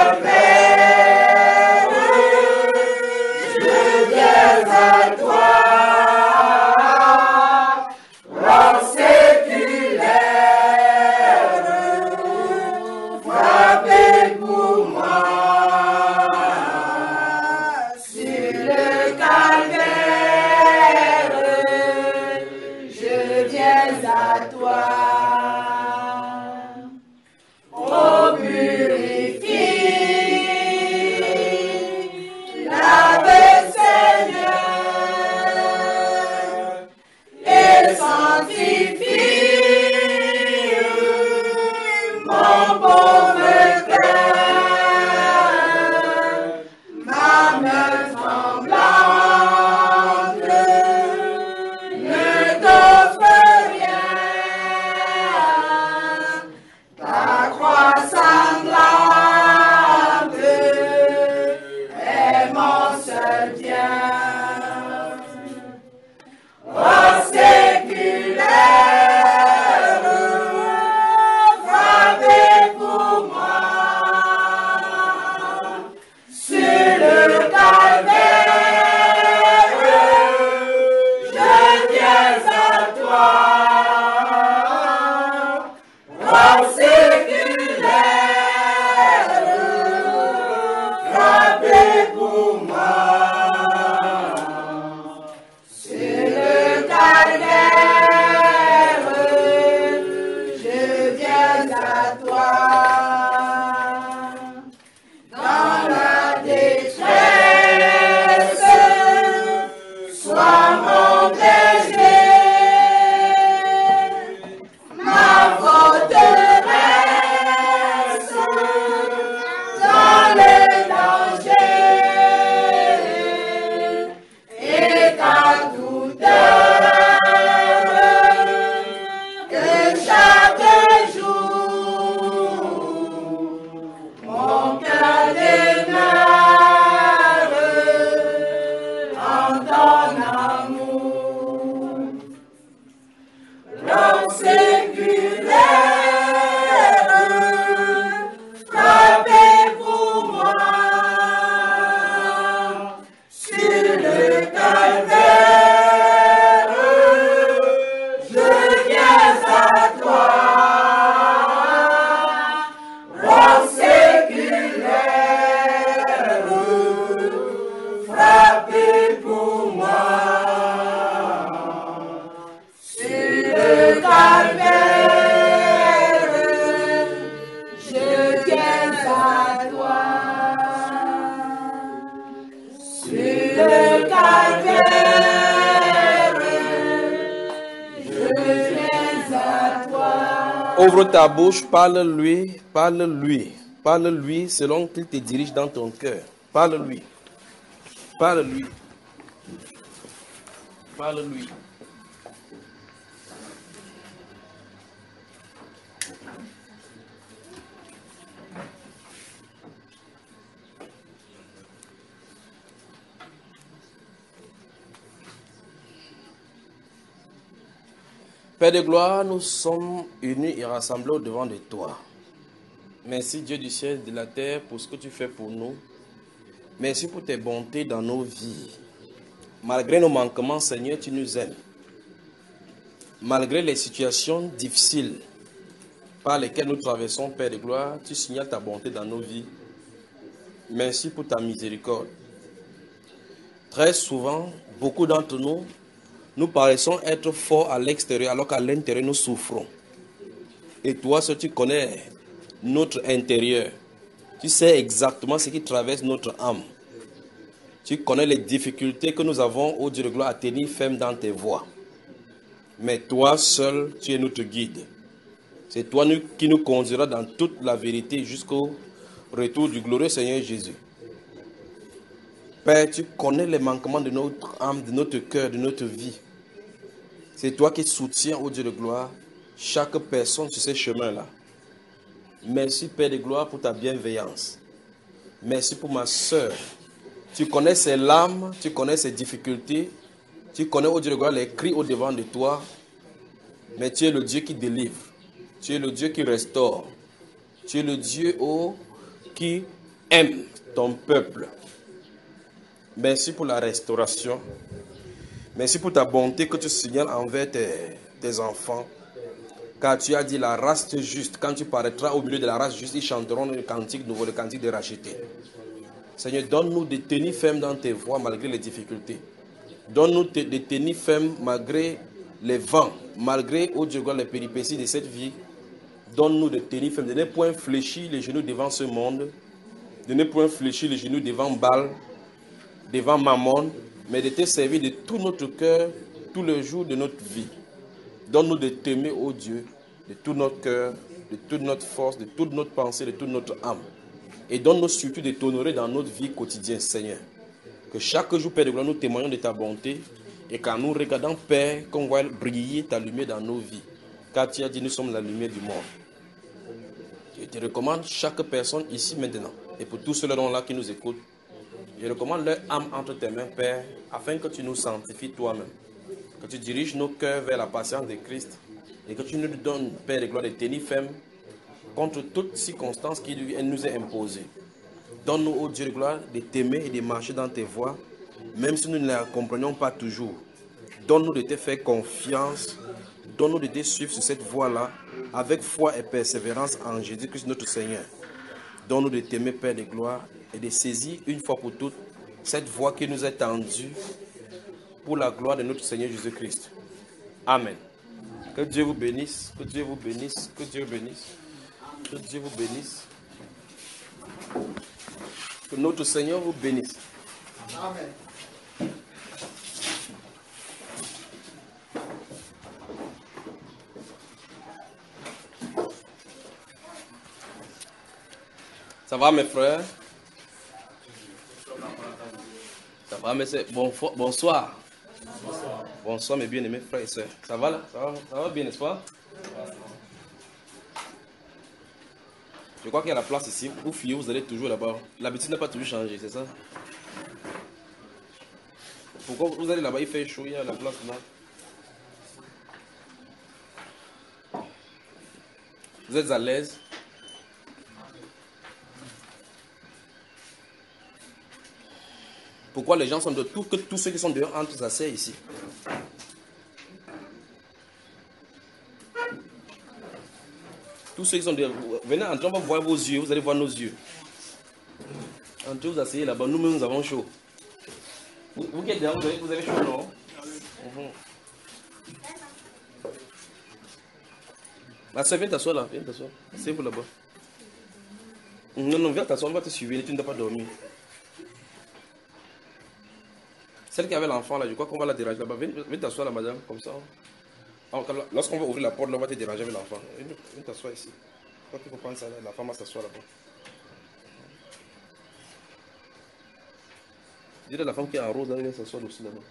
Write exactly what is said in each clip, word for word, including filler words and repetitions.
Ouvre ta bouche, parle-lui, parle-lui, parle-lui selon qu'il te dirige dans ton cœur. Parle-lui, parle-lui, parle-lui. Père de gloire, nous sommes unis et rassemblés devant de toi. Merci Dieu du ciel et de la terre pour ce que tu fais pour nous. Merci pour tes bontés dans nos vies. Malgré nos manquements, Seigneur, tu nous aimes. Malgré les situations difficiles par lesquelles nous traversons, Père de gloire, tu signales ta bonté dans nos vies. Merci pour ta miséricorde. Très souvent, beaucoup d'entre nous, nous paraissons être forts à l'extérieur alors qu'à l'intérieur nous souffrons. Et toi, seul tu connais notre intérieur. Tu sais exactement ce qui traverse notre âme. Tu connais les difficultés que nous avons, ô Dieu de gloire, à tenir ferme dans tes voies. Mais toi seul, tu es notre guide. C'est toi qui nous conduiras dans toute la vérité jusqu'au retour du glorieux Seigneur Jésus. Père, tu connais les manquements de notre âme, de notre cœur, de notre vie. C'est toi qui soutiens, ô Dieu de gloire, chaque personne sur ces chemins-là. Merci, Père de gloire, pour ta bienveillance. Merci pour ma soeur. Tu connais ses larmes, tu connais ses difficultés. Tu connais, ô Dieu de gloire, les cris au-devant de toi. Mais tu es le Dieu qui délivre. Tu es le Dieu qui restaure. Tu es le Dieu, ô, qui aime ton peuple. Merci pour la restauration. Merci pour ta bonté que tu signales envers tes, tes enfants. Car tu as dit la race juste. Quand tu paraîtras au milieu de la race juste, ils chanteront le cantique nouveau, le cantique de racheter. Seigneur, donne-nous de tenir ferme dans tes voies malgré les difficultés. Donne-nous de tenir ferme malgré les vents, malgré, oh Dieu, les péripéties de cette vie. Donne-nous de tenir ferme, de ne point fléchir les genoux devant ce monde, de ne point fléchir les genoux devant Baal, devant Mammon, mais de te servir de tout notre cœur, tous les jours de notre vie. Donne-nous de t'aimer, ô Dieu, de tout notre cœur, de toute notre force, de toute notre pensée, de toute notre âme. Et donne-nous surtout de t'honorer dans notre vie quotidienne, Seigneur. Que chaque jour, Père de gloire, nous témoignons de ta bonté et qu'en nous regardant, Père, qu'on voit briller ta lumière dans nos vies. Car tu as dit, nous sommes la lumière du monde. Je te recommande chaque personne ici maintenant. Et pour tous ceux-là qui nous écoutent, je recommande leur âme entre tes mains, Père, afin que tu nous sanctifies toi-même. Que tu diriges nos cœurs vers la patience de Christ et que tu nous donnes, Père de gloire, de tenir ferme contre toute circonstance qui nous est imposée. Donne-nous, ô Dieu de gloire, de t'aimer et de marcher dans tes voies, même si nous ne la comprenons pas toujours. Donne-nous de te faire confiance. Donne-nous de te suivre sur cette voie-là, avec foi et persévérance en Jésus-Christ notre Seigneur. Donne-nous de t'aimer, Père de gloire, et de saisir une fois pour toutes cette voie qui nous est tendue pour la gloire de notre Seigneur Jésus-Christ. Amen. Que Dieu vous bénisse, que Dieu vous bénisse, que Dieu vous bénisse, que Dieu vous bénisse. Que notre Seigneur vous bénisse. Amen. Ça va mes frères? Ça va mes soeurs? Bon, bonsoir. Bonsoir. Bonsoir mes bien-aimés frères et sœurs. Ça va là? Ça va, ça va bien, n'est-ce pas? Je crois qu'il y a la place ici. Vous filles, vous allez toujours là-bas. L'habitude n'a pas toujours changé, c'est ça? Pourquoi vous allez là-bas? Il fait chaud, il y a la place là. Vous êtes à l'aise? Pourquoi les gens sont de tout, que tous ceux qui sont dehors entrent s'asseoir ici? Tous ceux qui sont dehors, venez entrer, on va voir vos yeux, vous allez voir nos yeux. Entrez, vous asseyez là-bas, nous-mêmes nous avons chaud. Vous, vous qui êtes dehors, vous avez, vous avez chaud, non? Mm-hmm. Ma soeur, viens t'asseoir là, viens t'asseoir. Asseyez-vous là-bas. Non, non, viens t'asseoir, on va te suivre, tu ne dois pas dormir. Celle qui avait l'enfant là, je crois qu'on va la déranger là-bas. Viens, viens t'asseoir là, madame, comme ça. Lorsqu'on va ouvrir la porte, là, on va te déranger avec l'enfant. Viens, viens t'asseoir ici. Je crois qu'il faut prendre ça là, la femme va s'asseoir là-bas. Dis à la femme qui est en rose, là, elle vient s'asseoir aussi là-bas.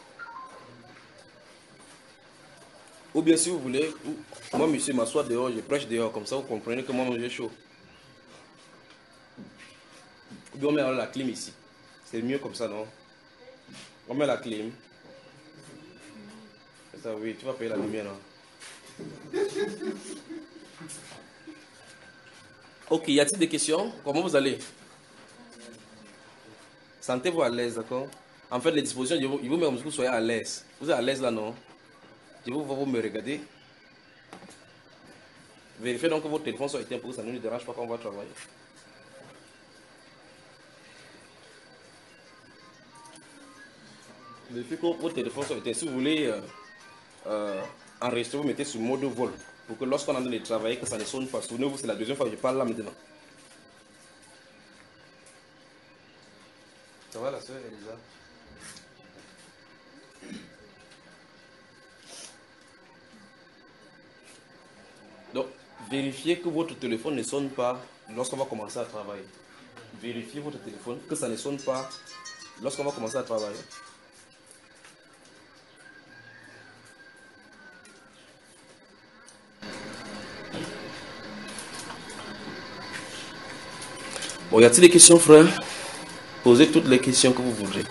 Ou bien si vous voulez, moi monsieur m'assois dehors, je prêche dehors, comme ça vous comprenez que moi j'ai chaud. Ou bien on met la clim ici. C'est mieux comme ça, non? On met la clim. C'est ça, oui, tu vas payer la lumière, non? Ok, y a-t-il des questions? Comment vous allez? Sentez-vous à l'aise, d'accord? En fait, les dispositions, il vous met comme si vous soyez à l'aise. Vous êtes à l'aise là, non? Je vous, vous me regarder. Vérifiez donc que votre téléphone soit éteint pour que ça ne nous dérange pas quand on va travailler. Vérifiez que votre téléphone soit éteint. Si vous voulez euh, euh, enregistrer, vous mettez sur mode vol pour que lorsqu'on est en train de travailler, que ça ne sonne pas. Souvenez-vous, c'est la deuxième fois que je parle là maintenant. Ça va la soeur Elisa? Donc, vérifiez que votre téléphone ne sonne pas lorsqu'on va commencer à travailler. Vérifiez votre téléphone, que ça ne sonne pas lorsqu'on va commencer à travailler. Bon, y a-t-il des questions, frère? Posez toutes les questions que vous voudrez.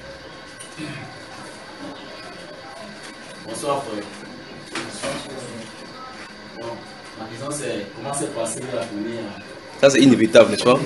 Bonsoir, frère. Bon, ma question c'est comment s'est passée la journée Ça, c'est inévitable, n'est-ce pas?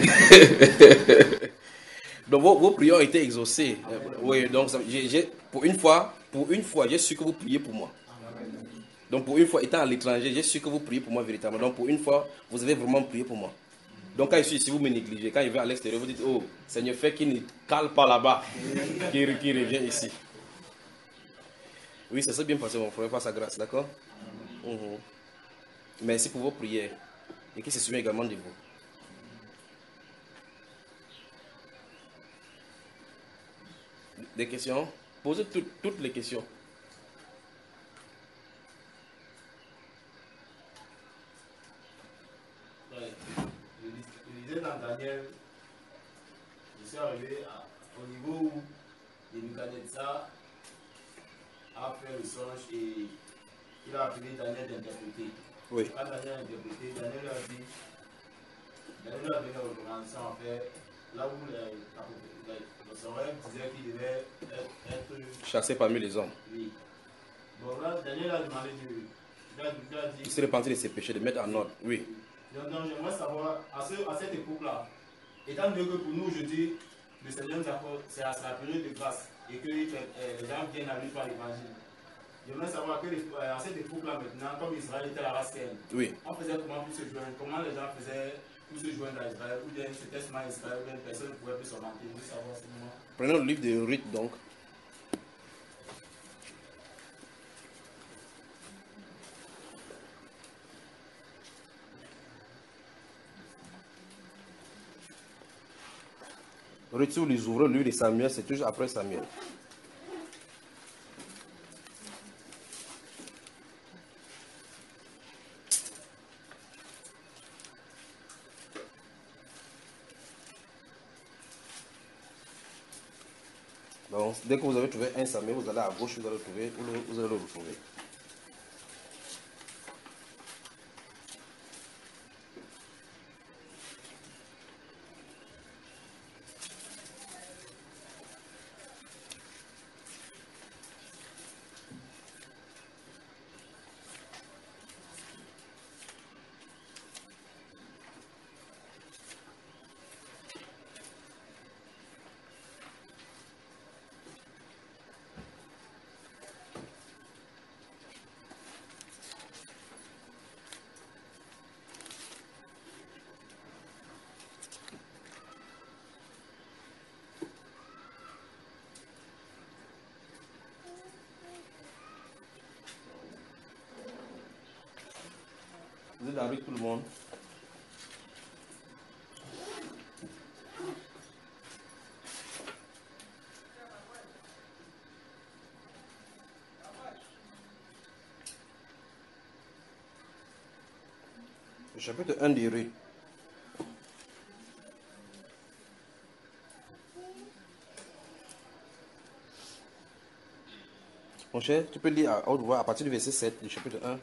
Donc, vos, vos prières ont été exaucées. Oui, donc, j'ai, j'ai, pour une fois, pour une fois, j'ai su que vous priez pour moi. Donc, pour une fois, étant à l'étranger, j'ai su que vous priez pour moi véritablement. Donc, pour une fois, vous avez vraiment prié pour moi. Donc, quand je suis ici, vous me négligez. Quand il va à l'extérieur, vous dites, oh, Seigneur, fais qu'il ne cale pas là-bas, qu'il qu'il revient ici. Oui, ça s'est bien passé, mon frère, par sa grâce, d'accord? Mhm. Merci pour vos prières. Et qu'il se souvient également de vous. Des questions? Posez tout, toutes les questions. Ouais. Je, dis, je disais dans Daniel, je suis arrivé à, au niveau où Nebuchadnezzar a fait le songe et il a appelé Daniel d'interpréter. Oui. Quand Daniel a interprété, Daniel a dit, Daniel a donné la recommandation en fait, là où les, les, le soleil disait qu'il devait être, être chassé parmi les hommes. Oui. Bon là, Daniel a demandé de. Il a, il a dit. Il s'est repenti de ses péchés, de mettre en ordre. Oui. Donc, donc j'aimerais savoir, à, ce, à cette époque-là, étant donné que pour nous aujourd'hui, le Seigneur nous accorde, c'est à la période de grâce et que euh, les gens viennent à lui par l'évangile. J'aimerais savoir que euh, à cette époque-là maintenant, comme Israël était la race qu'elle, oui. On faisait comment pour se joindre, comment les gens faisaient pour se joindre à Israël, ou bien c'était seulement Israël, ou bien personne ne pouvait plus s'orienter. Je veux savoir ce moment. Prenons le livre de Ruth donc. Ruth, si vous les ouvrez, le livre de Samuel, c'est toujours après Samuel. Donc, dès que vous avez trouvé un Samuel, vous allez à gauche, vous allez le trouver, vous allez le retrouver. Vous êtes avec tout le monde? Le chapitre un de Ruth. Mon cher, tu peux lire à haute voix à partir du verset sept du chapitre un.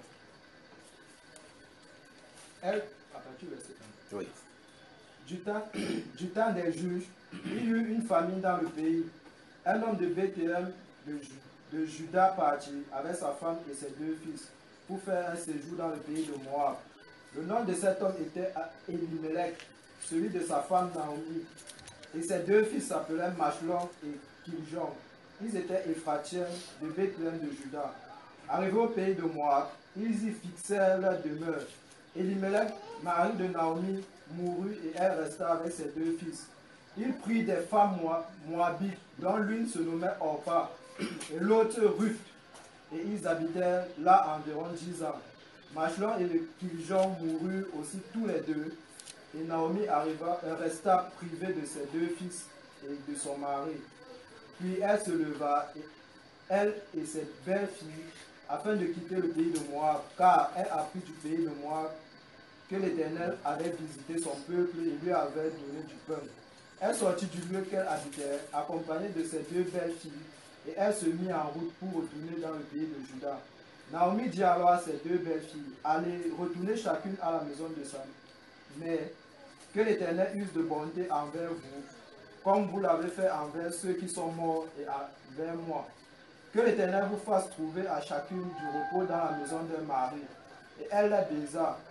Elle, à partir du verset un. Oui. Du temps, du temps des juges, il y eut une famine dans le pays. Un homme de Bethléem de, de Juda partit avec sa femme et ses deux fils pour faire un séjour dans le pays de Moab. Le nom de cet homme était Elimelech, celui de sa femme Naomi. Et ses deux fils s'appelaient Machlon et Kiljon. Ils étaient Éphratiens de Bethléem de Juda. Arrivés au pays de Moab, ils y fixèrent leur demeure. Elimelech, mari de Naomi, mourut et elle resta avec ses deux fils. Il prit des femmes moabites, dont l'une se nommait Orpa et l'autre Ruth, et ils habitèrent là environ dix ans. Machlon et le Kiljon moururent aussi tous les deux, et Naomi arriva, resta privée de ses deux fils et de son mari. Puis elle se leva, et elle et ses belles filles, afin de quitter le pays de Moab, car elle apprit du pays de Moab que l'Éternel avait visité son peuple et lui avait donné du pain. Elle sortit du lieu qu'elle habitait, accompagnée de ses deux belles filles, et elle se mit en route pour retourner dans le pays de Juda. Naomi dit alors à ses deux belles filles, allez, retournez chacune à la maison de sa mère. Que l'Éternel use de bonté envers vous, comme vous l'avez fait envers ceux qui sont morts et envers moi. Que l'Éternel vous fasse trouver à chacune du repos dans la maison d'un mari. Et elle la baisa.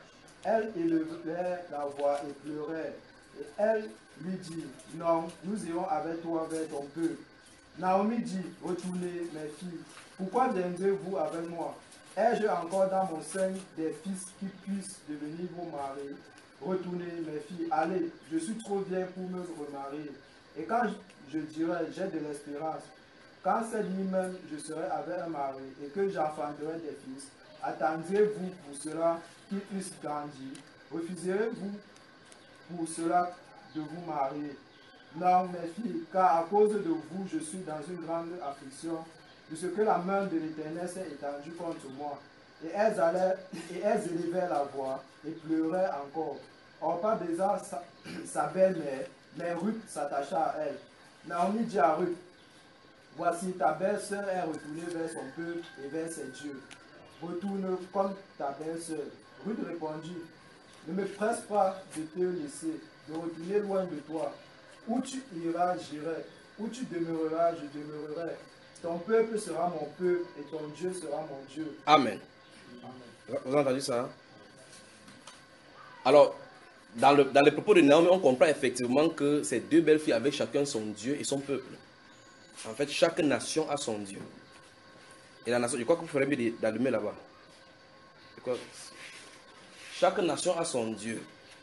Elle élevait la voix et pleurait. Et elle lui dit, non, nous irons avec toi vers ton peuple. Naomi dit, retournez mes filles, pourquoi viendrez-vous avec moi? Ai-je encore dans mon sein des fils qui puissent devenir vos maris? Retournez mes filles, allez, je suis trop vieille pour me remarier. Et quand je, je dirai, j'ai de l'espérance, quand cette nuit même je serai avec un mari et que j'enfanterai des fils, attendrez-vous pour cela qu'ils puissent grandir? Refuserez-vous pour cela de vous marier? Non, mes filles, car à cause de vous, je suis dans une grande affliction, de ce que la main de l'Éternel s'est étendue contre moi. Et elles, allaient, et elles élevèrent la voix et pleuraient encore. Orpa baisa sa, sa belle-mère, mais Ruth s'attacha à elle. Naomi dit à Ruth, voici ta belle-sœur est retournée vers son peuple et vers ses dieux. Retourne comme ta belle-sœur. Ruth répondit, ne me presse pas de te laisser, de retourner loin de toi. Où tu iras, j'irai. Où tu demeureras, je demeurerai. Ton peuple sera mon peuple et ton Dieu sera mon Dieu. Amen. Amen. Vous avez entendu ça? Alors, dans, le, dans les propos de Naomi, on comprend effectivement que ces deux belles filles avaient chacun son Dieu et son peuple. En fait, chaque nation a son Dieu. Et la nation, je crois que vous ferez mieux d'allumer là-bas. Chaque nation a son Dieu.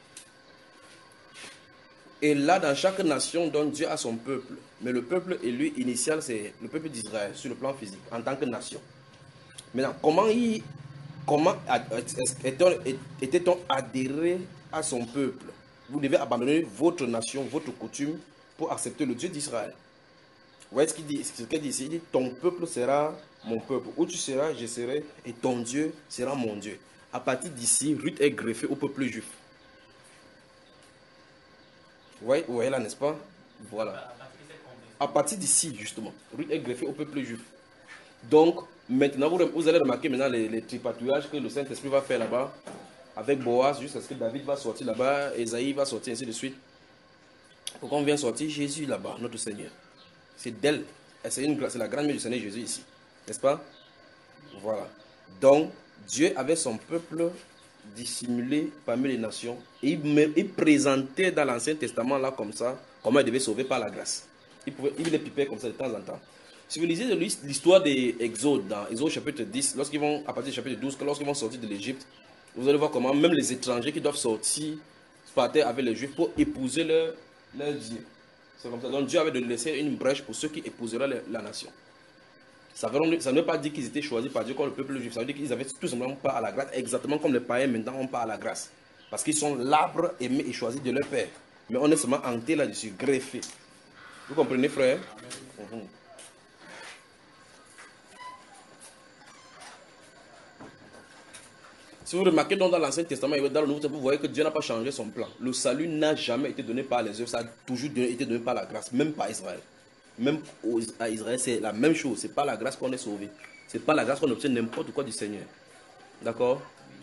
Et là, dans chaque nation, donc Dieu a son peuple. Mais le peuple élu initial, c'est le peuple d'Israël, sur le plan physique, en tant que nation. Maintenant, comment, il, comment était-on adhéré à son peuple? Vous devez abandonner votre nation, votre coutume, pour accepter le Dieu d'Israël. Vous voyez ce qu'il dit, ce qu'il dit ici? Il dit, ton peuple sera mon peuple. Où tu seras, je serai, et ton Dieu sera mon Dieu. À partir d'ici, Ruth est greffée au peuple juif. Vous voyez, vous voyez là, n'est-ce pas? Voilà. À partir d'ici, justement, Ruth est greffée au peuple juif. Donc, maintenant, vous, vous allez remarquer maintenant les, les tripatouillages que le Saint-Esprit va faire là-bas, avec Boaz, jusqu'à ce que David va sortir là-bas, Esaïe va sortir, ainsi de suite. Pourquoi on vient sortir Jésus là-bas, notre Seigneur? C'est d'elle. C'est la grande mère du Seigneur Jésus ici. N'est-ce pas? Voilà. Donc, Dieu avait son peuple dissimulé parmi les nations. Et il, il présentait dans l'Ancien Testament, là, comme ça, comment il devait sauver par la grâce. Il, pouvait, il les pipait comme ça de temps en temps. Si vous lisez l'histoire des Exodes, dans Exode chapitre dix, lorsqu'ils vont, à partir du chapitre douze, lorsqu'ils vont sortir de l'Égypte, vous allez voir comment même les étrangers qui doivent sortir partaient avec les Juifs pour épouser leur, leur Dieu. C'est comme ça. Donc Dieu avait de laisser une brèche pour ceux qui épouseraient la, la nation. Ça, veut, ça ne veut pas dire qu'ils étaient choisis par Dieu comme le peuple juif. Ça veut dire qu'ils avaient tout simplement pas à la grâce, exactement comme les païens maintenant ont pas à la grâce. Parce qu'ils sont l'arbre aimé et choisi de leur père. Mais on est seulement hanté là-dessus, greffé. Vous comprenez, frère? Mmh. Si vous remarquez donc dans l'Ancien Testament et dans le Nouveau Testament, vous voyez que Dieu n'a pas changé son plan. Le salut n'a jamais été donné par les œuvres, ça a toujours été donné par la grâce, même par Israël. Même à Israël, c'est la même chose. C'est pas la grâce qu'on est sauvé. C'est pas la grâce qu'on obtient n'importe quoi du Seigneur. D'accord?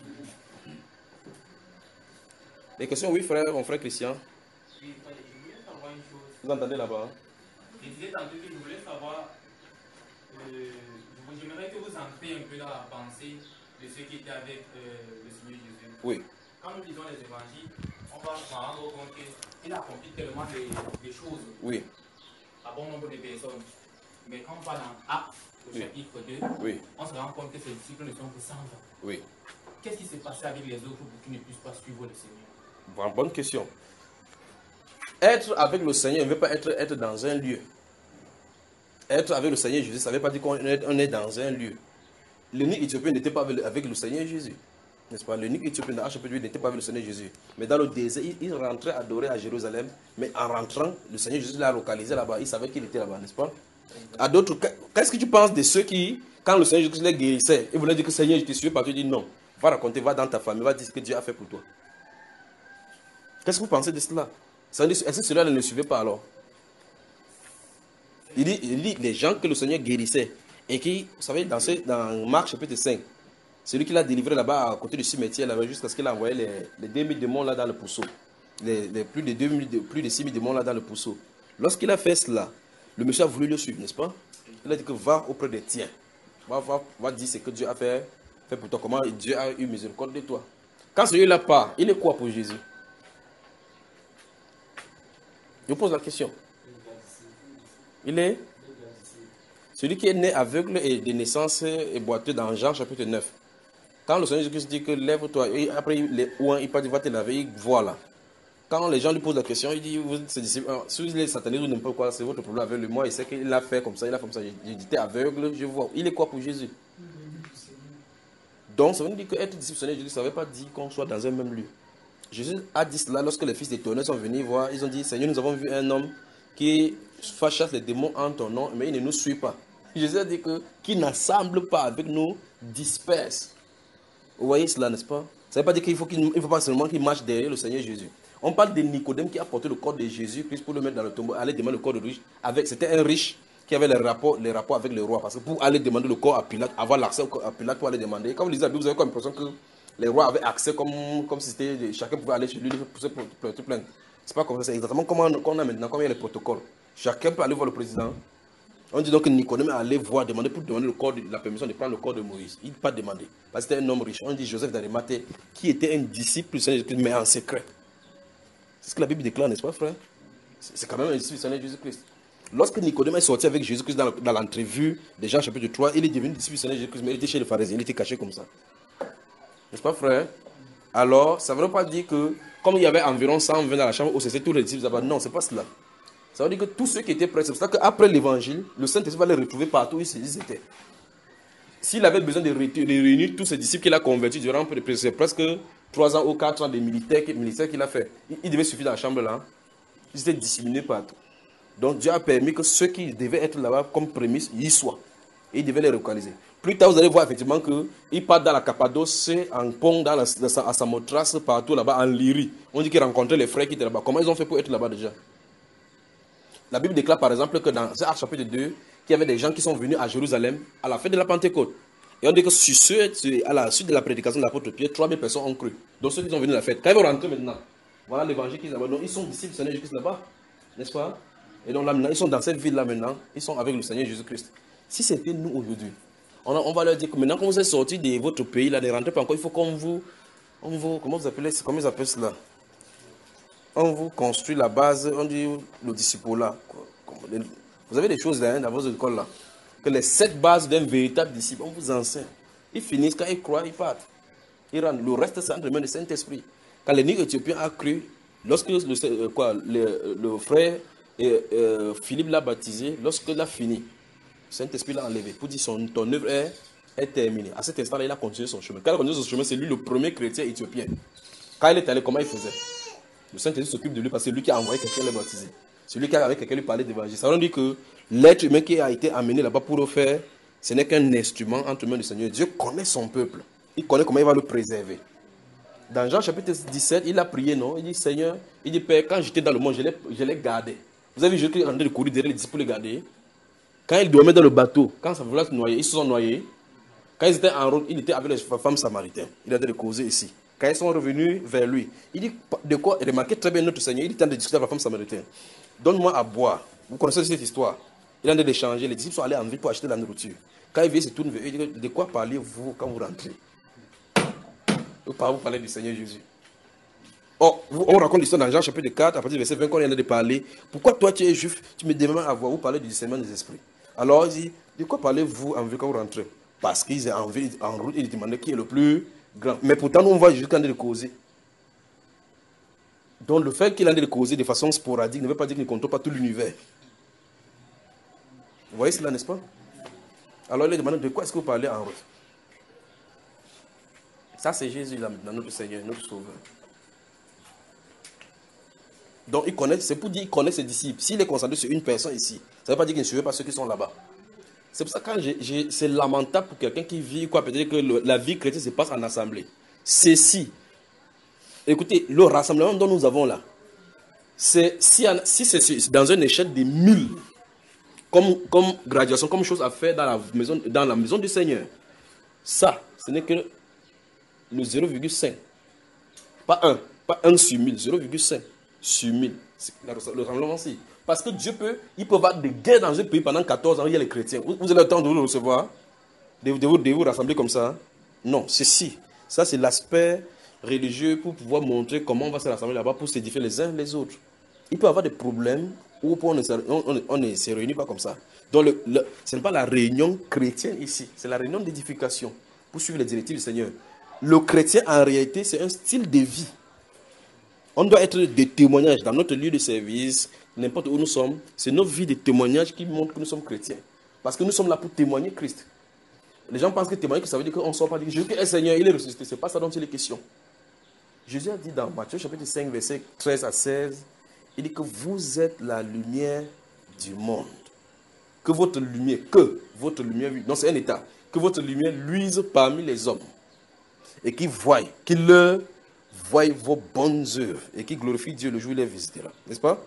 Les questions, oui, frère, mon frère Christian. Oui, je voulais savoir une chose. Vous entendez là-bas? Je disais tantôt que je voulais savoir, euh, j'aimerais que vous entrez un peu dans la pensée de ceux qui étaient avec euh, le Seigneur Jésus. Oui. Quand nous lisons les évangiles, on va se rendre compte qu'il a accompli tellement de, de choses. Oui. À bon nombre de personnes. Mais quand on va dans Actes, au Oui. chapitre deux, Oui. on se rend compte que ces disciples ne sont que cent vingt. Oui. Qu'est-ce qui s'est passé avec les autres pour qu'ils ne puissent pas suivre le Seigneur? Bon, bonne question. Être avec le Seigneur ne veut pas être, être dans un lieu. Être avec le Seigneur Jésus, ça ne veut pas dire qu'on est, on est dans un lieu. L'unique éthiopien n'était pas avec le, avec le Seigneur Jésus. N'est-ce pas? L'unique éthiopien dans chapitre huit n'était pas avec le Seigneur Jésus. Mais dans le désert, il, il rentrait adorer à Jérusalem. Mais en rentrant, le Seigneur Jésus l'a localisé là-bas. Il savait qu'il était là-bas, n'est-ce pas? À d'autres, qu'est-ce que tu penses de ceux qui, quand le Seigneur Jésus les guérissait, ils voulaient dire que Seigneur, je te suis, parce que tu dis non. Va raconter, va dans ta famille, va dire ce que Dieu a fait pour toi. Qu'est-ce que vous pensez de cela? Est-ce que cela ne le suivait pas alors? Il dit, il dit les gens que le Seigneur guérissait et qui, vous savez, dans, ce, dans Marc chapitre cinq, c'est lui qui l'a délivré là-bas à côté du cimetière, là-bas, jusqu'à ce qu'il a envoyé les, les deux mille démons là dans le pourceau. Les, les plus de deux mille, plus de six mille démons là dans le pourceau. Lorsqu'il a fait cela, le monsieur a voulu le suivre, n'est-ce pas? Il a dit que va auprès des tiens. Va, va, va dire ce que Dieu a fait, fait pour toi. Comment Dieu a eu miséricorde de toi. Quand celui-là part, il est quoi pour Jésus? Je pose la question. Il est celui qui est né aveugle et de naissance et boiteux dans Jean chapitre neuf. Quand le Seigneur Jésus dit que lève-toi, et après il, il part, il va te laver, il voit là. Quand les gens lui posent la question, il dit, vous êtes ses disciples, si il est sataniste ou n'importe quoi, c'est votre problème avec lui. Moi, il sait qu'il l'a fait comme ça, il a fait comme ça. J'ai dit, t'es aveugle, je vois. Il est quoi pour Jésus? Donc, ça veut dire qu'être disciple du Seigneur Jésus, ça ne veut pas dire qu'on soit dans un même lieu. Jésus a dit cela lorsque les fils des tonnerres sont venus voir. Ils ont dit, Seigneur, nous avons vu un homme qui chasse les démons en ton nom, mais il ne nous suit pas. Jésus a dit que qui n'assemble pas avec nous disperse. Vous voyez cela, n'est-ce pas? Ça ne veut pas dire qu'il faut qu'il ne faut pas seulement qu'il marche derrière le Seigneur Jésus. On parle de Nicodème qui a porté le corps de Jésus-Christ pour le mettre dans le tombeau, aller demander le corps de riche. C'était un riche qui avait les rapports, les rapports avec le roi. Parce que pour aller demander le corps à Pilate, avoir l'accès à Pilate pour aller demander. Quand vous lisez la Bible, vous avez comme l'impression que les rois avaient accès comme, comme si c'était, chacun pouvait aller chez lui pour se porter plainte. C'est pas comme ça, c'est exactement comme on a maintenant, comme il y a les protocoles. Chacun peut aller voir le président. On dit donc que Nicodème est allé voir, demander pour demander le corps de, la permission de prendre le corps de Moïse. Il n'a pas demandé. Parce que c'était un homme riche. On dit Joseph d'Arimathée, qui était un disciple du Seigneur Jésus-Christ, mais en secret. C'est ce que la Bible déclare, n'est-ce pas, frère? C'est quand même un disciple du Seigneur Jésus-Christ. Lorsque Nicodème est sorti avec Jésus-Christ dans, dans l'entrevue de Jean chapitre trois, il est devenu disciple du Seigneur Jésus-Christ, mais il était chez les pharisiens, il était caché comme ça. N'est-ce pas, frère? Alors, ça ne veut pas dire que, comme il y avait environ cent vingt dans la chambre, oh, c'était tous les disciples là-bas. Non, ce n'est pas cela. Ça veut dire que tous ceux qui étaient prêts, c'est pour ça qu'après l'évangile, le Saint-Esprit va les retrouver partout où ils étaient. S'il avait besoin de réunir tous ces disciples qu'il a convertis durant presque trois ans ou quatre ans de militaires qu'il a fait, il devait suffire dans la chambre là. Ils étaient disséminés partout. Donc Dieu a permis que ceux qui devaient être là-bas comme prémisse, y soient. Et il devait les localiser. Plus tard, vous allez voir effectivement qu'il part dans la Cappadoce, en Pont, dans la, à Samothrace, partout là-bas, en Lyrie. On dit qu'il rencontrait les frères qui étaient là-bas. Comment ils ont fait pour être là-bas déjà? La Bible déclare par exemple que dans Actes chapitre deux, qu'il y avait des gens qui sont venus à Jérusalem à la fête de la Pentecôte. Et on dit que sur ceux, à la suite de la prédication de l'apôtre Pierre, trois mille personnes ont cru. Donc ceux qui sont venus à la fête. Quand ils vont rentrer maintenant, voilà l'évangile qu'ils ont. Donc ils sont disciples du Seigneur Jésus-Christ là-bas. N'est-ce pas? Et donc là maintenant, ils sont dans cette ville-là maintenant. Ils sont avec le Seigneur Jésus-Christ. Si c'était nous aujourd'hui, on, on va leur dire que maintenant, quand vous êtes sortis de votre pays, là, ne rentrez pas encore, il faut qu'on vous, on vous. Comment vous appelez, comment ils appellent cela? On vous construit la base, on dit le disciple-là. Vous avez des choses là, hein, dans vos écoles là. Que les sept bases d'un véritable disciple, on vous enseigne. Ils finissent, quand ils croient, ils partent. Ils rendent. Le reste, c'est entre les mains du Saint-Esprit. Quand l'énigme éthiopien a cru, lorsque le, euh, quoi, le, le frère euh, euh, Philippe l'a baptisé, lorsqu'il a fini, le Saint-Esprit l'a enlevé pour dire son, ton œuvre est, est terminée. À cet instant-là, il a continué son chemin. Quand il a continué son chemin, c'est lui le premier chrétien éthiopien. Quand il est allé, comment il faisait? Le Saint-Esprit s'occupe de lui parce que c'est lui qui a envoyé quelqu'un le baptiser. C'est lui qui a avec quelqu'un lui parler d'évangile. Ça veut dire que l'être humain qui a été amené là-bas pour le faire, ce n'est qu'un instrument entre les mains du Seigneur. Dieu connaît son peuple. Il connaît comment il va le préserver. Dans Jean chapitre dix-sept, il a prié, non? Il dit, Seigneur, il dit, Père, quand j'étais dans le monde, je l'ai gardé. Vous avez vu Jésus qui est en train de courir derrière les disciples pour les garder. Quand ils dormaient dans le bateau, quand ça voulait se noyer, ils se sont noyés. Quand ils étaient en route, il était avec les femmes samaritaines. Il a de causer ici. Quand ils sont revenus vers lui, il dit, de quoi? Remarquez très bien notre Seigneur, il est en train de discuter avec la femme samaritaine. Donne-moi à boire. Vous connaissez cette histoire. Il est en train d'échanger. Les disciples sont allés en ville pour acheter de la nourriture. Quand il vient, il se tourne vers eux, il dit, de quoi parlez-vous quand vous rentrez? Vous parlez du Seigneur Jésus. Oh, on raconte l'histoire dans Jean chapitre quatre, à partir du verset vingt, quand il y en a de parler. Pourquoi toi tu es juif, tu me demandes à voir, vous parlez du discernement des esprits. Alors il dit, de quoi parlez-vous en ville quand vous rentrez? Parce qu'ils sont en ville, en route, ils demandaient qui est le plus grand. Mais pourtant, nous on voit Jésus qui est en train de causer. Donc le fait qu'il en ait causé de façon sporadique ne veut pas dire qu'il ne contrôle pas tout l'univers. Vous voyez cela, n'est-ce pas? Alors il lui demande de quoi est-ce que vous parlez en route? Ça c'est Jésus là maintenant, notre Seigneur, notre Sauveur. Donc il connaît, c'est pour dire qu'il connaît ses disciples. S'il est concentré sur une personne ici, ça ne veut pas dire qu'il ne suivait pas ceux qui sont là-bas. C'est pour ça que quand j'ai, j'ai, c'est lamentable pour quelqu'un qui vit, quoi, peut-être que le, la vie chrétienne se passe en assemblée. Ceci. Écoutez, le rassemblement dont nous avons là, c'est, si, si c'est dans une échelle de mille, comme, comme graduation, comme chose à faire dans la maison, dans la maison du Seigneur, ça, ce n'est que le zéro virgule cinq. Pas un, pas un sur mille, zéro virgule cinq sur mille. C'est le rassemblement aussi. Parce que Dieu peut, il peut avoir des guerres dans un pays pendant quatorze ans, il y a les chrétiens. Vous, vous avez le temps de vous le recevoir, de, de, vous, de vous rassembler comme ça? Non, ceci, ça c'est l'aspect religieux pour pouvoir montrer comment on va se rassembler là-bas pour s'édifier les uns les autres. Il peut y avoir des problèmes où on ne, se, on, on, on ne se réunit pas comme ça. Donc, le, le, ce n'est pas la réunion chrétienne ici, c'est la réunion d'édification pour suivre les directives du Seigneur. Le chrétien, en réalité, c'est un style de vie. On doit être des témoignages dans notre lieu de service, n'importe où nous sommes. C'est nos vies de témoignages qui montrent que nous sommes chrétiens. Parce que nous sommes là pour témoigner Christ. Les gens pensent que témoigner, que ça veut dire qu'on ne sort pas dire Jésus est Seigneur, il est ressuscité. Ce n'est pas ça dont il est question. Jésus a dit dans Matthieu chapitre cinq, versets treize à seize, il dit que vous êtes la lumière du monde. Que votre lumière, que votre lumière, non c'est un état, que votre lumière luise parmi les hommes. Et qu'ils voient, qu'ils leur voient vos bonnes œuvres et qu'ils glorifient Dieu le jour où il les visitera. N'est-ce pas?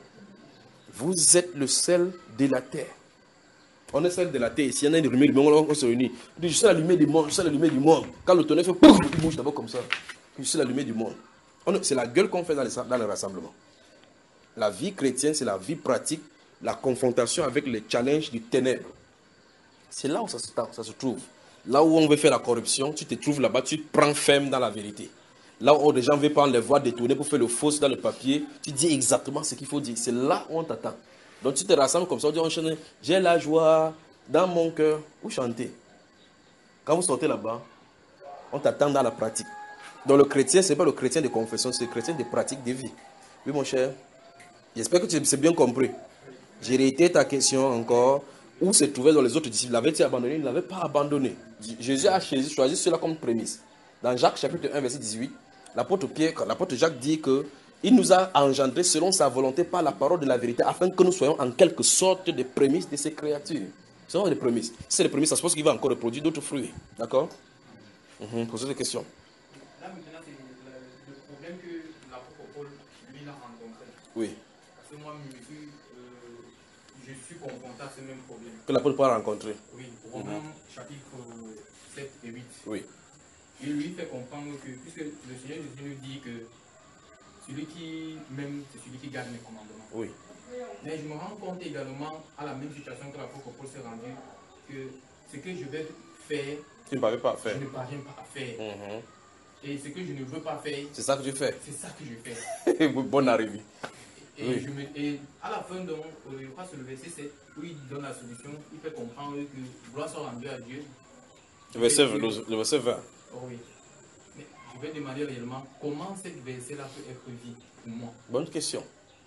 Vous êtes le sel de la terre. On est sel de la terre. S'il y en a une lumière du monde, on se réunit. On dit, je suis la lumière du monde, je suis la lumière du monde. Quand le tonnerre fait, pouf, il bouge d'abord comme ça. Je suis la lumière du monde. C'est la gueule qu'on fait dans, les, dans le rassemblement. La vie chrétienne, c'est la vie pratique, la confrontation avec les challenges du ténèbre. C'est là où ça se, ça se trouve. Là où on veut faire la corruption, tu te trouves là-bas, tu te prends ferme dans la vérité. Là où les gens veulent prendre les voix détournées pour faire le faux dans le papier, tu dis exactement ce qu'il faut dire. C'est là où on t'attend. Donc tu te rassembles comme ça, on dit, on chante, j'ai la joie dans mon cœur. Vous chantez. Quand vous sortez là-bas, on t'attend dans la pratique. Donc le chrétien, ce n'est pas le chrétien de confession, c'est le chrétien de pratique de vie. Oui mon cher, j'espère que tu as bien compris. J'ai réitéré ta question encore. Où se trouvaient dans les autres disciples? L'avaient-il abandonné? Il ne l'avait pas abandonné. Jésus a choisi cela comme prémisse. Dans Jacques chapitre un, verset dix-huit, l'apôtre Pierre, l'apôtre Jacques dit que il nous a engendrés selon sa volonté par la parole de la vérité, afin que nous soyons en quelque sorte des prémices de ces créatures. Ce sont des prémices. Si c'est des prémices, ça suppose qu'il va encore reproduire d'autres fruits. D'accord? Mmh, posez des questions. Là maintenant, c'est le, le problème que l'apôtre Paul, lui, l'a rencontré. Oui. Parce que moi, je suis, euh, je suis confronté à ce même problème. Que l'apôtre Paul a rencontré. Oui, Romains mmh. chapitre sept et huit. Oui. Il lui fait comprendre que, puisque le Seigneur Jésus nous dit que celui qui m'aime, c'est celui qui garde mes commandements. Oui. Mais je me rends compte également, à la même situation que l'apôtre Paul s'est rendu, que ce que je vais faire, tu ne parviens pas à faire. Je ne parviens pas à faire. Mmh. Et ce que je ne veux pas faire, c'est ça que tu fais. C'est ça que je fais. Bonne arrivée. Et, oui. je me, et à la fin, donc, euh, je crois que c'est le verset sept, où il donne la solution, il fait comprendre que gloire soit rendue à Dieu. Le verset, le, le verset vingt. Oh oui. Mais je vais demander réellement comment cette verset-là peut être vue pour moi. Bonne question.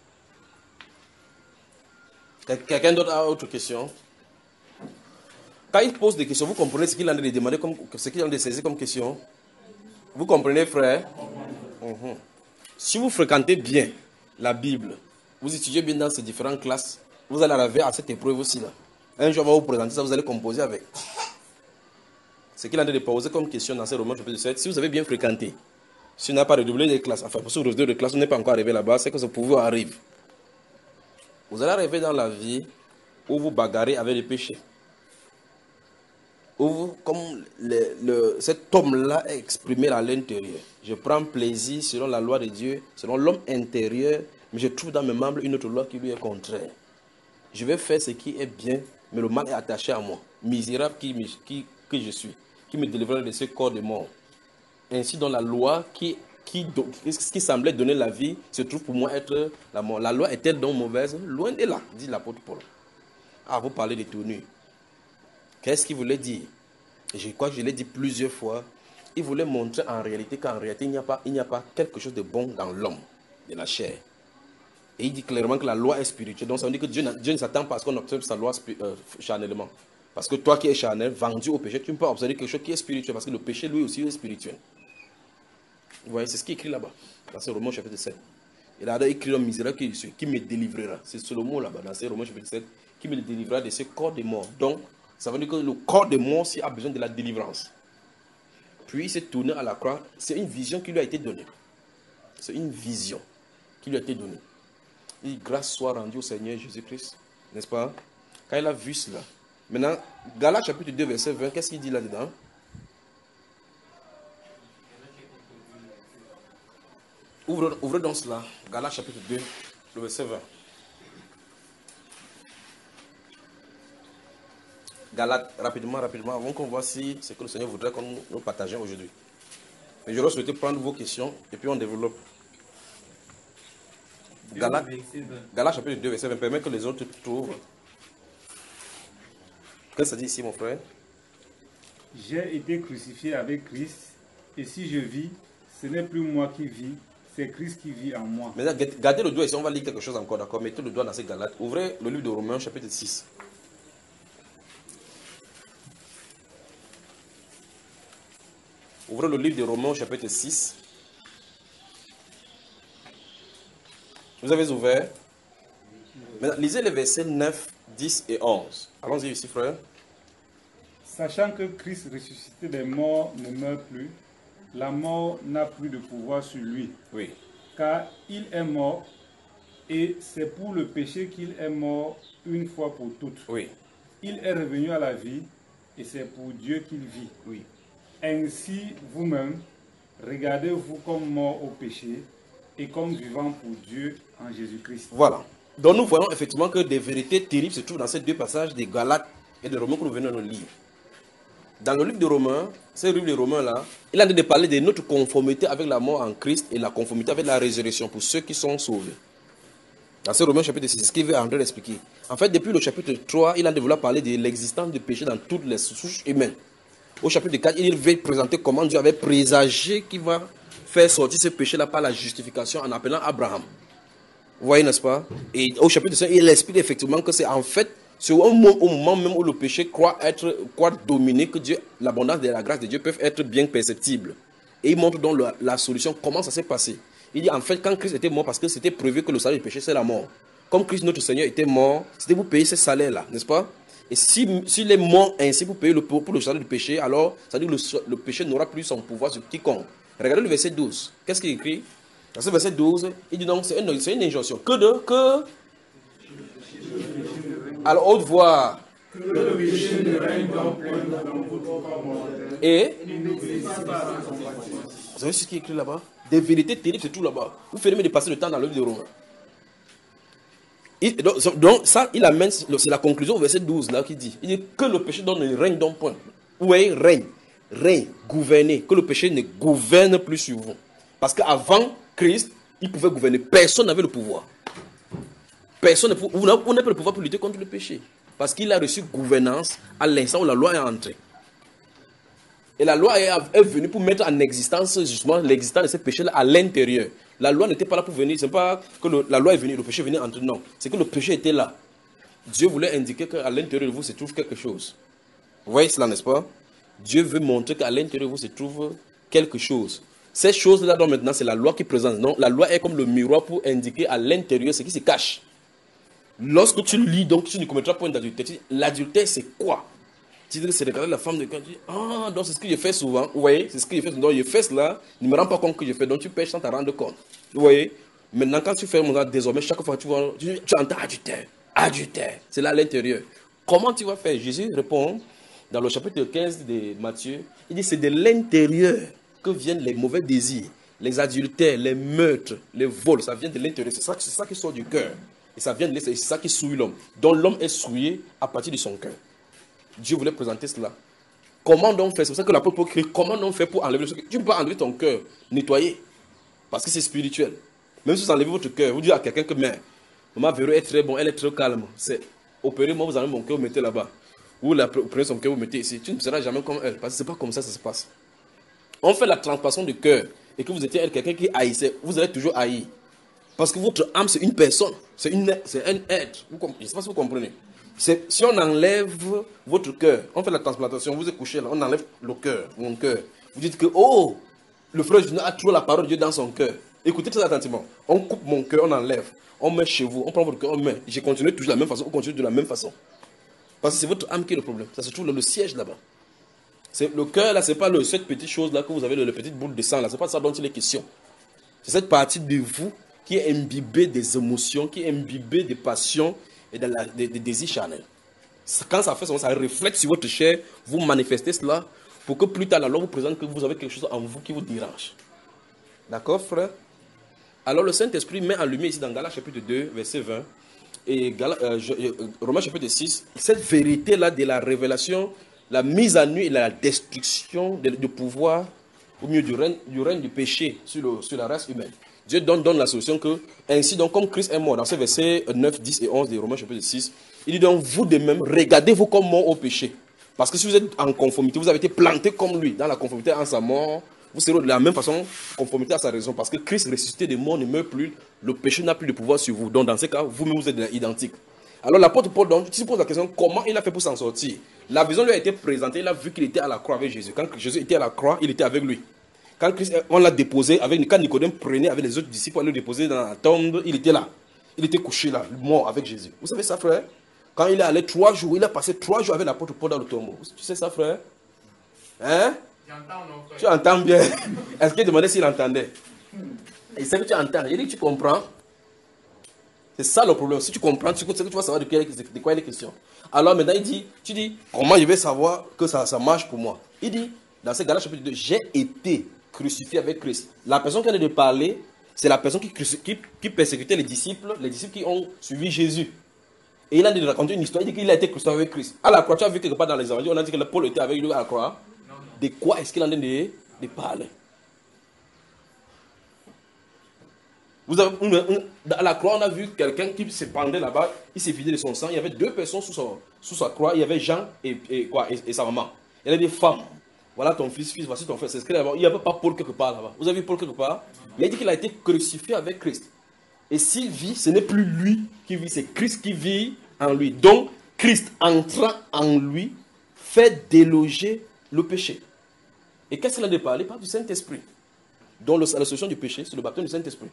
Quelqu'un d'autre a autre question? Quand il pose des questions, vous comprenez ce qu'il a de demander, comme, ce qu'il a de saisir comme question? Vous comprenez, frère? Mmh. Si vous fréquentez bien la Bible, vous étudiez bien dans ces différentes classes, vous allez arriver à cette épreuve aussi là. Un jour, on va vous présenter ça, vous allez composer avec. Ce qu'il a de poser comme question dans ces Romains chapitre sept, si vous avez bien fréquenté, si vous n'avez pas redoublé les classes, enfin, pour ceux qui redoublent les classes, vous n'êtes pas encore arrivé là-bas, c'est que ce pouvoir arrive. Vous allez arriver dans la vie où vous bagarrez avec les péchés. Où vous, comme le, le, cet homme-là est exprimé à l'intérieur. Je prends plaisir selon la loi de Dieu, selon l'homme intérieur, mais je trouve dans mes membres une autre loi qui lui est contraire. Je vais faire ce qui est bien, mais le mal est attaché à moi. Misérable qui, qui, que je suis, qui me délivre de ce corps de mort. Ainsi, dans la loi qui, qui, qui semblait donner la vie, se trouve pour moi être la mort. La loi est-elle donc mauvaise? Loin de là, dit l'apôtre Paul. Ah, vous parlez de tournure. Qu'est-ce qu'il voulait dire? Je crois que je l'ai dit plusieurs fois. Il voulait montrer en réalité qu'en réalité, il n'y a pas, il n'y a pas quelque chose de bon dans l'homme, de la chair. Et il dit clairement que la loi est spirituelle. Donc ça veut dire que Dieu, Dieu ne s'attend pas à ce qu'on observe sa loi euh, charnellement. Parce que toi qui es charnel, vendu au péché, tu ne peux pas observer quelque chose qui est spirituel. Parce que le péché, lui aussi, est spirituel. Vous voyez, c'est ce qui est écrit là-bas. Dans ce Romains chapitre sept. Il a écrit l'homme misérable qui, qui me délivrera. C'est le mot là-bas, dans ce Romains chapitre sept, qui me délivrera de ce corps de mort. Donc, ça veut dire que le corps de mort aussi a besoin de la délivrance. Puis il s'est tourné à la croix. C'est une vision qui lui a été donnée. C'est une vision qui lui a été donnée. Et grâce soit rendue au Seigneur Jésus-Christ. N'est-ce pas? Quand il a vu cela. Maintenant, Galates chapitre deux, verset vingt, qu'est-ce qu'il dit là-dedans? Ouvre, ouvre donc cela. Galates chapitre deux, le verset vingt. Galates, rapidement, rapidement, avant qu'on voit si c'est que le Seigneur voudrait que nous, nous partagions aujourd'hui. Et j'aurais souhaité prendre vos questions et puis on développe. Galates, Galates chapitre deux, verset vingt. Permet que les autres trouvent. Qu'est-ce que ça dit ici, mon frère? J'ai été crucifié avec Christ, et si je vis, ce n'est plus moi qui vis, c'est Christ qui vit en moi. Maintenant, gardez le doigt ici, on va lire quelque chose encore, d'accord? Mettez le doigt dans ces Galates. Ouvrez le livre de Romains, chapitre six. Ouvrez le livre de Romains, chapitre six. Vous avez ouvert. Maintenant, lisez les versets neuf, dix et onze. Allons-y ici, frère. Sachant que Christ ressuscité des morts ne meurt plus, la mort n'a plus de pouvoir sur lui. Oui. Car il est mort, et c'est pour le péché qu'il est mort une fois pour toutes. Oui. Il est revenu à la vie, et c'est pour Dieu qu'il vit. Oui. Ainsi, vous-même, regardez-vous comme mort au péché, et comme vivant pour Dieu en Jésus-Christ. Voilà. Donc nous voyons effectivement que des vérités terribles se trouvent dans ces deux passages des Galates et de Romains que nous venons de lire. Dans le livre de Romains, ce livre de Romains-là, il a de parler de notre conformité avec la mort en Christ et la conformité avec la résurrection pour ceux qui sont sauvés. Dans ce Romains chapitre six, c'est ce qu'il veut André expliquer. En fait, depuis le chapitre trois, il a développé parler de l'existence du péché dans toutes les souches humaines. Au chapitre quatre, il veut présenter comment Dieu avait présagé qu'il va faire sortir ce péché-là par la justification en appelant Abraham. Vous voyez, n'est-ce pas? Et au chapitre cinq, il explique effectivement que c'est en fait, c'est au moment même où le péché croit être, croit dominer, que Dieu, l'abondance de la grâce de Dieu peuvent être bien perceptibles. Et il montre donc la, la solution, comment ça s'est passé. Il dit en fait, quand Christ était mort, parce que c'était prévu que le salaire du péché, c'est la mort. Comme Christ, notre Seigneur, était mort, c'était pour payer ce salaire-là, n'est-ce pas? Et s'il si, si est mort ainsi pour payer le, pour le salaire du péché, alors ça veut dire que le, le péché n'aura plus son pouvoir sur quiconque. Regardez le verset douze. Qu'est-ce qu'il écrit? Dans ce verset douze, il dit donc, c'est une, une injonction. Que de, que... Alors, haute voix. Que le péché ne règne donc point dans votre corps mortel. Et vous savez ce qui est écrit là-bas? Des vérités terribles, c'est tout là-bas. Vous faites même de passer le temps dans le livre de Romains. Il, donc, donc, ça, il amène, c'est la conclusion au verset douze là qui dit, il dit que le péché donc ne règne donc point. Vous voyez, règne, règne, gouverner, que le péché ne gouverne plus sur vous. Parce qu'avant Christ, il pouvait gouverner. Personne n'avait le pouvoir. Personne ne vous n'avez pas le pouvoir pour lutter contre le péché. Parce qu'il a reçu gouvernance à l'instant où la loi est entrée. Et la loi est, est venue pour mettre en existence justement l'existence de ce péché-là à l'intérieur. La loi n'était pas là pour venir. Ce n'est pas que le, la loi est venue, le péché venait entrer. Non, c'est que le péché était là. Dieu voulait indiquer qu'à l'intérieur de vous se trouve quelque chose. Vous voyez cela, n'est-ce pas? Dieu veut montrer qu'à l'intérieur de vous se trouve quelque chose. Ces choses-là, donc maintenant, c'est la loi qui présente. Non, la loi est comme le miroir pour indiquer à l'intérieur ce qui se cache. Lorsque tu lis, donc tu ne commettras point d'adultère. L'adultère, c'est quoi? Tu dis que c'est regarder la femme de quand tu dis, ah, donc c'est ce que je fais souvent. Vous voyez, c'est ce que je fais. Donc je fais cela, ne me rends pas compte que je fais. Donc tu pêches sans t'en rendre compte. Vous voyez? Maintenant, quand tu fais mon art, désormais, chaque fois que tu vois, tu, tu entends adultère, adultère. C'est là à l'intérieur. Comment tu vas faire? Jésus répond dans le chapitre quinze de Matthieu. Il dit, c'est de l'intérieur que viennent les mauvais désirs, les adultères, les meurtres, les vols. Ça vient de l'intérieur. C'est ça, c'est ça qui sort du cœur. Et ça vient de l'intérieur. C'est ça qui souille l'homme. Donc l'homme est souillé à partir de son cœur. Dieu voulait présenter cela. Comment donc faire? C'est pour ça que l'apôtre Paul crie, comment donc faire pour enlever le cœur? Tu ne peux pas enlever ton cœur, nettoyer. Parce que c'est spirituel. Même si vous enlevez votre cœur, vous dites à quelqu'un que mais, maman Véro est très bon, elle est très calme. C'est opérez, moi vous enlevez mon cœur, vous mettez là-bas. Vous la, prenez son cœur, vous mettez ici. Tu ne seras jamais comme elle. Parce que ce n'est pas comme ça que ça se passe. On fait la transplantation du cœur et que vous étiez elle, quelqu'un qui haïssait, vous allez toujours haïr. Parce que votre âme, c'est une personne. C'est un être. Vous, je ne sais pas si vous comprenez. Si on enlève votre cœur, on fait la transplantation, vous êtes couché là, on enlève le cœur, mon cœur. Vous dites que, oh, le frère Julien a toujours la parole de Dieu dans son cœur. Écoutez très attentivement. On coupe mon cœur, on enlève. On met chez vous, on prend votre cœur, on met. Je continue toujours de la même façon, on continue de la même façon. Parce que c'est votre âme qui est le problème. Ça se trouve dans le siège là-bas. Le cœur là, c'est pas le, cette petite chose là que vous avez, le, le petite boule de sang là. C'est pas ça dont il est question. C'est cette partie de vous qui est imbibée des émotions, qui est imbibée des passions et de la, des, des désirs charnels. Quand ça fait ça, ça reflète sur votre chair, vous manifestez cela pour que plus tard la loi vous présente que vous avez quelque chose en vous qui vous dérange. D'accord, frère? Alors le Saint-Esprit met en lumière ici dans Galates chapitre deux, verset vingt, et Gala, euh, euh, Romains chapitre six, cette vérité-là de la révélation, la mise à nu et la destruction du pouvoir au milieu du règne du, règne du péché sur, le, sur la race humaine. Dieu donne, donne la solution que, ainsi donc, comme Christ est mort, dans ces versets neuf, dix et onze des Romains chapitre six, il dit donc, vous de même, regardez-vous comme mort au péché. Parce que si vous êtes en conformité, vous avez été planté comme lui, dans la conformité en sa mort, vous serez de la même façon conformité à sa raison. Parce que Christ ressuscité des morts ne meurt plus, le péché n'a plus de pouvoir sur vous. Donc dans ce cas, vous-même vous êtes identiques. Alors l'apôtre Paul, donc, tu te poses la question, comment il a fait pour s'en sortir? La vision lui a été présentée, il a vu qu'il était à la croix avec Jésus. Quand Jésus était à la croix, il était avec lui. Quand Christ, on l'a déposé, avec, quand Nicodème prenait avec les autres disciples, on l'a déposé dans la tombe, il était là. Il était couché là, mort avec Jésus. Vous savez ça, frère? Quand il est allé trois jours, il a passé trois jours avec l'apôtre Paul dans le tombeau. Tu sais ça, frère? Hein? J'entends, non, frère. Tu entends bien? Est-ce qu'il demandait s'il entendait? Il sait que tu entends. Il dit que tu comprends. C'est ça le problème. Si tu comprends, tu sais que tu vas savoir de, quelle, de quoi il est question. Alors maintenant, il dit, tu dis, comment je vais savoir que ça, ça marche pour moi? Il dit, dans ce Galates chapitre deux, j'ai été crucifié avec Christ. La personne qui vient de parler, c'est la personne qui, qui, qui persécutait les disciples, les disciples qui ont suivi Jésus. Et il a dit de raconter une histoire, il dit qu'il a été crucifié avec Christ. À la croix, tu as vu quelque part dans les évangiles, on a dit que Paul était avec lui à la croix. Non, non. De quoi est-ce qu'il en est de, de parler? Vous avez, une, une, à la croix, on a vu quelqu'un qui se pendait là-bas, il s'est vidé de son sang. Il y avait deux personnes sous, son, sous sa croix. Il y avait Jean et, et, quoi, et, et sa maman. Il y avait des femmes. Voilà ton fils, fils, voici ton frère. C'est ce qu'il y avait. Il n'y avait pas Paul quelque part là-bas. Vous avez vu Paul quelque part? Il a dit qu'il a été crucifié avec Christ. Et s'il vit, ce n'est plus lui qui vit, c'est Christ qui vit en lui. Donc, Christ entrant en lui fait déloger le péché. Et qu'est-ce qu'il a de parler? Il parle du Saint-Esprit. Donc, le, la solution du péché, c'est le baptême du Saint-Esprit.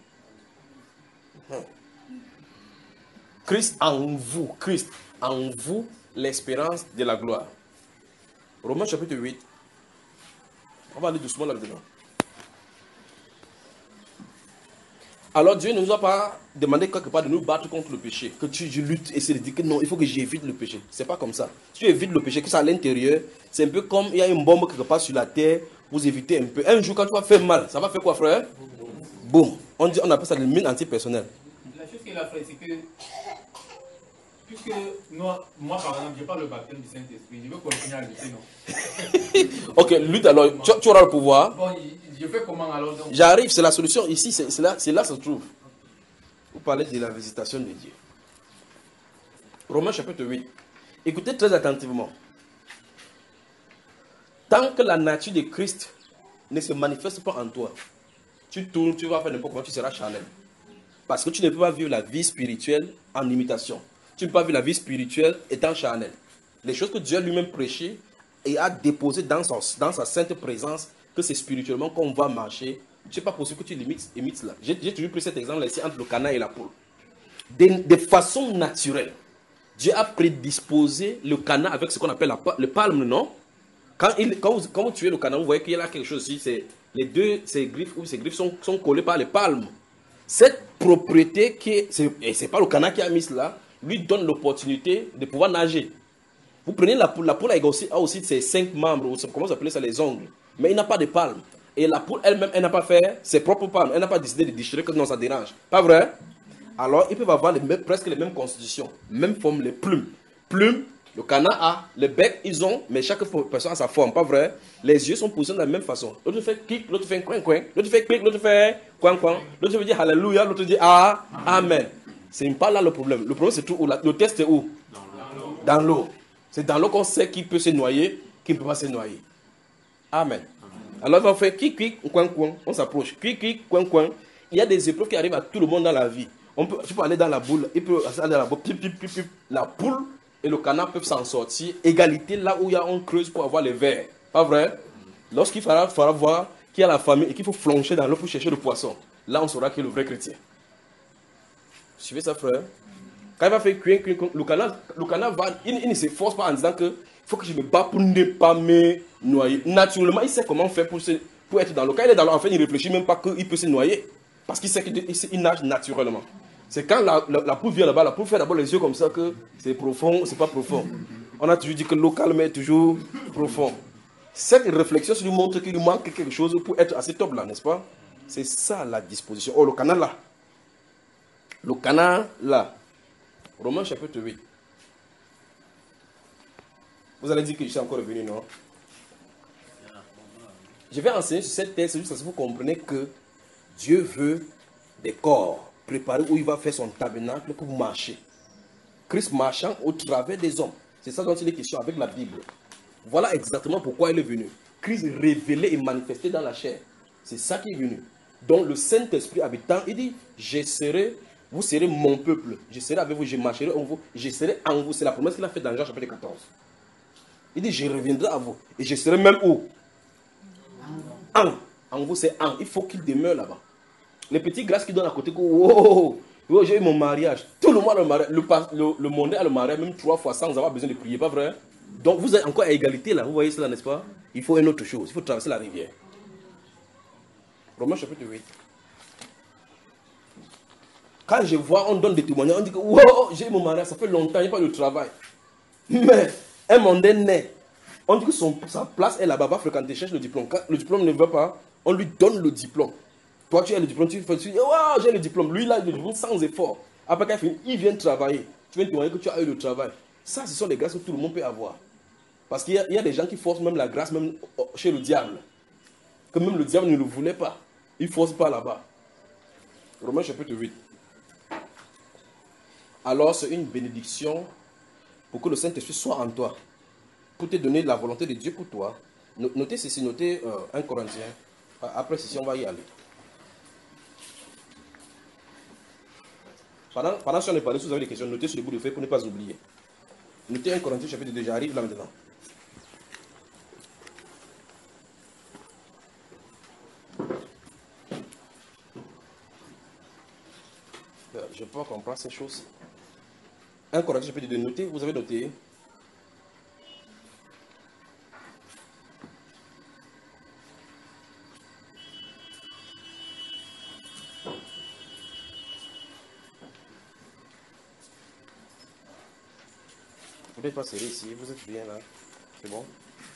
Christ en vous, Christ en vous, l'espérance de la gloire. Romains chapitre huit. On va aller doucement là-dedans. Alors Dieu ne nous a pas demandé quelque part de nous battre contre le péché, que tu luttes et c'est de dire que non, il faut que j'évite le péché. C'est pas comme ça. Si tu évites le péché, que c'est à l'intérieur, c'est un peu comme il y a une bombe quelque part sur la terre, vous évitez un peu. Un jour quand tu vas faire mal, ça va faire quoi, frère? Boum. On dit, on appelle ça le mine antipersonnel. La chose qu'il a fait, c'est que puisque moi, moi, par exemple, je n'ai pas le baptême du Saint-Esprit, je veux continuer à lutter, non? Ok, lutte alors, tu, tu auras le pouvoir. Bon, je fais comment alors donc? J'arrive, c'est la solution ici, c'est là, c'est là que ça se trouve. Vous parlez de la visitation de Dieu. Romains chapitre huit. Écoutez très attentivement. Tant que la nature de Christ ne se manifeste pas en toi, tu tournes, tu vas faire n'importe quoi, tu seras charnel. Parce que tu ne peux pas vivre la vie spirituelle en imitation. Tu ne peux pas vivre la vie spirituelle étant charnel. Les choses que Dieu lui-même prêchait et a déposées dans, son, dans sa sainte présence, que c'est spirituellement qu'on va marcher, ce n'est pas possible que tu limites, imites cela. J'ai toujours pris cet exemple ici entre le canard et la poule. De, de façon naturelle, Dieu a prédisposé le canard avec ce qu'on appelle la, le palme, non? Quand, il, quand, vous, quand vous tuez le canard, vous voyez qu'il y a là quelque chose ici. Les deux, ces griffes, ou ces griffes sont, sont collées par les palmes. Cette propriété, qui est, c'est, et ce n'est pas le canard qui a mis cela, lui donne l'opportunité de pouvoir nager. Vous prenez la poule, la poule a aussi, a aussi ses cinq membres, ou comment vous appelez ça, les ongles. Mais il n'a pas de palme. Et la poule elle-même, elle n'a pas fait ses propres palmes. Elle n'a pas décidé de déchirer que non, ça dérange. Pas vrai? Alors, ils peuvent avoir les mêmes, presque les mêmes constitutions. Même forme, les plumes. Plumes, le canard a, le bec, ils ont, mais chaque personne a sa forme. Pas vrai? Les yeux sont positionnés de la même façon. L'autre fait clic, l'autre fait coin, coin. L'autre fait clic, l'autre fait coin, coin. L'autre veut dire alléluia, l'autre dit ah, amen. C'est pas là le problème. Le problème, c'est tout où? Le test est où? Dans l'eau. C'est dans l'eau qu'on sait qui peut se noyer, qui ne peut pas se noyer. Amen. Alors, on va faire clic, clic, coin, coin. On s'approche. Clic, clic, coin, coin. Il y a des épreuves qui arrivent à tout le monde dans la vie. On peut, tu peux aller dans la boule, il peut aller dans la boule, pip, pip, pip, pip. La poule et le canard peuvent s'en sortir. Égalité là où il y a un creuse pour avoir les vers. Pas vrai? Lorsqu'il faudra, faudra voir qu'il y a la famille et qu'il faut flancher dans l'eau pour chercher le poisson, là on saura qui est le vrai chrétien. Suivez ça, frère? Quand il va faire cuire, cuire, le canard, le canard va, il, il ne se force pas en disant que il faut que je me bats pour ne pas me noyer. Naturellement, il sait comment faire pour, se, pour être dans l'eau. Quand il est dans l'eau, en fait, il ne réfléchit même pas qu'il peut se noyer. Parce qu'il sait qu'il nage naturellement. C'est quand la, la, la poule vient là-bas, la poule fait d'abord les yeux comme ça que c'est profond, c'est pas profond. On a toujours dit que l'eau calme est toujours profond. Cette réflexion lui montre qu'il lui manque quelque chose pour être assez top là, n'est-ce pas? C'est ça la disposition. Oh, le canard là. Le canard là. Romains chapitre huit. Vous allez dire que je suis encore revenu, non? je vais enseigner sur cette thèse juste parce que vous comprenez que Dieu veut des corps préparés où il va faire son tabernacle pour marcher. Christ marchant au travers des hommes. C'est ça dont il est question avec la Bible. Voilà exactement pourquoi il est venu. Christ révélé et manifesté dans la chair. C'est ça qui est venu. Donc le Saint-Esprit habitant, il dit, je serai, vous serez mon peuple. Je serai avec vous, je marcherai en vous, je serai en vous. C'est la promesse qu'il a faite dans Jean chapitre quatorze. Il dit, je reviendrai à vous. Et je serai même où? En. En vous, c'est en. Il faut qu'il demeure là-bas. Les petites grâces qu'il donne à côté, oh, oh, j'ai eu mon mariage. Tout le monde a le mariage. Le, le, le monde a le mariage, même trois fois sans avoir besoin de prier, pas vrai? Donc vous êtes encore à égalité là. Vous voyez cela, n'est-ce pas? Il faut une autre chose. Il faut traverser la rivière. Romains chapitre huit. Quand je vois, on donne des témoignages, on dit que wow, j'ai eu mon mariage, ça fait longtemps, il n'y a pas de travail. Mais un mondain naît. On dit que son, sa place est là-bas, va fréquenter, cherche le diplôme. Quand le diplôme ne va pas, on lui donne le diplôme. Toi, tu as le diplôme, tu fais, tu dis, wow, j'ai le diplôme. Lui, il a le diplôme sans effort. Après, quand il finit, il vient travailler. Tu viens témoigner que tu as eu le travail. Ça, ce sont des grâces que tout le monde peut avoir. Parce qu'il y, y a des gens qui forcent même la grâce, même chez le diable. Que même le diable ne le voulait pas. Il ne force pas là-bas. Romains chapitre huit. Alors, c'est une bénédiction pour que le Saint-Esprit soit en toi. Pour te donner la volonté de Dieu pour toi. Notez ceci, notez euh, un Corinthien. Après ceci, on va y aller. Pendant, pendant que on est parlé, si vous avez des questions, notez sur le bout de feuille pour ne pas oublier. Notez un Corinthien chapitre deux, j'arrive là maintenant. Je ne peux pas comprendre ces choses. un Corinthien chapitre deux, notez, vous avez noté. Vous n'êtes pas serré ici, vous êtes bien là. C'est bon?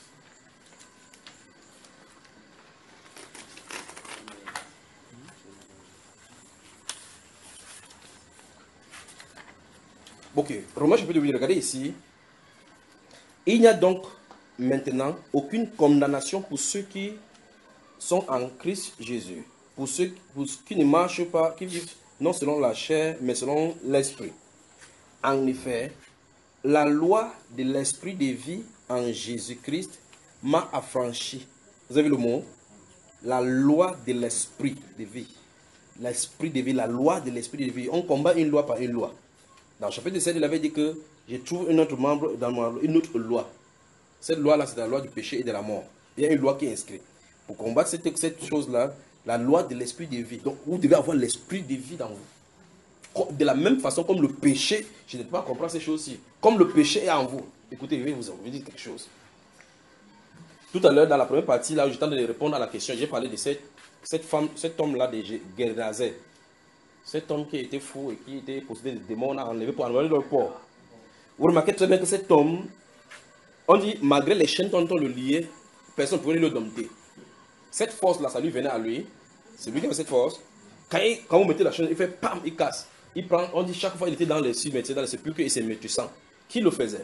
Ok, Romains chapitre huit, regardez ici. Il n'y a donc maintenant aucune condamnation pour ceux qui sont en Christ Jésus. Pour ceux, pour ceux qui ne marchent pas, qui vivent non selon la chair, mais selon l'esprit. En effet, la loi de l'esprit de vie en Jésus-Christ m'a affranchi. Vous avez le mot? La loi de l'esprit de vie. L'esprit de vie, la loi de l'esprit de vie. On combat une loi par une loi. Dans le chapitre sept, il avait dit que je trouve un autre membre dans mon, une autre loi. Cette loi-là, c'est la loi du péché et de la mort. Il y a une loi qui est inscrite. Pour combattre cette, cette chose-là, la loi de l'esprit de vie. Donc, vous devez avoir l'esprit de vie dans vous. De la même façon comme le péché, je ne peux pas comprendre ces choses-ci. Comme le péché est en vous. Écoutez, je vais vous, vous dire quelque chose. Tout à l'heure, dans la première partie, là où j'étais en train de répondre à la question, j'ai parlé de cette, cette femme, cet homme-là de Géraser. Cet homme qui était fou et qui était possédé de démons, on a enlevé pour enlever leur corps. Vous remarquez très bien que cet homme, on dit, malgré les chaînes dont on le liait, personne ne pouvait le dompter. Cette force-là, ça lui venait à lui. C'est lui qui avait cette force. Quand, il, quand vous mettez la chaîne, il fait pam, il casse. Il prend, on dit, chaque fois il était dans les cimetières, dans les sépulcres, il s'est mis du sang. Qui le faisait?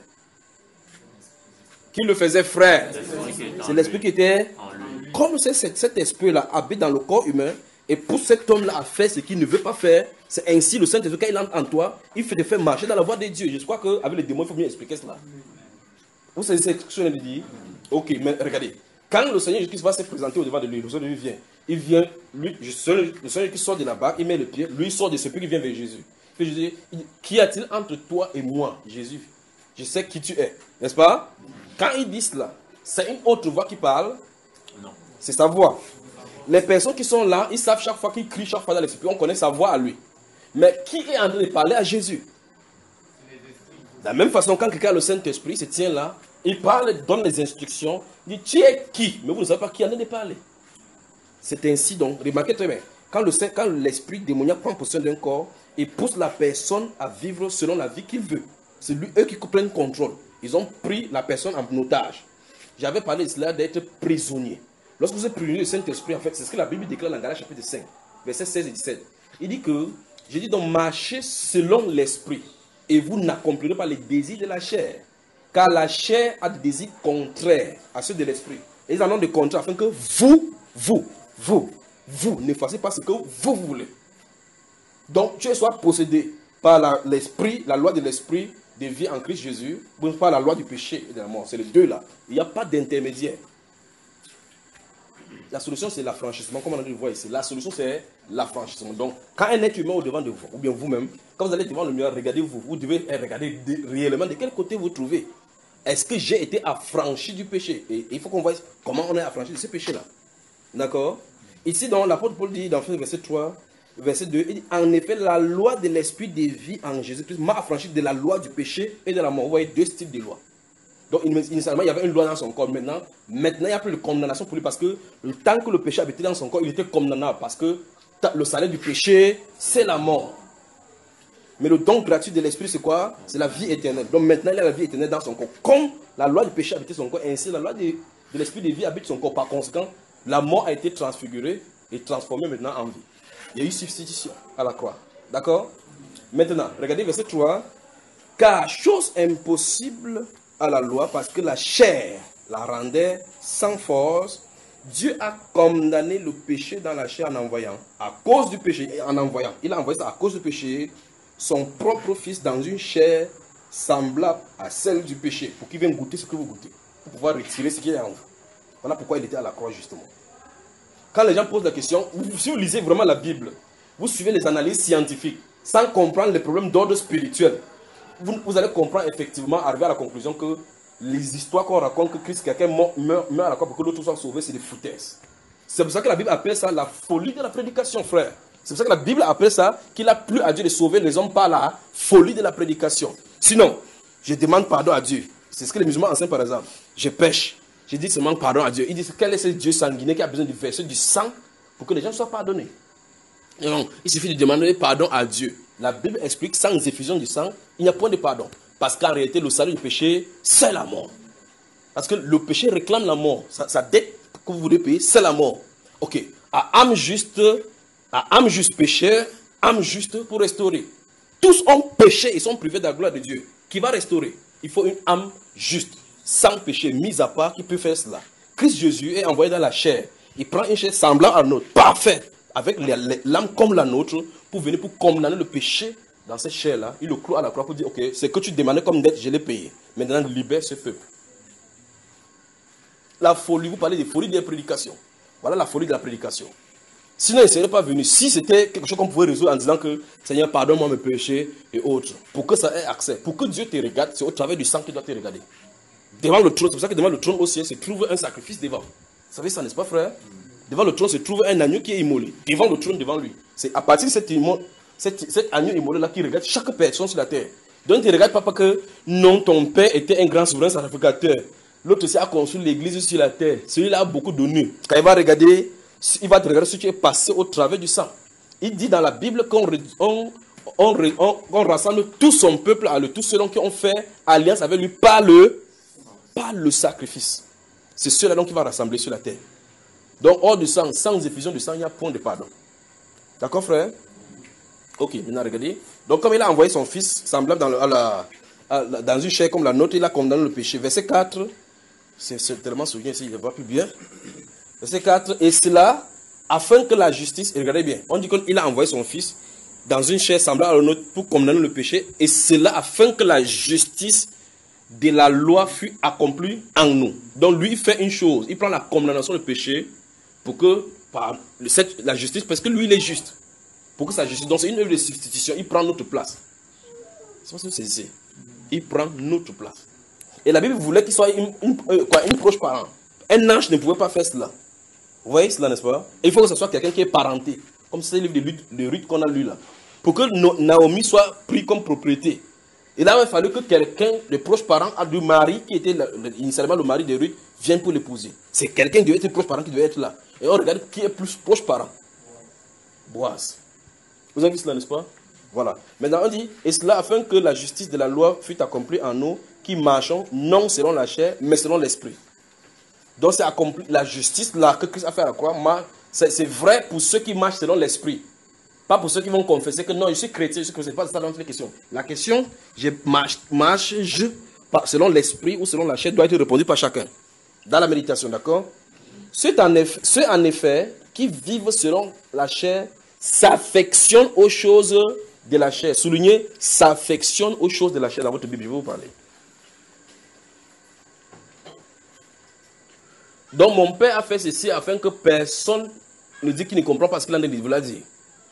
Qui le faisait, frère? C'est l'esprit qui était. Comme c'est cet, cet esprit-là habite dans le corps humain, et pour cet homme-là à faire ce qu'il ne veut pas faire, c'est ainsi le Saint-Esprit, quand il entre en toi, il fait te faire marcher dans la voie de Dieu. Je crois qu'avec les démons, il faut bien expliquer cela. Vous savez ce que je viens de dire? Ok, mais regardez. Quand le Seigneur Jésus va se présenter au devant de lui, le Seigneur lui vient. Il vient, lui, le Seigneur qui sort de la barque, il met le pied, lui il sort de ce pied qui vient vers Jésus. Puis Jésus dit, qu'y a-t-il entre toi et moi, Jésus? Je sais qui tu es, n'est-ce pas? Quand il dit cela, c'est une autre voix qui parle? Non. C'est sa voix. Les personnes qui sont là, ils savent chaque fois qu'il crie, chaque fois dans l'esprit, on connaît sa voix à lui. Mais qui est en train de parler à Jésus? De la même façon, quand quelqu'un a le Saint-Esprit, se tient là, il parle, donne les instructions, il dit, tu es qui? Mais vous ne savez pas qui est en train de parler. C'est ainsi donc, remarquez très bien, quand l'esprit démoniaque prend possession d'un corps, il pousse la personne à vivre selon la vie qu'il veut. C'est lui, eux qui prennent contrôle. Ils ont pris la personne en otage. J'avais parlé de cela d'être prisonnier. Lorsque vous êtes prisonnier du Saint-Esprit, en fait, c'est ce que la Bible déclare dans Galates chapitre cinq, versets seize et dix-sept. Il dit que, je dis donc, marchez selon l'Esprit, et vous n'accomplirez pas les désirs de la chair. Car la chair a des désirs contraires à ceux de l'Esprit. Et ils en ont des contrats afin que vous, vous, vous, vous ne fassiez pas ce que vous, vous voulez. Donc, tu es soit possédé par l'esprit, la, la loi de l'esprit de vie en Christ Jésus, ou par la loi du péché et de la mort. C'est les deux là. Il n'y a pas d'intermédiaire. La solution, c'est l'affranchissement, comme on a dit, voir ici. La solution, c'est l'affranchissement. Donc, quand un être humain est au-devant de vous, ou bien vous-même, quand vous allez devant le miroir, regardez-vous. Vous devez regarder de, réellement de quel côté vous trouvez. Est-ce que j'ai été affranchi du péché? Et il faut qu'on voie comment on est affranchi de ce péché-là. D'accord? Ici, dans l'apôtre Paul dit, dans le verset trois, verset deux, il dit, en effet, la loi de l'esprit de vie en Jésus-Christ m'a affranchi de la loi du péché et de la mort. Vous voyez deux styles de loi. Donc, initialement, il y avait une loi dans son corps. Maintenant, maintenant il n'y a plus de condamnation pour lui parce que tant que le péché habitait dans son corps, il était condamnable parce que le salaire du péché, c'est la mort. Mais le don gratuit de l'esprit, c'est quoi? C'est la vie éternelle. Donc maintenant, il a la vie éternelle dans son corps. Comme la loi du péché habitait son corps, ainsi la loi de, de l'esprit de vie habite son corps. Par conséquent, la mort a été transfigurée et transformée maintenant en vie. Il y a eu substitution à la croix. D'accord? Maintenant, regardez verset trois. Car chose impossible à la loi, parce que la chair la rendait sans force, Dieu a condamné le péché dans la chair en envoyant, à cause du péché, en envoyant, il a envoyé ça à cause du péché, son propre fils dans une chair semblable à celle du péché, pour qu'il vienne goûter ce que vous goûtez, pour pouvoir retirer ce qui est en vous. Voilà pourquoi il était à la croix justement. Quand les gens posent la question, si vous lisez vraiment la Bible, vous suivez les analyses scientifiques, sans comprendre les problèmes d'ordre spirituel, vous, vous allez comprendre effectivement, arriver à la conclusion que les histoires qu'on raconte que Christ, quelqu'un meurt, meurt, meurt à la croix pour que l'autre soit sauvé, c'est des foutaises. C'est pour ça que la Bible appelle ça la folie de la prédication, frère. C'est pour ça que la Bible appelle ça qu'il a plu à Dieu de sauver les hommes par la folie de la prédication. Sinon, je demande pardon à Dieu. C'est ce que les musulmans enseignent par exemple. Je pêche. Je dis seulement pardon à Dieu. Ils disent quel est ce Dieu sanguinaire qui a besoin de verser du sang pour que les gens soient pardonnés. Et donc, il suffit de demander pardon à Dieu. La Bible explique sans effusion du sang, il n'y a point de pardon. Parce qu'en réalité, le salut du péché, c'est la mort. Parce que le péché réclame la mort. Sa, sa dette que vous voulez payer, c'est la mort. Ok. À âme juste, à âme juste pécheur, âme juste pour restaurer. Tous ont péché et sont privés de la gloire de Dieu. Qui va restaurer? Il faut une âme juste, sans péché, mise à part, qui peut faire cela. Christ Jésus est envoyé dans la chair. Il prend une chair semblable à la nôtre, parfaite, avec l'âme comme la nôtre, pour venir pour condamner le péché dans cette chair-là. Il le cloue à la croix pour dire, ok, c'est que tu demandais comme dette, je l'ai payé. Maintenant, libère ce peuple. La folie, vous parlez de folie de la prédication. Voilà la folie de la prédication. Sinon, il ne serait pas venu. Si c'était quelque chose qu'on pouvait résoudre en disant que Seigneur, pardonne-moi mes péchés et autres, pour que ça ait accès, pour que Dieu te regarde, c'est au travers du sang qu'il doit te regarder. Devant le trône, c'est pour ça que devant le trône aussi, se trouve un sacrifice devant. Vous savez ça, n'est-ce pas, frère? Devant le trône se trouve un agneau qui est immolé. Devant le trône, devant lui. C'est à partir de cet, immo, cet, cet agneau immolé-là qui regarde chaque personne sur la terre. Donc, il ne regarde pas parce que non, ton père était un grand souverain sacrificateur. L'autre aussi a construit l'église sur la terre. Celui-là a beaucoup donné. Quand il va regarder, il va te regarder si tu es passé au travers du sang. Il dit dans la Bible qu'on on, on, on, on rassemble tout son peuple à le tout selon qui ont fait alliance avec lui par le, par le sacrifice. C'est ceux-là donc qui va rassembler sur la terre. Donc, hors du sang, sans effusion du sang, il n'y a point de pardon. D'accord, frère? Ok, maintenant regardez. Donc, comme il a envoyé son fils semblable dans, le, à la, à la, dans une chair comme la nôtre, il a condamné le péché. Verset quatre. C'est tellement souligné ici, il ne voit plus bien. Verset quatre. Et cela, afin que la justice, et regardez bien, on dit qu'il a envoyé son fils dans une chair semblable à la nôtre pour condamner le péché. Et cela, afin que la justice de la loi fût accomplie en nous. Donc lui, il fait une chose. Il prend la condamnation du péché pour que, par cette, la justice, parce que lui, il est juste. Pour que sa justice, donc c'est une œuvre de substitution, il prend notre place. C'est pas ce que c'est ici. Il prend notre place. Et la Bible voulait qu'il soit une, une, euh, quoi, une proche parent. Un ange ne pouvait pas faire cela. Vous voyez cela, n'est-ce pas? Et il faut que ce soit quelqu'un qui est parenté. Comme c'est le livre de Ruth, de Ruth qu'on a lu là. Pour que Naomi soit pris comme propriété. Et là, il fallait que quelqu'un, le proche parent du mari, qui était le, le, initialement le mari de Ruth, vienne pour l'épouser. C'est quelqu'un qui devait être proche parent qui devait être là. Et on regarde qui est plus proche parent. Boaz. Vous avez vu cela, n'est-ce pas? Voilà. Maintenant, on dit, et cela afin que la justice de la loi fût accomplie en nous, qui marchons, non selon la chair, mais selon l'esprit. Donc, c'est accompli, la justice là, que Christ a fait à la croix, c'est vrai pour ceux qui marchent selon l'esprit. Pas pour ceux qui vont confesser que non, je suis chrétien, je suis chrétien. Pas ça dans les questions. La question, je marche, marche je, selon l'esprit ou selon la chair, doit être répondue par chacun. Dans la méditation, d'accord? Ceux en, effet, ceux en effet qui vivent selon la chair s'affectionnent aux choses de la chair. Soulignez, s'affectionnent aux choses de la chair dans votre Bible, je vais vous parler. Donc mon père a fait ceci afin que personne ne dise qu'il ne comprend pas ce qu'il en est, vous l'a dit.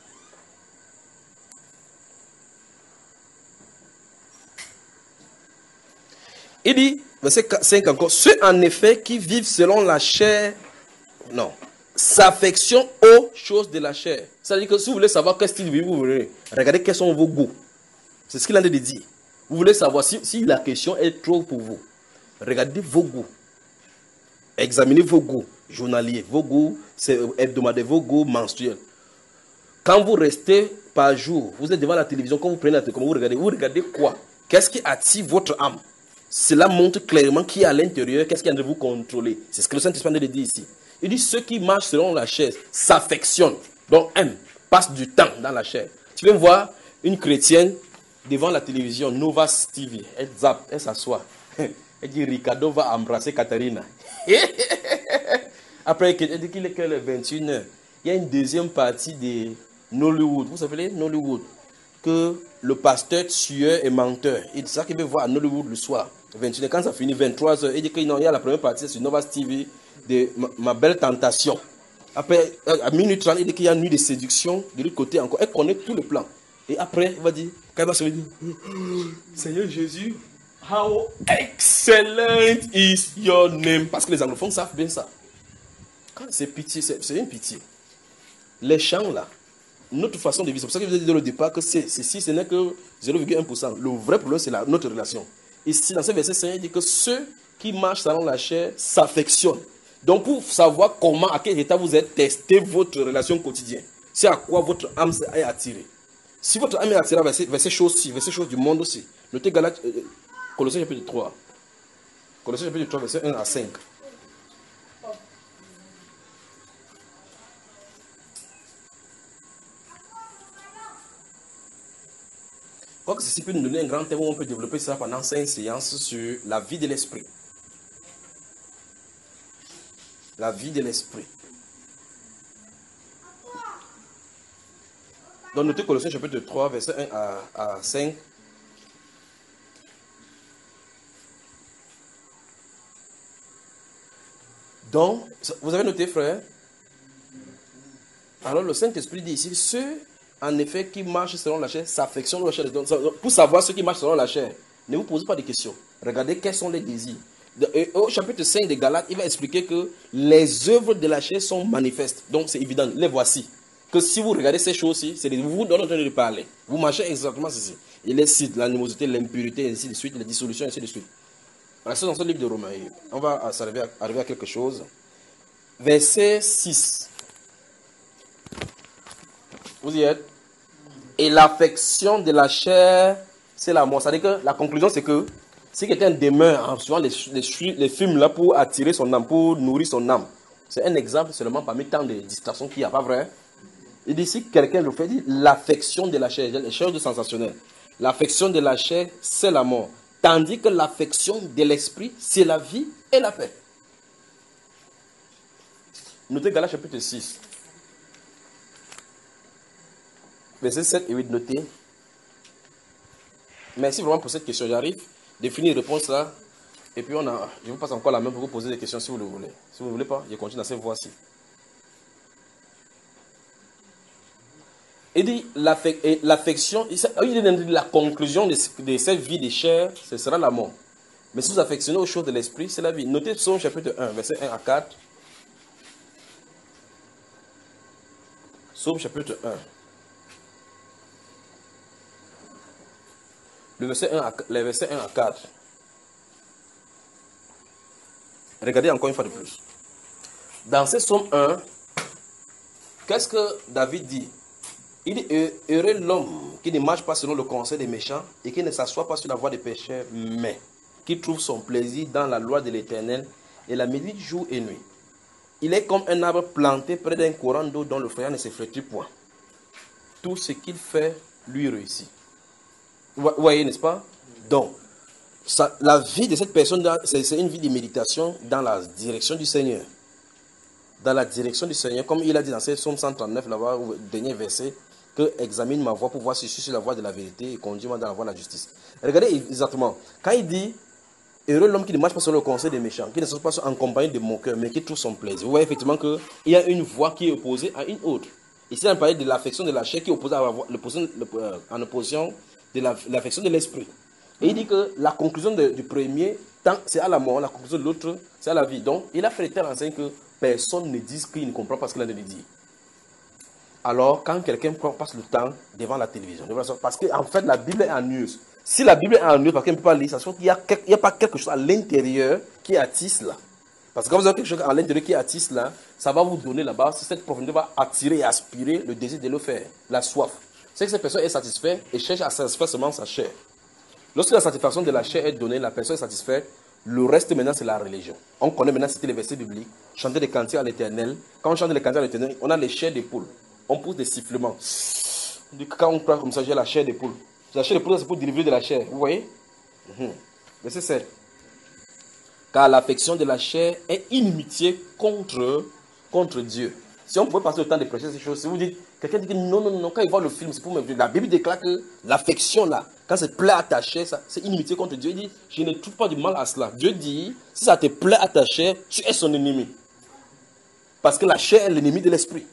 Il dit, verset cinq encore, ceux en effet qui vivent selon la chair, non, s'affectionnent aux choses de la chair. C'est-à-dire que si vous voulez savoir quel style de vie vous voulez, regardez quels sont vos goûts. C'est ce qu'il en est de dire. Vous voulez savoir si, si la question est trop pour vous. Regardez vos goûts. Examinez vos goûts journaliers, vos goûts hebdomadaires, vos goûts menstruels. Quand vous restez par jour, vous êtes devant la télévision, quand vous prenez la télévision, vous regardez, vous regardez quoi? Qu'est-ce qui attire votre âme? Cela montre clairement qui est à l'intérieur, qu'est-ce qui est en train de vous contrôler. C'est ce que le Saint-Esprit dit ici. Il dit, ceux qui marchent selon la chair s'affectionnent, donc aiment, passent du temps dans la chair. Tu viens voir une chrétienne devant la télévision, Novas T V, elle zappe, elle s'assoit. Elle dit, Ricardo va embrasser Katharina. Après, elle dit qu'il est que le vingt et une heures. Il y a une deuxième partie de Nollywood. Vous savez, Nollywood, que le pasteur tueur et menteur. C'est ça qu'il veut voir à Nollywood le soir. vingt et une heures, quand ça finit, vingt-trois heures, il dit qu'il y a la première partie sur Novas T V de ma, ma belle tentation. Après, à minuit trente, il dit qu'il y a une nuit de séduction. De l'autre côté encore, elle connaît tout le plan. Et après, il va dire, quand il va se dire, Seigneur Jésus, how excellent is your name. Parce que les anglophones savent bien ça. Quand c'est pitié, c'est une pitié. Les chants là, notre façon de vivre, c'est pour ça que je vous ai dit dès le départ que ceci, ce n'est que zéro virgule un pour cent. Le vrai problème, c'est notre relation. Ici, dans ce verset, Seigneur dit que ceux qui marchent selon la chair s'affectionnent. Donc, pour savoir comment, à quel état vous êtes, testez votre relation quotidienne. C'est à quoi votre âme est attirée. Si votre âme est attirée vers ces, vers ces choses-ci, vers ces choses du monde aussi, notez Galates, euh, Colossiens chapitre trois. Colossiens chapitre trois, verset un à cinq. Je crois que ceci peut nous donner un grand thème où on peut développer ça pendant cinq séances sur la vie de l'esprit. La vie de l'esprit. Donc, notez Colossiens chapitre trois, verset un à cinq. Donc, vous avez noté, frère? Alors, le Saint-Esprit dit ici, ceux, en effet, qui marchent selon la chair, s'affectionnent la chair. Donc, pour savoir ceux qui marchent selon la chair, ne vous posez pas de questions. Regardez quels sont les désirs. Au chapitre cinq de Galates, il va expliquer que les œuvres de la chair sont manifestes. Donc, c'est évident, les voici. Que si vous regardez ces choses-ci, c'est vous vous donnez en train de parler. Vous marchez exactement ceci. Il les cite l'animosité, l'impurité, ainsi de suite, les dissolutions, ainsi de suite. Restons dans ce livre de Romains. On va arriver à, arriver à quelque chose. Verset six. Vous y êtes? Et l'affection de la chair, c'est la mort. C'est-à-dire que la conclusion, c'est que si quelqu'un demeure en suivant les, les, les films là pour attirer son âme, pour nourrir son âme, c'est un exemple seulement parmi tant de distractions qu'il n'y a, pas vrai? Il dit si quelqu'un le fait, il dit l'affection de la chair, les choses de sensationnelles. L'affection de la chair, c'est la mort. Tandis que l'affection de l'esprit, c'est la vie et la paix. Notez Galates chapitre six. Versets sept et huit, notez. Merci vraiment pour cette question. J'arrive, définir une réponse là. Et puis on a, je vous passe encore la main pour vous poser des questions si vous le voulez. Si vous ne voulez pas, je continue dans cette voie-ci. Il dit l'affection, il dit la conclusion de, de cette vie de chair, ce sera la mort. Mais si vous affectionnez aux choses de l'esprit, c'est la vie. Notez Psaume chapitre un, verset un à quatre. Psaume chapitre un. Le verset un à, les versets un à quatre. Regardez encore une fois de plus. Dans ce Psaume un, qu'est-ce que David dit? Il dit, heureux l'homme qui ne marche pas selon le conseil des méchants et qui ne s'assoit pas sur la voie des pécheurs, mais qui trouve son plaisir dans la loi de l'Éternel et la médite jour et nuit. Il est comme un arbre planté près d'un courant d'eau dont le feuillage ne se flétrit point. Tout ce qu'il fait lui réussit. Vous voyez, n'est-ce pas? Donc, ça, la vie de cette personne, c'est une vie de méditation dans la direction du Seigneur. Dans la direction du Seigneur, comme il a dit dans ce psaume cent trente-neuf, là-bas, au dernier verset, que examine ma voie pour voir si je suis sur la voie de la vérité et conduis-moi dans la voie de la justice. Regardez exactement, quand il dit, heureux l'homme qui ne marche pas sur le conseil des méchants, qui ne se passe pas en compagnie de moqueurs, mais qui trouve son plaisir. Vous voyez effectivement qu'il y a une voie qui est opposée à une autre. Ici, on parle de l'affection de la chair qui est opposée à la voie, en opposition de l'affection de l'esprit. Et il dit que la conclusion de, du premier, c'est à la mort, la conclusion de l'autre, c'est à la vie. Donc, il a fait tel enseigne que personne ne dise qu'il ne comprend pas ce qu'il a de dire. Alors, quand quelqu'un passe le temps devant la télévision, parce qu'en fait, la Bible est ennuyeuse. Si la Bible est ennuyeuse, parce qu'elle ne peut pas lire, ça se trouve qu'il n'y a, a pas quelque chose à l'intérieur qui attise là. Parce que quand vous avez quelque chose à l'intérieur qui attise là, ça va vous donner là-bas, cette profondeur va attirer et aspirer le désir de le faire, la soif. C'est que cette personne est satisfaite et cherche à satisfaire seulement sa chair. Lorsque la satisfaction de la chair est donnée, la personne est satisfaite, le reste maintenant c'est la religion. On connaît maintenant, c'était les versets bibliques, chanter des cantiques à l'Éternel. Quand on chante des cantiques à l'Éternel, on a les chairs des poules. On pousse des sifflements. Quand on parle comme ça, j'ai la chair des poules. La chair des poules, c'est pour délivrer de la chair. Vous voyez? mmh. Verset sept. Car l'affection de la chair est inimitié contre, contre Dieu. Si on pouvait passer le temps de prêcher ces choses, si vous dites, quelqu'un dit que non, non, non, quand il voit le film, c'est pour me dire. La Bible déclare que l'affection là, quand c'est plaît à ta chair, c'est inimitié contre Dieu. Il dit, je ne trouve pas du mal à cela. Dieu dit, si ça te plaît à ta chair, tu es son ennemi. Parce que la chair est l'ennemi de l'esprit.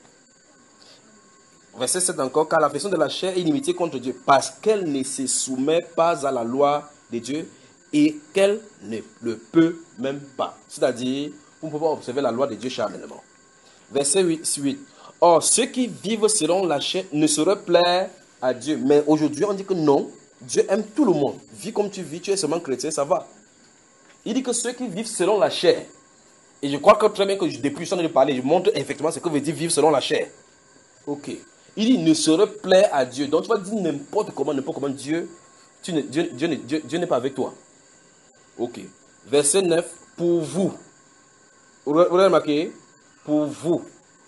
Verset sept encore, car l'affection de la chair est inimitié contre Dieu, parce qu'elle ne se soumet pas à la loi de Dieu et qu'elle ne le peut même pas. C'est-à-dire, vous ne pouvez pas observer la loi de Dieu charnellement. Verset huit. Or, ceux qui vivent selon la chair ne sauraient plaire à Dieu. Mais aujourd'hui, on dit que non, Dieu aime tout le monde. Vis comme tu vis, tu es seulement chrétien, ça va. Il dit que ceux qui vivent selon la chair, et je crois que très bien que je, depuis je suis en train de parler, je montre effectivement ce que veut dire vivre selon la chair. Ok. Il dit ne saurait plaire à Dieu. Donc tu vas dire n'importe comment, n'importe comment, Dieu, tu ne, Dieu, Dieu, Dieu, Dieu n'est pas avec toi. Ok. Verset neuf. Pour vous. Vous avez remarqué? Pour vous.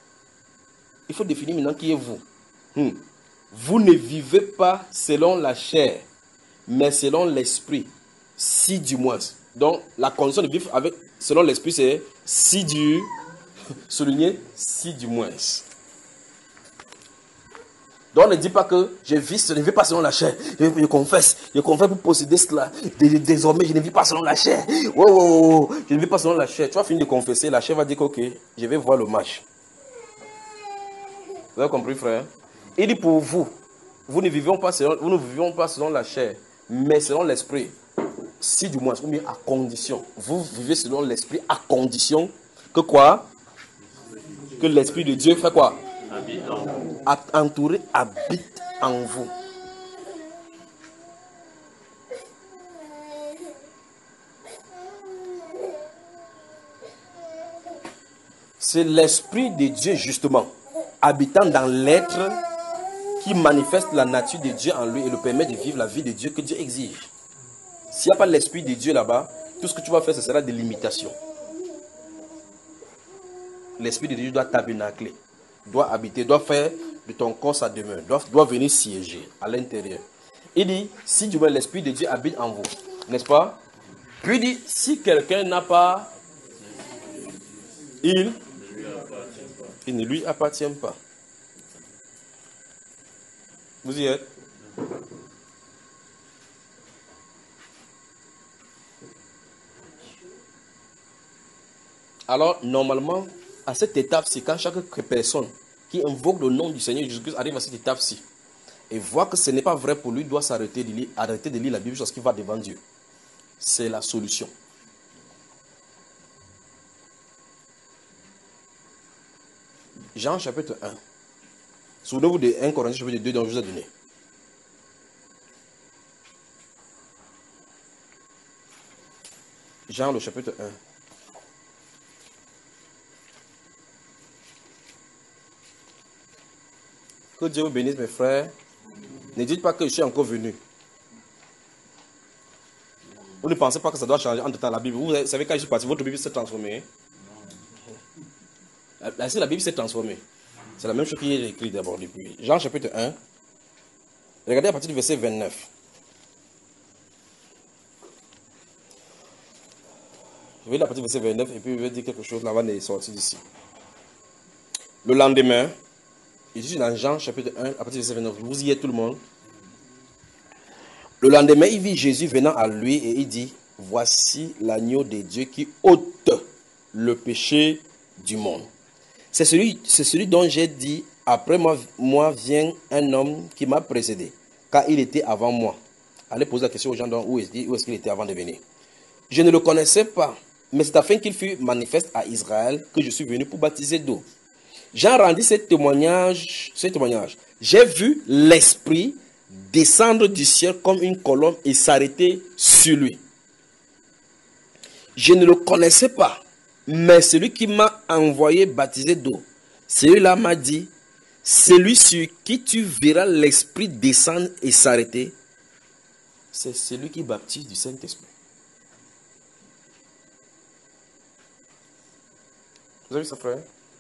Il faut définir maintenant qui est vous. Hmm. Vous ne vivez pas selon la chair, mais selon l'esprit. Si du moins. Donc la condition de vivre avec, selon l'esprit, c'est si du. Souligner si du moins. Donc ne dis pas que je vis, je ne vis pas selon la chair. Je, je confesse, je confesse pour posséder cela. Désormais, je ne vis pas selon la chair. Oh, oh, oh, je ne vis pas selon la chair. Tu vas finir de confesser, la chair va dire que ok, je vais voir le match. Vous avez compris, frère? Il dit pour vous, vous ne vivons pas selon, vous ne vivons pas selon la chair, mais selon l'esprit. Si du moins, ou bien à condition. Vous vivez selon l'esprit à condition que quoi? Que l'esprit de Dieu fait quoi? Entouré, habite en vous. C'est l'esprit de Dieu justement, habitant dans l'être, qui manifeste la nature de Dieu en lui et le permet de vivre la vie de Dieu que Dieu exige. S'il n'y a pas l'esprit de Dieu là-bas, tout ce que tu vas faire, ce sera des limitations. L'esprit de Dieu doit tabernacler, doit habiter, doit faire de ton corps sa demeure, doit, doit venir siéger à l'intérieur. Il dit, si du moins l'esprit de Dieu habite en vous, n'est-ce pas? Puis il dit, si quelqu'un n'a pas, il, il ne lui appartient pas. Vous y êtes? Alors, normalement, à cette étape-ci, quand chaque personne qui invoque le nom du Seigneur Jésus-Christ arrive à cette étape-ci et voit que ce n'est pas vrai pour lui, doit s'arrêter de lire, arrêter de lire la Bible parce qu'il va devant Dieu. C'est la solution. Jean chapitre un. Souvenez-vous de un Corinthiens chapitre deux dont je vous ai donné. Jean le chapitre un. Que Dieu vous bénisse mes frères. Ne dites pas que je suis encore venu. Vous ne pensez pas que ça doit changer entre temps la Bible. Vous savez quand je suis parti, votre Bible s'est transformée. La, la Bible s'est transformée. C'est la même chose qui est écrit d'abord depuis. Jean chapitre un. Regardez à partir du verset vingt-neuf. Je vais lire à partir du verset vingt-neuf et puis je vais dire quelque chose avant de sortir d'ici. Le lendemain, je suis dans Jean chapitre un, à partir du verset vingt-neuf. Vous y êtes tout le monde. Le lendemain, il vit Jésus venant à lui et il dit, voici l'agneau de Dieu qui ôte le péché du monde. C'est celui, c'est celui dont j'ai dit, après moi, moi vient un homme qui m'a précédé, car il était avant moi. Allez poser la question aux gens où est-ce qu'il était avant de venir. Je ne le connaissais pas, mais c'est afin qu'il fût manifeste à Israël que je suis venu pour baptiser d'eau. Jean rendit ce témoignage, ce témoignage. J'ai vu l'Esprit descendre du ciel comme une colombe et s'arrêter sur lui. Je ne le connaissais pas, mais celui qui m'a envoyé baptiser d'eau, celui-là m'a dit, celui sur qui tu verras l'Esprit descendre et s'arrêter, c'est celui qui baptise du Saint-Esprit. Vous avez vu ça, frère?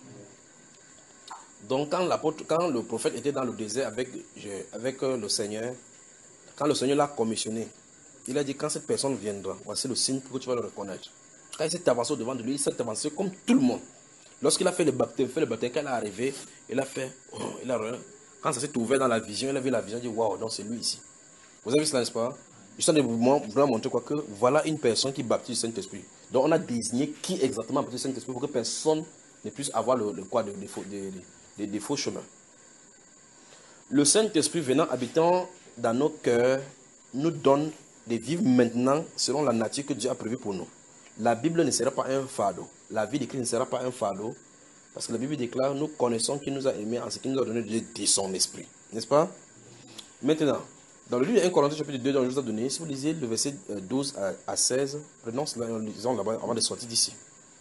Donc, quand, l'apôtre, quand le prophète était dans le désert avec, avec le Seigneur, quand le Seigneur l'a commissionné, il a dit, quand cette personne viendra, voici le signe que tu vas le reconnaître. Quand il s'est avancé devant de lui, il s'est avancé comme tout le monde. Lorsqu'il a fait le baptême, fait le baptême, quand il est arrivé, il a fait, oh, il a, quand ça s'est ouvert dans la vision, il a vu la vision, il a dit, waouh, donc c'est lui ici. Vous avez vu cela, n'est-ce pas? Je suis en train de vous montrer quoi que voilà une personne qui baptise le Saint-Esprit. Donc on a désigné qui exactement baptise le Saint-Esprit pour que personne ne puisse avoir le, le quoi de, de, faux, de, de, de, de faux chemins. Le Saint-Esprit venant habitant dans nos cœurs nous donne de vivre maintenant selon la nature que Dieu a prévue pour nous. La Bible ne sera pas un fardeau. La vie de Christ ne sera pas un fardeau. Parce que la Bible déclare, nous connaissons qu'il nous a aimés en ce qu'il nous a donné de son esprit. N'est-ce pas? Maintenant, dans le livre de un Corinthiens chapitre deux, dont je vous ai donné, si vous lisez le verset douze à seize, prenons cela et lisons là-bas avant de sortir d'ici.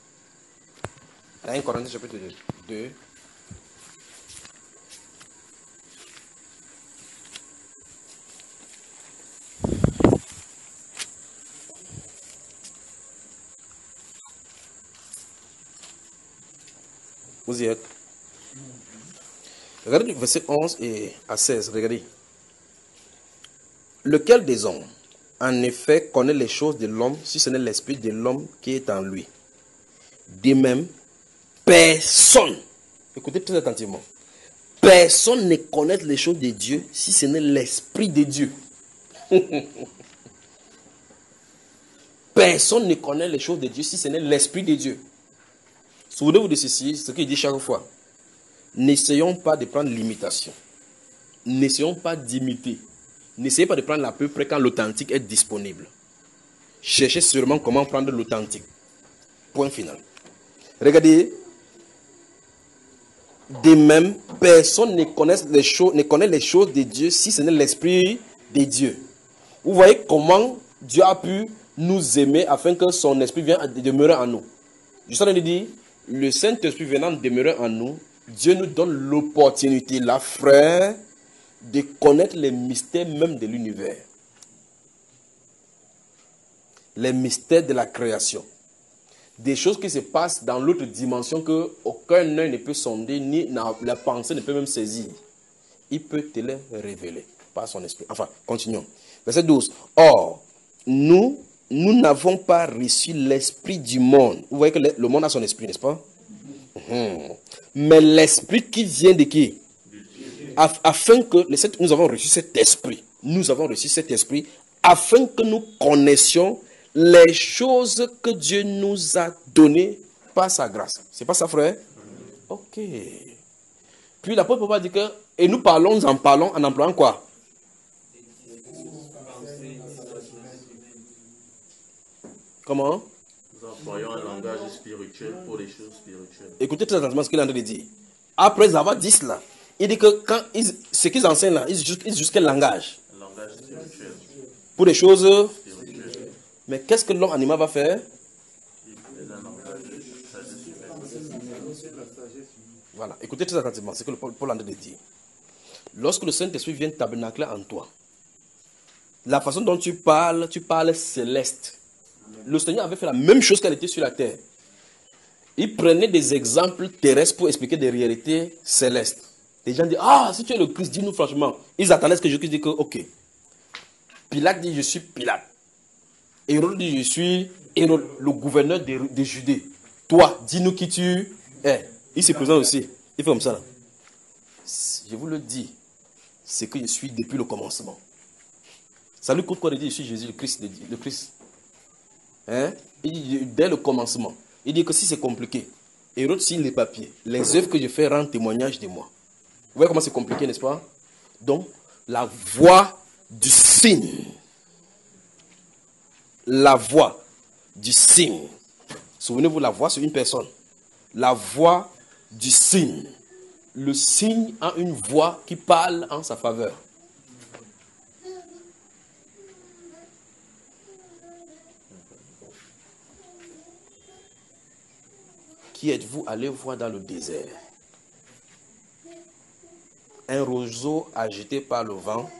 un Corinthiens chapitre deux. Vous y êtes. Regardez le verset onze et à seize. Regardez. Lequel des hommes, en effet, connaît les choses de l'homme, si ce n'est l'esprit de l'homme qui est en lui? De même, personne, écoutez très attentivement, personne ne connaît les choses de Dieu, si ce n'est l'esprit de Dieu. Personne ne connaît les choses de Dieu, si ce n'est l'esprit de Dieu. Souvenez-vous de ceci, ce qu'il dit chaque fois. N'essayons pas de prendre l'imitation. N'essayons pas d'imiter. N'essayez pas de prendre l'à peu près quand l'authentique est disponible. Cherchez sûrement comment prendre l'authentique. Point final. Regardez. De même, personne ne connaît les choses, ne connaît les choses de Dieu si ce n'est l'Esprit de Dieu. Vous voyez comment Dieu a pu nous aimer afin que son Esprit vienne demeurer en nous. Je suis en train de dire, le Saint-Esprit venant demeurer en nous, Dieu nous donne l'opportunité, la frère, de connaître les mystères même de l'univers. Les mystères de la création. Des choses qui se passent dans l'autre dimension que aucun œil ne peut sonder, ni la pensée ne peut même saisir. Il peut te les révéler par son esprit. Enfin, continuons. Verset douze. Or, nous, nous n'avons pas reçu l'esprit du monde. Vous voyez que le, le monde a son esprit, n'est-ce pas? Mmh. Mais l'esprit qui vient de qui? Afin que, nous avons reçu cet esprit. Nous avons reçu cet esprit afin que nous connaissions les choses que Dieu nous a données par sa grâce. C'est pas ça, frère? Ok. Puis l'apôtre Paul dit que, et nous parlons, nous en parlons en employant quoi? Comment? Nous employons un langage spirituel pour les choses spirituelles. Écoutez très attentivement ce qu'il est en train de dire. Après avoir dit cela, il dit que quand ils, ce qu'ils enseignent là, ils utilisent juste quel langage? Un langage spirituel. Pour les choses spirituelles. Mais qu'est-ce que l'homme animal va faire? Voilà, écoutez très attentivement ce que le Paul est en train de dire. Lorsque le Saint-Esprit vient tabernacler en toi, la façon dont tu parles, tu parles céleste. Le Seigneur avait fait la même chose quand il était sur la terre. Il prenait des exemples terrestres pour expliquer des réalités célestes. Les gens disent, ah, si tu es le Christ, dis-nous franchement. Ils attendaient ce que Jésus dise que, ok. Pilate dit, je suis Pilate. Hérode dit, je suis Hérode, le gouverneur de, de Judée. Toi, dis-nous qui tu es. Il se présente aussi. Il fait comme ça. Là. Je vous le dis, c'est que je suis depuis le commencement. Ça lui coûte quoi de dire je suis Jésus, le Christ, le Christ. Hein? Il dit, dès le commencement. Il dit que si c'est compliqué, Hérode signe les papiers. Les œuvres que je fais rendent témoignage de moi. Vous voyez comment c'est compliqué, n'est-ce pas? Donc, la voix du signe. La voix du signe. Souvenez-vous, la voix, c'est une personne. La voix du signe. Le signe a une voix qui parle en sa faveur. Qui êtes-vous allé voir dans le désert? Un roseau agité par le vent?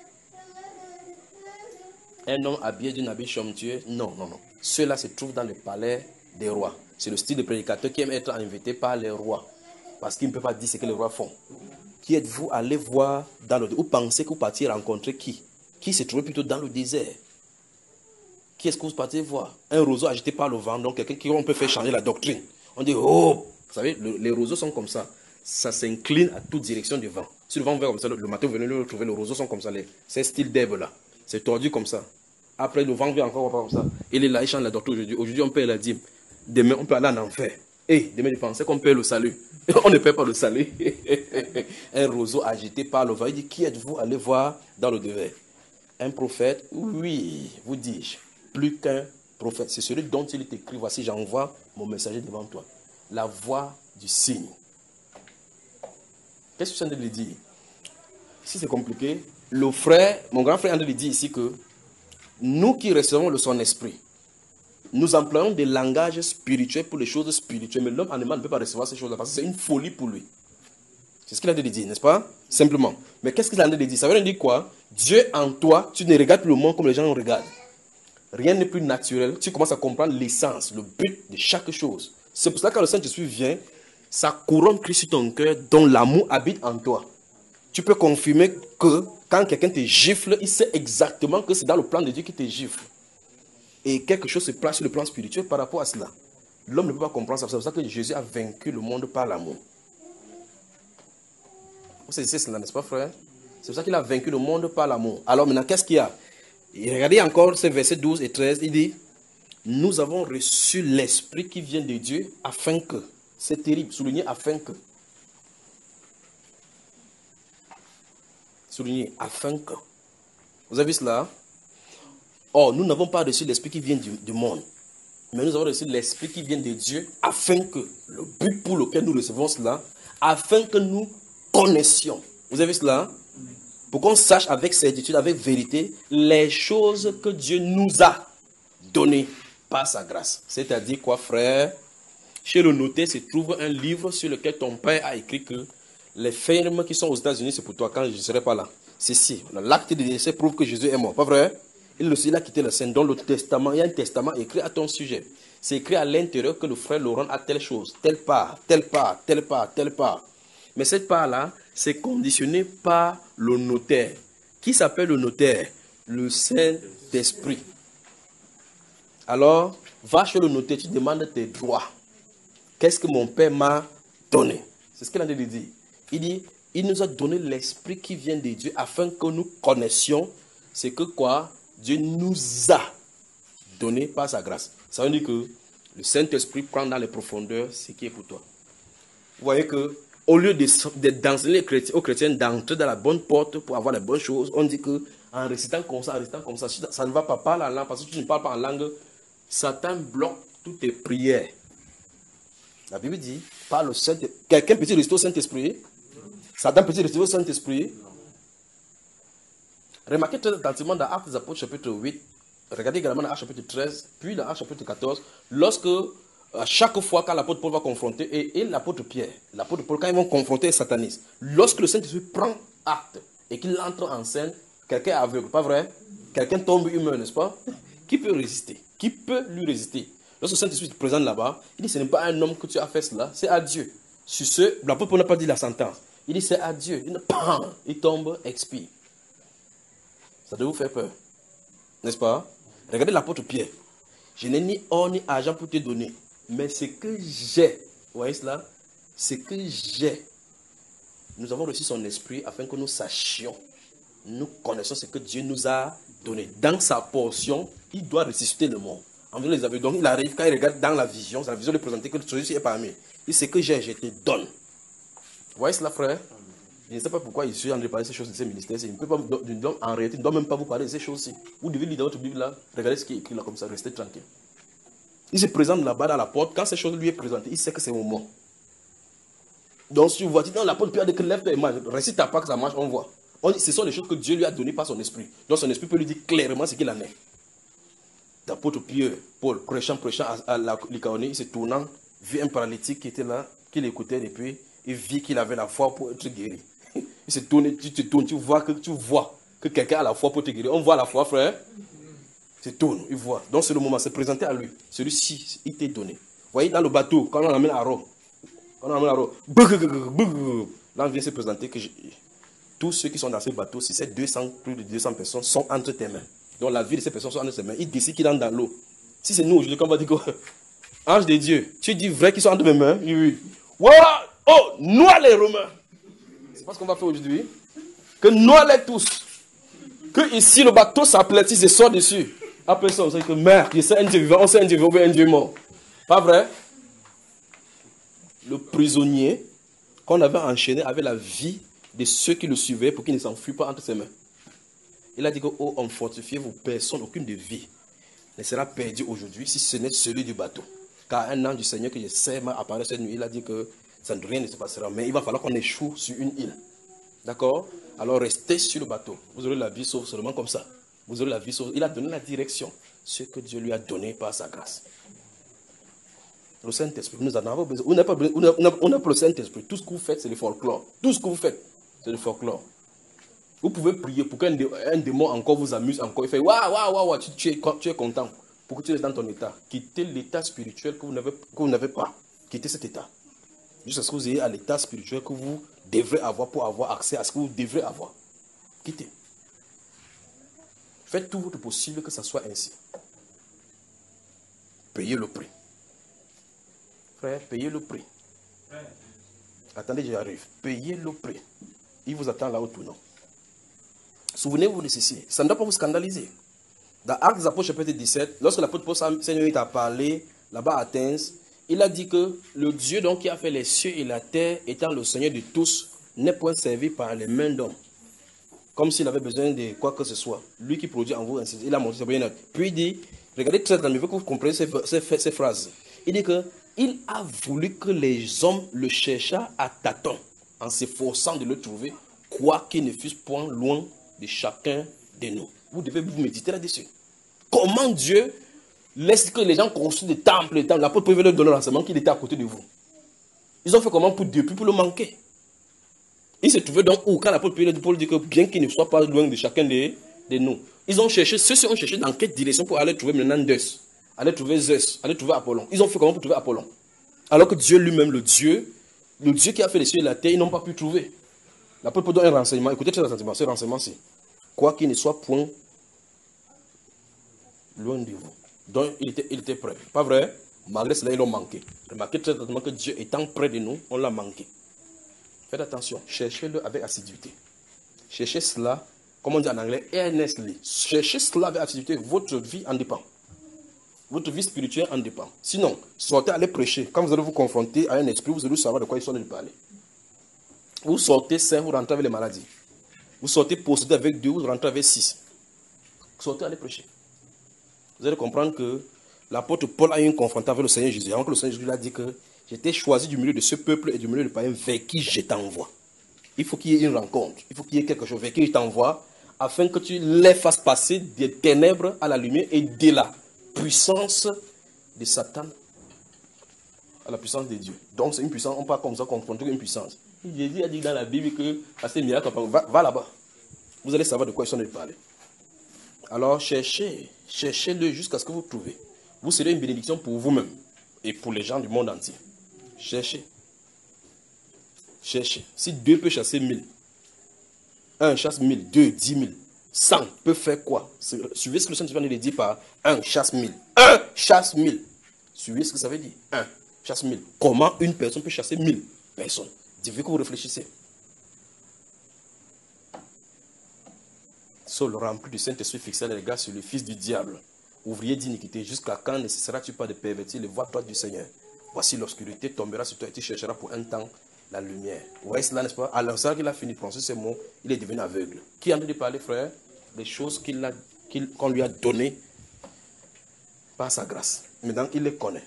Un homme habillé d'une habit somptueux? Non, non, non. Ceux-là se trouvent dans le palais des rois. C'est le style de prédicateur qui aime être invité par les rois. Parce qu'il ne peut pas dire ce que les rois font. Qui êtes-vous allé voir dans le désert? Ou pensez que vous partiez rencontrer qui? Qui se trouvait plutôt dans le désert? Qui est-ce que vous partez voir? Un roseau agité par le vent, donc quelqu'un qui on peut faire changer la doctrine. On dit, oh, vous savez, le, les roseaux sont comme ça. Ça s'incline à toute direction du vent. Si le vent vient comme ça, le, le matin, vous venez le trouver, les roseaux sont comme ça. C'est un style d'herbe là. C'est tordu comme ça. Après, le vent vient encore comme ça. Il est là, il change la doctrine aujourd'hui. Aujourd'hui, on paie la dîme. Demain, on peut aller en enfer. Et demain, je pensais qu'on paie le salut. On ne paie pas le salut. Un roseau agité par le vent. Il dit, qui êtes-vous allé voir dans le désert? Un prophète? Oui, vous dis-je. Plus qu'un prophète. C'est celui dont il est écrit, voici, j'envoie mon messager devant toi. La voix du signe. Qu'est-ce que je suis en train de lui dire? Si c'est compliqué, le frère, mon grand frère, en train de lui dire ici que nous qui recevons le son esprit, nous employons des langages spirituels pour les choses spirituelles, mais l'homme animal ne peut pas recevoir ces choses-là parce que c'est une folie pour lui. C'est ce qu'il a dit, dire, n'est-ce pas? Simplement. Mais qu'est-ce qu'il a dit? Ça veut dire quoi? Dieu en toi, tu ne regardes plus le monde comme les gens le regardent. Rien n'est plus naturel. Tu commences à comprendre l'essence, le but de chaque chose. C'est pour ça que quand le Saint-Esprit vient, ça couronne Christ sur ton cœur, dont l'amour habite en toi. Tu peux confirmer que quand quelqu'un te gifle, il sait exactement que c'est dans le plan de Dieu qu'il te gifle. Et quelque chose se place sur le plan spirituel par rapport à cela. L'homme ne peut pas comprendre ça. C'est pour ça que Jésus a vaincu le monde par l'amour. Vous savez cela, n'est-ce pas, frère? C'est pour ça qu'il a vaincu le monde par l'amour. Alors maintenant, qu'est-ce qu'il y a? Et regardez encore ces versets douze et treize. Il dit, nous avons reçu l'Esprit qui vient de Dieu afin que, c'est terrible, souligner afin que. Souligner afin que. Vous avez vu cela? Or, nous n'avons pas reçu l'Esprit qui vient du, du monde. Mais nous avons reçu l'Esprit qui vient de Dieu afin que, le but pour lequel nous recevons cela, afin que nous connaissions. Vous avez vu cela? Pour qu'on sache avec certitude, avec vérité, les choses que Dieu nous a données par sa grâce. C'est-à-dire quoi, frère? Chez le notaire se trouve un livre sur lequel ton père a écrit que les fermes qui sont aux États-Unis, c'est pour toi quand je ne serai pas là. C'est si. L'acte de décès prouve que Jésus est mort. Pas vrai? Il, il a quitté le Saint. Dans le testament, il y a un testament écrit à ton sujet. C'est écrit à l'intérieur que le frère Laurent a telle chose, telle part, telle part, telle part, telle part. Mais cette part-là, c'est conditionné par le notaire. Qui s'appelle le notaire? Le Saint-Esprit. Alors, va chez le notaire, tu demandes tes droits. Qu'est-ce que mon père m'a donné? C'est ce qu'il a dit. Il dit, il nous a donné l'Esprit qui vient de Dieu afin que nous connaissions ce que quoi Dieu nous a donné par sa grâce. Ça veut dire que le Saint-Esprit prend dans les profondeurs ce qui est pour toi. Vous voyez que au lieu d'enseigner aux chrétiens d'entrer dans la bonne porte pour avoir les bonnes choses, on dit que en récitant comme ça, en récitant comme ça, ça ne va pas parler en langue, parce que tu ne parles pas en langue, Satan bloque toutes tes prières. La Bible dit, par le Saint-Esprit, quelqu'un peut-il rester au Saint-Esprit? Satan peut-il rester au Saint-Esprit? Remarquez très attentivement dans Actes des Apôtres chapitre huit, regardez également dans Actes chapitre treize, puis dans Actes chapitre quatorze, lorsque à chaque fois quand l'apôtre Paul va confronter, et, et l'apôtre Pierre, l'apôtre Paul, quand ils vont confronter les satanistes, lorsque le Saint-Esprit prend acte et qu'il entre en scène, quelqu'un est aveugle, pas vrai? Quelqu'un tombe humain, n'est-ce pas? Qui peut résister? Qui peut lui résister? Lorsque le Saint-Esprit se présente là-bas, il dit, ce n'est pas un homme que tu as fait cela, c'est à Dieu. Sur ce, l'apôtre Paul n'a pas dit la sentence. Il dit, c'est à Dieu. Il, il tombe, expire. Ça doit vous faire peur, n'est-ce pas? Regardez l'apôtre Pierre. Je n'ai ni or ni argent pour te donner. Mais ce que j'ai, vous voyez cela? Ce que j'ai, nous avons reçu son esprit afin que nous sachions, nous connaissons ce que Dieu nous a donné. Dans sa portion, il doit ressusciter le monde. Environ les aveugles. Donc il arrive, quand il regarde dans la vision, c'est la vision de présenter que celui-ci est parmi. Il sait que j'ai, je te donne. Vous voyez cela, frère? Je ne sais pas pourquoi il suis en train de parler de ces choses de ces ministères. Il ne peut pas, en réalité, il ne doit même pas vous parler de ces choses-ci. Vous devez lire dans votre Bible là, regardez ce qui est écrit là comme ça, restez tranquille. Il se présente là-bas dans la porte, quand ces choses lui est présentées, il sait que c'est au moment. Donc si vous voyez, dans la porte, puis il dit lève tes mains, récite ta part que ça marche, on voit. On dit, ce sont les choses que Dieu lui a données par son esprit. Donc son esprit peut lui dire clairement ce qu'il en est. L'apôtre Pierre, Paul, prêchant, prêchant à, à la Lycaonie, il se tournant, vit un paralytique qui était là, qui l'écoutait et puis il vit qu'il avait la foi pour être guéri. Il se tourne, tu te tournes, tu vois que tu vois que quelqu'un a la foi pour te guérir. On voit la foi, frère. Il se tourne, il voit. Donc c'est le moment, c'est présenté à lui. Celui-ci, il t'est donné. Vous voyez, dans le bateau, quand on l'amène à Rome, quand on l'amène à Rome, là on vient se présenter que je, tous ceux qui sont dans ce bateau, si c'est deux cents, plus de deux cents personnes, sont entre tes mains. Donc la vie de ces personnes sont entre tes mains. Il décide qu'il entre dans l'eau. Si c'est nous aujourd'hui, quand on va dire que ange de Dieu, tu dis vrai qu'ils sont entre mes mains? Oui, oui. Voilà! Oh, noie les Romains! C'est pas ce qu'on va faire aujourd'hui. Que noie-les tous. Que ici le bateau s'aplatisse et sort dessus. Après ça, on sait que merde, je sais un Dieu vivant, on sait un Dieu vivant ou un Dieu mort. Pas vrai? Le prisonnier qu'on avait enchaîné avec la vie de ceux qui le suivaient pour qu'il ne s'enfuient pas entre ses mains. Il a dit que, oh, homme fortifié, vos personnes, aucune de vie ne sera perdue aujourd'hui si ce n'est celui du bateau. Car un ange du Seigneur que je sais m'a apparu cette nuit, il a dit que ça, rien ne se passera. Mais il va falloir qu'on échoue sur une île. D'accord? Alors restez sur le bateau. Vous aurez la vie sauve seulement comme ça. Vous aurez la vie sauve. Il a donné la direction. Ce que Dieu lui a donné par sa grâce. Le Saint-Esprit, nous en avons besoin. On n'a pas, on a, on a pas le Saint-Esprit. Tout ce que vous faites, c'est le folklore. Tout ce que vous faites, c'est le folklore. Vous pouvez prier pour qu'un dé, un démon encore vous amuse encore. Il fait waouh, waouh, waouh, tu, tu, es, tu es content. Pour que tu restes dans ton état. Quittez l'état spirituel que vous n'avez, que vous n'avez pas. Quittez cet état. Jusqu'à ce que vous ayez à l'état spirituel que vous devrez avoir pour avoir accès à ce que vous devrez avoir. Quittez. Faites tout votre possible que ça soit ainsi. Payez le prix. Frère, payez le prix. Attendez, j'arrive. Payez le prix. Il vous attend là au tournant. Souvenez-vous de ceci. Ça ne doit pas vous scandaliser. Dans Actes des Apôtres chapitre dix-sept, lorsque l'apôtre Paul Seigneur a parlé là-bas à Athènes, il a dit que le Dieu donc qui a fait les cieux et la terre, étant le Seigneur de tous, n'est point servi par les mains d'hommes. Comme s'il avait besoin de quoi que ce soit. Lui qui produit en vous, ainsi, il a montré ça bien. Puis il dit, regardez très bien, je veux que vous compreniez ces, ces, ces phrases. Il dit que il a voulu que les hommes le cherchent à tâtons, en s'efforçant de le trouver, quoiqu'il ne fût point loin de chacun de nous. Vous devez vous méditer là-dessus. Comment Dieu laisse que les gens construisent des temples, des temples. L'apôtre pouvait leur donner l'enseignement qu'il était à côté de vous. Ils ont fait comment pour Dieu, puis pour le manquer. Il se trouvait donc où, quand l'apôtre Paul dit que bien qu'il ne soit pas loin de chacun de, de nous, ils ont cherché, ceux-ci ont cherché dans quelle direction pour aller trouver Menandès, aller trouver Zeus, aller trouver Apollon. Ils ont fait comment pour trouver Apollon? Alors que Dieu lui-même, le Dieu, le Dieu qui a fait les cieux et la terre, ils n'ont pas pu trouver. L'apôtre Paul donne un renseignement. Écoutez ce renseignement, ce renseignement-ci. Quoi qu'il ne soit point loin de vous. Donc il était, il était prêt. Pas vrai? Malgré cela, ils l'ont manqué. Remarquez très certainement que Dieu étant près de nous, on l'a manqué. Faites attention, cherchez-le avec assiduité. Cherchez cela, comme on dit en anglais, earnestly. Cherchez cela avec assiduité, votre vie en dépend. Votre vie spirituelle en dépend. Sinon, sortez, allez prêcher. Quand vous allez vous confronter à un esprit, vous allez savoir de quoi ils sont en train de parler. Vous sortez sain, vous rentrez avec les maladies. Vous sortez possédé avec deux, vous rentrez avec six. Sortez, allez prêcher. Vous allez comprendre que l'apôtre Paul a eu une confrontation avec le Seigneur Jésus. Avant que le Seigneur Jésus lui a dit que j'étais choisi du milieu de ce peuple et du milieu de païens vers qui je t'envoie. Il faut qu'il y ait une rencontre. Il faut qu'il y ait quelque chose vers qui je t'envoie afin que tu les fasses passer des ténèbres à la lumière et de la puissance de Satan à la puissance de Dieu. Donc c'est une puissance, on parle comme ça, confronter une puissance. Jésus a dit dans la Bible que à ces miracles, va, va là-bas. Vous allez savoir de quoi ils sont en train de parler. Alors cherchez, cherchez-le jusqu'à ce que vous trouvez. Vous serez une bénédiction pour vous-même et pour les gens du monde entier. Cherchez. Cherchez. Si deux peut chasser mille, un chasse mille, deux, dix mille, cent peut faire quoi? Suivez ce que le Saint-Esprit dit par un chasse mille. un chasse mille. Suivez ce que ça veut dire. Un chasse mille. Comment une personne peut chasser mille personnes? Il faut que vous réfléchissez. Saul, rempli du Saint-Esprit, fixa les regards sur le fils du diable, ouvrier d'iniquité. Jusqu'à quand ne cesseras-tu pas de pervertir les voies droites du Seigneur? Voici l'obscurité tombera sur toi et tu chercheras pour un temps la lumière. Vous voyez cela, n'est-ce pas? Alors, ça qu'il a fini de prononcer ces mots, il est devenu aveugle. Qui a entendu parler, frère, des choses qu'il a, qu'il, qu'on lui a données par sa grâce? Maintenant, il les connaît.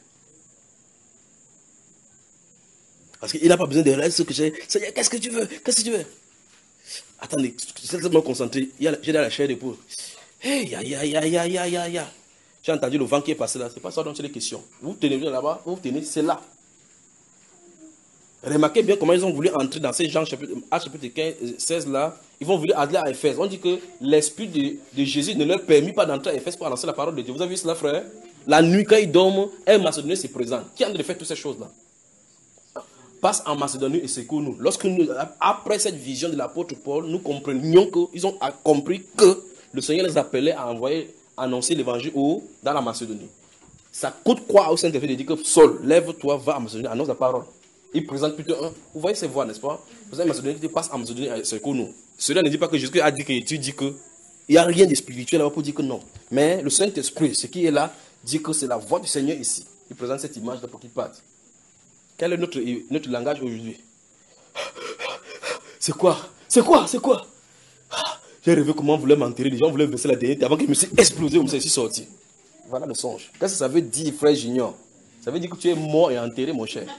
Parce qu'il n'a pas besoin de rester ce que j'ai. Seigneur, qu'est-ce que tu veux? Qu'est-ce que tu veux? Attendez, je suis tellement concentré. J'ai dans la chair d'épaule. Hey, aïe, aïe, aïe, aïe, aïe, aïe, aïe. J'ai entendu le vent qui est passé là. Ce n'est pas ça dont c'est les questions. Vous tenez là-bas, vous tenez, c'est là. Remarquez bien comment ils ont voulu entrer dans ces Jean chapitre, chapitre quinze, seize là. Ils vont vouloir aller à Éphèse. On dit que l'esprit de, de Jésus ne leur permet pas d'entrer à Éphèse pour annoncer la parole de Dieu. Vous avez vu cela, frère? La nuit, quand ils dorment, un Macédonien se présente. Qui a de faire toutes ces choses-là? Passe en Macédonie et secoue-nous. Lorsque nous, après cette vision de l'apôtre Paul, nous comprenions qu'ils ont compris que le Seigneur les appelait à envoyer, annoncer l'évangile dans la Macédonie. Ça coûte quoi au Saint-Esprit de dire que Saul, lève-toi, va en Macédonie, annonce la parole. Il présente plutôt un. Vous voyez ces voix, n'est-ce pas? Vous savez, Macédonie qui passe en Macédonie et secoue-nous. Cela ne dit pas que Jésus a dit que tu dis que il n'y a rien de spirituel là-bas pour dire que non. Mais le Saint-Esprit, ce qui est là, dit que c'est la voix du Seigneur ici. Il présente cette image là pour qu'il parte. Quel est notre, notre langage aujourd'hui? C'est quoi? C'est quoi? C'est quoi? J'ai rêvé comment on voulait m'enterrer. Les gens voulaient verser la dernière avant que je me suis explosé, je me suis sorti. Voilà le songe. Qu'est-ce que ça veut dire, frère Junior? Ça veut dire que tu es mort et enterré, mon cher.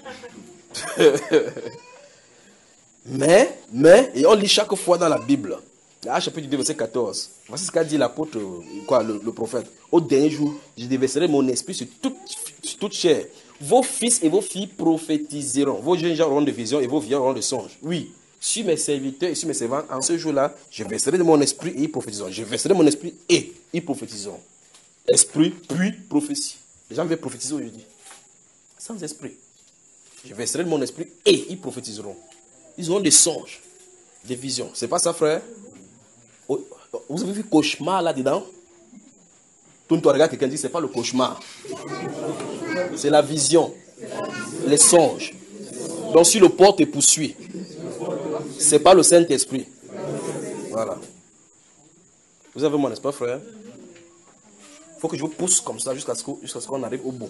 mais, mais, et on lit chaque fois dans la Bible. Là, chapitre deux, verset quatorze. Voici ce qu'a dit l'apôtre, quoi, le, le prophète. Au dernier jour, je déverserai mon esprit sur toute, sur toute chair. Vos fils et vos filles prophétiseront. Vos jeunes gens auront des visions et vos vieux auront des songes. Oui, sur mes serviteurs et sur mes servants, en ce jour-là, je verserai de mon esprit et ils prophétiseront. Je verserai mon esprit et ils prophétiseront. Esprit, puis prophétie. Les gens veulent prophétiser aujourd'hui. Sans esprit. Je verserai de mon esprit et ils prophétiseront. Ils auront des songes, des visions. C'est pas ça, frère? Vous avez vu cauchemar là-dedans? Tout le monde regarde quelqu'un dit c'est pas le cauchemar. C'est la vision. Les songes. Donc si le porte te poursuit, c'est pas le Saint-Esprit. Voilà. Vous avez mon n'est-ce pas, frère? Il faut que je vous pousse comme ça jusqu'à ce jusqu'à ce qu'on arrive au bout.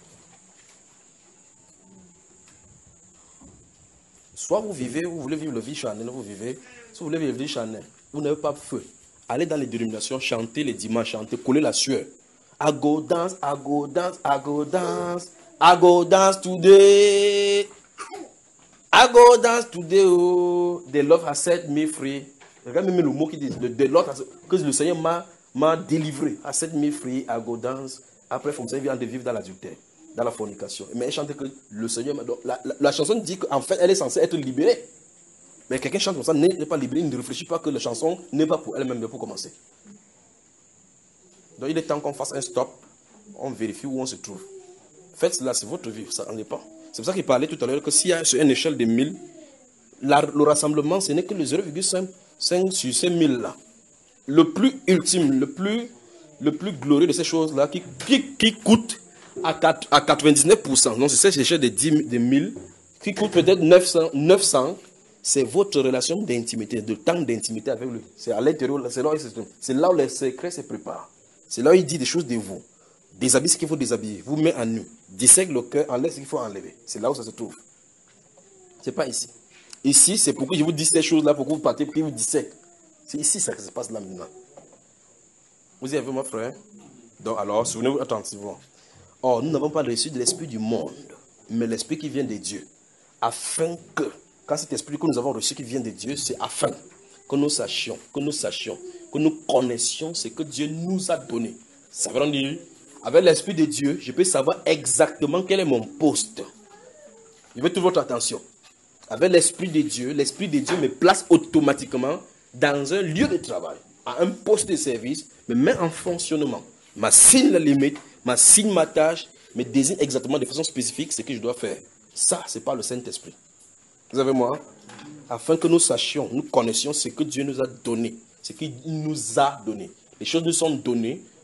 Soit vous vivez, vous voulez vivre le vie charnel, vous vivez. Si vous voulez vivre le vie charnel, vous n'avez pas feu. Allez dans les dénominations, chantez les dimanches, chantez, collez la sueur. I go dance, I go dance, I go dance, I go dance today. I go dance today, oh. The Lord has set me free. Regarde même le mot qui dit, the Lord has, que le Seigneur m'a, m'a délivré, has set me free, I go dance. Après, il faut me de vivre dans l'adultère, dans la fornication. Mais elle chante que le Seigneur, la, la, la chanson dit qu'en fait, elle est censée être libérée. Mais quelqu'un chante comme ça, n'est pas libéré, il ne réfléchit pas que la chanson n'est pas pour elle-même, mais pour commencer. Donc il est temps qu'on fasse un stop, on vérifie où on se trouve. Faites cela, c'est votre vie, ça n'en est pas. C'est pour ça qu'il parlait tout à l'heure que s'il y a sur une échelle de mille, la, le rassemblement, ce n'est que le zéro virgule cinq sur ces mille là. Le plus ultime, le plus, le plus glorieux de ces choses-là, qui, qui, qui coûte à, quatre, à quatre-vingt-dix-neuf pour cent, donc c'est cette échelle de, dix, de mille, qui coûte peut-être neuf cents, neuf cents, c'est votre relation d'intimité, de temps d'intimité avec lui. C'est à l'intérieur, c'est là, c'est là où les secrets se préparent. C'est là où il dit des choses de vous. Déshabille ce qu'il faut déshabiller, vous met en nu, dissèque le cœur, enlève ce qu'il faut enlever. C'est là où ça se trouve. C'est pas ici. Ici, c'est pourquoi je vous dis ces choses-là, pour que vous partez, pour qu'il vous dissèque. C'est ici ça que ça se passe là maintenant. Vous y avez, mon frère? Donc, alors, souvenez-vous attentivement. Or, nous n'avons pas reçu de l'esprit du monde, mais l'esprit qui vient de Dieu. Afin que, quand cet esprit que nous avons reçu qui vient de Dieu, c'est afin que nous sachions, que nous sachions, que nous connaissions ce que Dieu nous a donné. Ça veut dire, avec l'esprit de Dieu, je peux savoir exactement quel est mon poste. Je veux toute votre attention. Avec l'esprit de Dieu, l'esprit de Dieu me place automatiquement dans un lieu de travail, à un poste de service, me met en fonctionnement, m'assigne la limite, m'assigne ma tâche, me désigne exactement de façon spécifique ce que je dois faire. Ça, c'est pas le Saint-Esprit. Vous avez moi? Afin que nous sachions, nous connaissions ce que Dieu nous a donné, ce qu'il nous a donné. Les choses nous sont données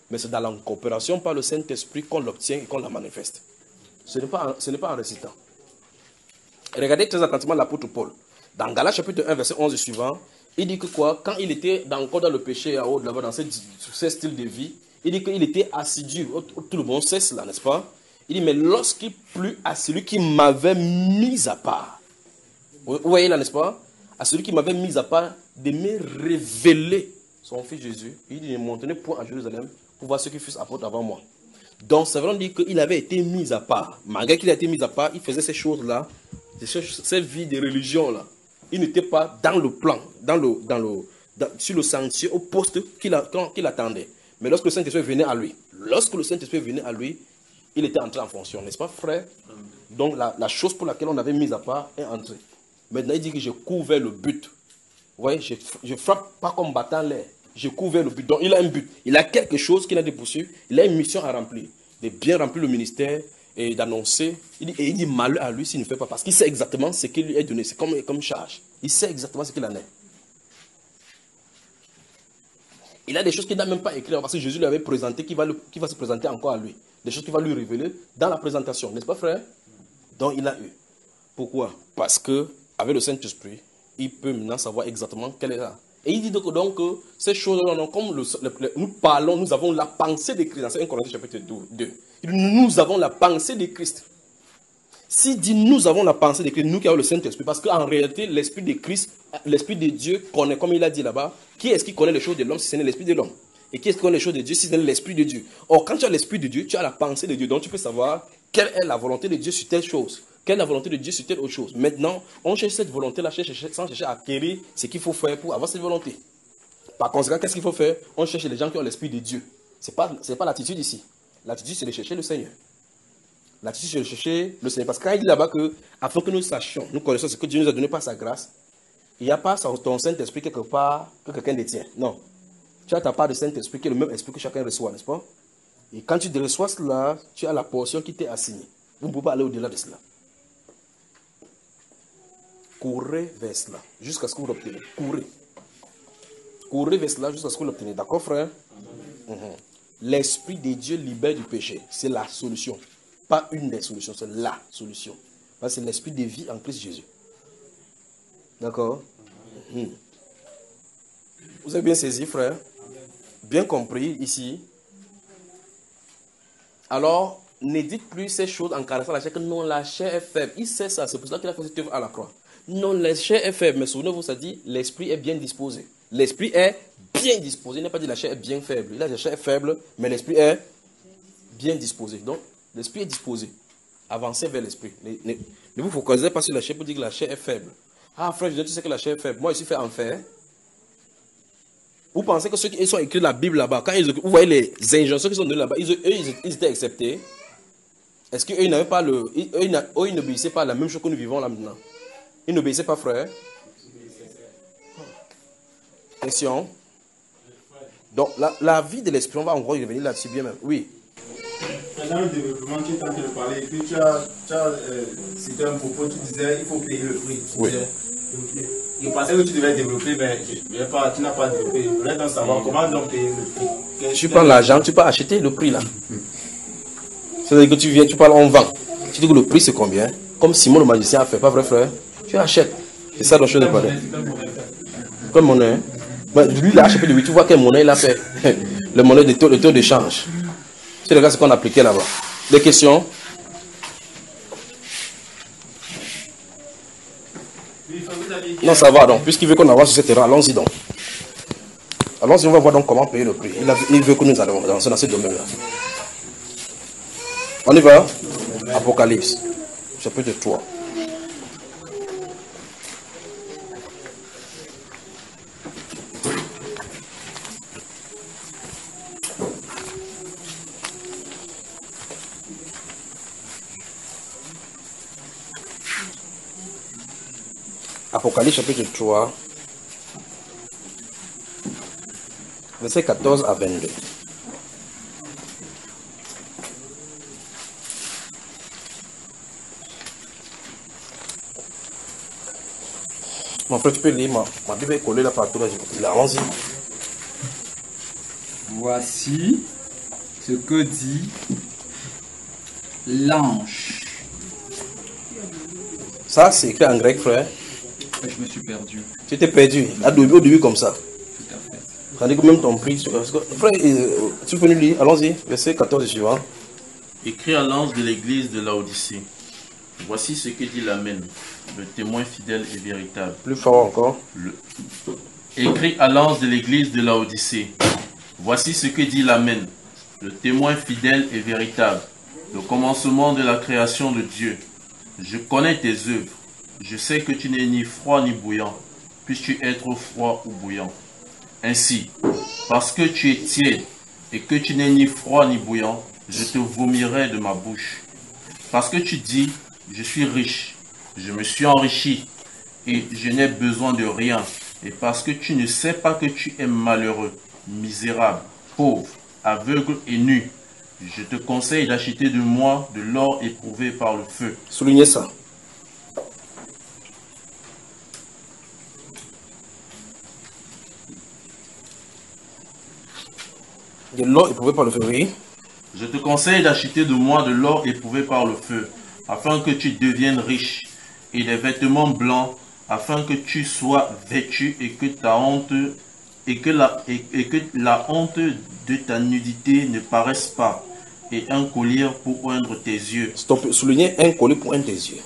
Mais c'est dans la coopération par le Saint-Esprit qu'on l'obtient et qu'on la manifeste. Ce n'est pas, ce n'est pas en récitant. Regardez très attentivement l'apôtre Paul. Dans Galates chapitre un, verset onze et suivant, il dit que quoi? Quand il était dans, encore dans le péché, à haut de là-bas, dans ce, ce style de vie, il dit qu'il était assidu. Tout le monde sait cela, n'est-ce pas? Il dit, mais lorsqu'il plut à celui qui m'avait mis à part. Vous voyez là, n'est-ce pas? À celui qui m'avait mis à part de me révéler son fils Jésus. Il dit, ne montenez point à Jérusalem pour voir ceux qui fussent apôtres avant moi. Donc, ça veut dire qu'il avait été mis à part. Malgré qu'il a été mis à part, il faisait ces choses-là, cette vie de religion-là. Il n'était pas dans le plan, dans le, dans le, dans, sur le sentier, au poste qu'il qu'il attendait. Mais lorsque le Saint-Esprit venait à lui, lorsque le Saint-Esprit venait à lui, il était entré en fonction, n'est-ce pas, frère? Donc, la, la chose pour laquelle on avait mis à part est entrée. Maintenant, il dit que j'ai couvert le but. Vous voyez, je, je frappe pas comme battant l'air. J'ai couvert le but. Donc, il a un but. Il a quelque chose qu'il a dépourvu. Il a une mission à remplir. De bien remplir le ministère et d'annoncer. Il dit, et il dit malheur à lui s'il ne fait pas. Parce qu'il sait exactement ce qu'il lui est donné. C'est comme, comme charge. Il sait exactement ce qu'il en est. Il a des choses qu'il n'a même pas écrites. Parce que Jésus lui avait présenté, qui va, le, qui va se présenter encore à lui. Des choses qu'il va lui révéler dans la présentation. N'est-ce pas, frère? Donc, il a eu. Pourquoi? Parce que avec le Saint-Esprit, il peut maintenant savoir exactement quelle est là. Et il dit donc, donc que ces choses-là, comme le, le, nous parlons, nous avons la pensée de Christ. Dans un Corinthiens chapitre deux. Il dit, nous avons la pensée de Christ. S'il dit nous avons la pensée de Christ, nous qui avons le Saint-Esprit, parce qu'en réalité, l'Esprit de Christ, l'Esprit de Dieu connaît, comme il a dit là-bas, qui est-ce qui connaît les choses de l'homme si ce n'est l'Esprit de l'homme? Et qui est-ce qui connaît les choses de Dieu si ce n'est l'Esprit de Dieu? Or, quand tu as l'Esprit de Dieu, tu as la pensée de Dieu. Donc tu peux savoir quelle est la volonté de Dieu sur telle chose. Quelle est la volonté de Dieu sur telle autre chose. Maintenant, on cherche cette volonté-là sans chercher à acquérir ce qu'il faut faire pour avoir cette volonté. Par conséquent, qu'est-ce qu'il faut faire? On cherche les gens qui ont l'Esprit de Dieu. Ce n'est pas, c'est pas l'attitude ici. L'attitude, c'est de chercher le Seigneur. L'attitude, c'est de chercher le Seigneur. Parce que quand il dit là-bas que, afin que nous sachions, nous connaissons ce que Dieu nous a donné par sa grâce, il n'y a pas ton Saint-Esprit quelque part que quelqu'un détient. Non. Tu as ta part de Saint-Esprit qui est le même esprit que chacun reçoit, n'est-ce pas? Et quand tu reçois cela, tu as la portion qui t'est assignée. Vous ne pouvez pas aller au-delà de cela. Courez vers cela, jusqu'à ce que vous l'obteniez. Courez. Courez vers cela jusqu'à ce que vous l'obteniez. D'accord, frère? Mm-hmm. L'Esprit de Dieu libère du péché. C'est la solution. Pas une des solutions, c'est la solution. Parce que c'est l'Esprit de vie en Christ Jésus. D'accord? Mm-hmm. Vous avez bien saisi, frère? Bien compris ici. Alors, ne dites plus ces choses en caressant la chair que non, la chair est faible. Il sait ça, c'est pour ça qu'il a fait cette œuvre à la croix. Non, la chair est faible, mais souvenez-vous, ça dit l'esprit est bien disposé. L'esprit est bien disposé. Il n'a pas dit la chair est bien faible. Il a dit la chair est faible, mais l'esprit est bien disposé. Donc, l'esprit est disposé. Avancez vers l'esprit. Ne, ne, ne vous focalisez pas sur la chair pour dire que la chair est faible. Ah, frère, je dis, tu sais que la chair est faible. Moi, je suis fait en fer. Vous pensez que ceux qui sont écrits la Bible là-bas, quand ils, vous voyez les injonctions qui sont données là-bas, ils, eux, ils, ils étaient acceptés. Est-ce qu'eux, ils n'avaient pas le. Eux, ils, eux, ils n'obéissaient pas à la même chose que nous vivons là maintenant? Ils n'obéissaient pas, frère? Question. Donc, la, la vie de l'esprit, on va encore y revenir là-dessus bien même. Oui. Dans le développement, tu es en train de parler, et puis tu as, tu as euh, c'était un propos, tu disais il faut payer le prix. Oui. Je pensais que tu devais développer, mais je, je pas, tu n'as pas développé. Je voulais donc savoir comment donc payer le prix. Quel, tu prends l'argent, tu peux acheter le prix là. C'est-à-dire que tu viens, tu parles, on vend. Tu dis que le prix c'est combien? Comme Simon le magicien a fait, pas vrai, frère? Tu achètes. C'est ça dont je te parle. Quelle monnaie? Mais lui, il a acheté de lui. Tu vois quelle monnaie il a fait? Le monnaie de taux, le taux d'échange. C'est le gars ce qu'on appliquait là-bas. Des questions? Non, ça va donc. Puisqu'il veut qu'on avance sur cette terrain, allons-y donc. Allons-y, on va voir donc comment payer le prix. Il, a, il veut que nous allons dans ce domaine-là. On y va? Apocalypse, chapitre trois. Apocalypse chapitre trois, verset quatorze à vingt-deux. Mon frère, tu peux lire, ma, ma Bible est collée là partout. Là, allons-y. Voici, ce que dit l'ange. Ça, c'est écrit en grec, frère. Je me suis perdu. Tu t'es perdu, au début, au début comme ça. Tout à fait. Rendez que même ton prix. Frère, euh, tu peux nous lire, allons-y, verset quatorze et suivant. Écrit à l'ange de l'église de Laodicée. Voici ce que dit l'Amen, le témoin fidèle et véritable. Plus fort encore. Le... Écrit à l'ange de l'église de Laodicée. Voici ce que dit l'Amen, le témoin fidèle et véritable, le commencement de la création de Dieu. Je connais tes œuvres. Je sais que tu n'es ni froid ni bouillant. Puisses-tu être froid ou bouillant? Ainsi, parce que tu es tiède et que tu n'es ni froid ni bouillant, je te vomirai de ma bouche. Parce que tu dis, je suis riche, je me suis enrichi et je n'ai besoin de rien. Et parce que tu ne sais pas que tu es malheureux, misérable, pauvre, aveugle et nu, je te conseille d'acheter de moi de l'or éprouvé par le feu. Soulignez ça. De l'or éprouvé par le feu, oui. Je te conseille d'acheter de moi de l'or éprouvé par le feu, afin que tu deviennes riche, et des vêtements blancs, afin que tu sois vêtu et que ta honte et que la, et, et que la honte de ta nudité ne paraisse pas, et un collier pour oindre tes yeux. Stop, soulignez un collier pour oindre tes yeux.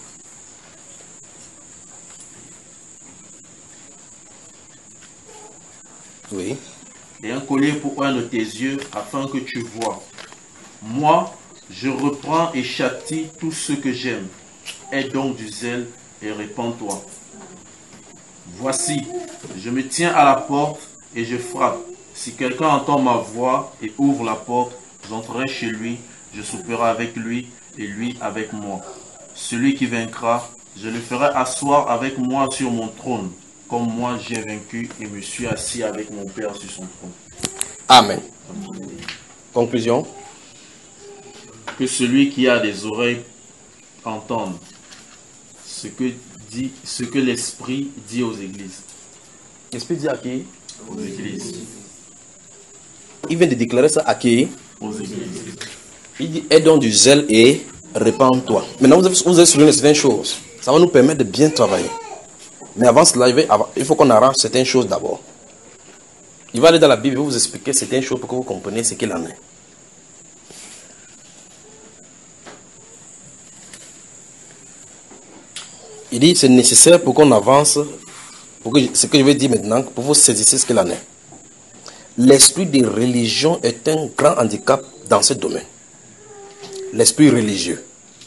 Oui. Et un collier pour oindre tes yeux, afin que tu vois. Moi, je reprends et châtie tout ce que j'aime. Aie donc du zèle et répands-toi. Voici, je me tiens à la porte et je frappe. Si quelqu'un entend ma voix et ouvre la porte, j'entrerai chez lui, je souperai avec lui et lui avec moi. Celui qui vaincra, je le ferai asseoir avec moi sur mon trône, comme moi j'ai vaincu et me suis assis avec mon Père sur son trône. Amen. Conclusion. Que celui qui a des oreilles entende ce que dit, ce que l'Esprit dit aux églises. L'Esprit dit à qui? Aux églises. Il vient de déclarer ça à qui? Aux églises. Il dit, aie donc du zèle et répands-toi. Maintenant, vous avez, vous avez souligné certaines choses. Ça va nous permettre de bien travailler. Mais avant cela, il faut qu'on arrange certaines choses d'abord. Il va aller dans la Bible, il va vous expliquer certaines choses pour que vous compreniez ce qu'il en est. Il dit, c'est nécessaire pour qu'on avance, pour que ce que je vais dire maintenant, pour vous saisir ce qu'il en est. L'esprit de religion est un grand handicap dans ce domaine. L'esprit religieux.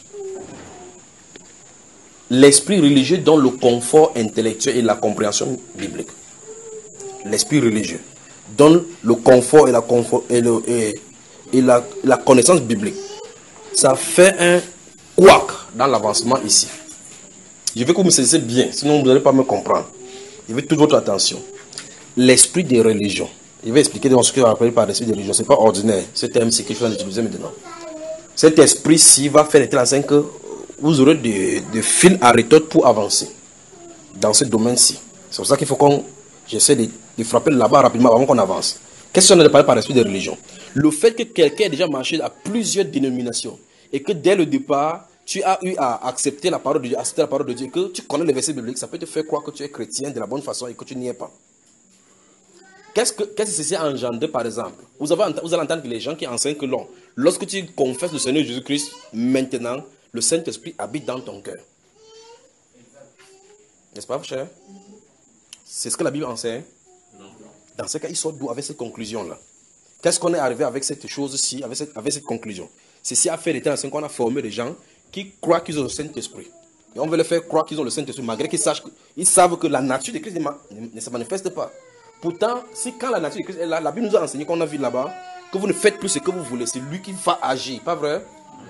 L'esprit religieux donne le confort intellectuel et la compréhension biblique. L'esprit religieux donne le confort et la, confort et le, et, et la, la connaissance biblique. Ça fait un couac dans l'avancement ici. Je veux que vous me saisissiez bien, sinon vous n'allez pas me comprendre. Je veux toute votre attention. L'esprit des religions. Je vais expliquer ce que je appelle par l'esprit des religions. Ce n'est pas ordinaire. Ce terme, c'est quelque chose à utiliser maintenant. Cet esprit-ci va faire l'état en que vous aurez des de fils à retordre pour avancer dans ce domaine-ci. C'est pour ça qu'il faut qu'on j'essaie de, de frapper là-bas rapidement avant qu'on avance. Qu'est-ce qu'on a parlé par l'esprit des religions? Le fait que quelqu'un ait déjà marché à plusieurs dénominations et que dès le départ, tu as eu à accepter la parole de Dieu, accepter la parole de Dieu, que tu connais les versets bibliques, ça peut te faire croire que tu es chrétien de la bonne façon et que tu n'y es pas. Qu'est-ce que qu'est-ce que c'est engendré par exemple? Vous, avez, vous allez entendre que les gens qui enseignent que non, lorsque tu confesses le Seigneur Jésus-Christ, maintenant, le Saint-Esprit habite dans ton cœur. N'est-ce pas, cher? C'est ce que la Bible enseigne. Dans ce cas, il sort d'où avec cette conclusion-là? Qu'est-ce qu'on est arrivé avec cette chose-ci, avec cette, avec cette conclusion? C'est si à faire l'état ancien qu'on a formé des gens qui croient qu'ils ont le Saint-Esprit. Et on veut les faire croire qu'ils ont le Saint-Esprit, malgré qu'ils sachent, ils savent que la nature de Christ ne, ne se manifeste pas. Pourtant, si quand la nature de Christ est là, la Bible nous a enseigné qu'on a vu là-bas, que vous ne faites plus ce que vous voulez, c'est lui qui va agir, pas vrai?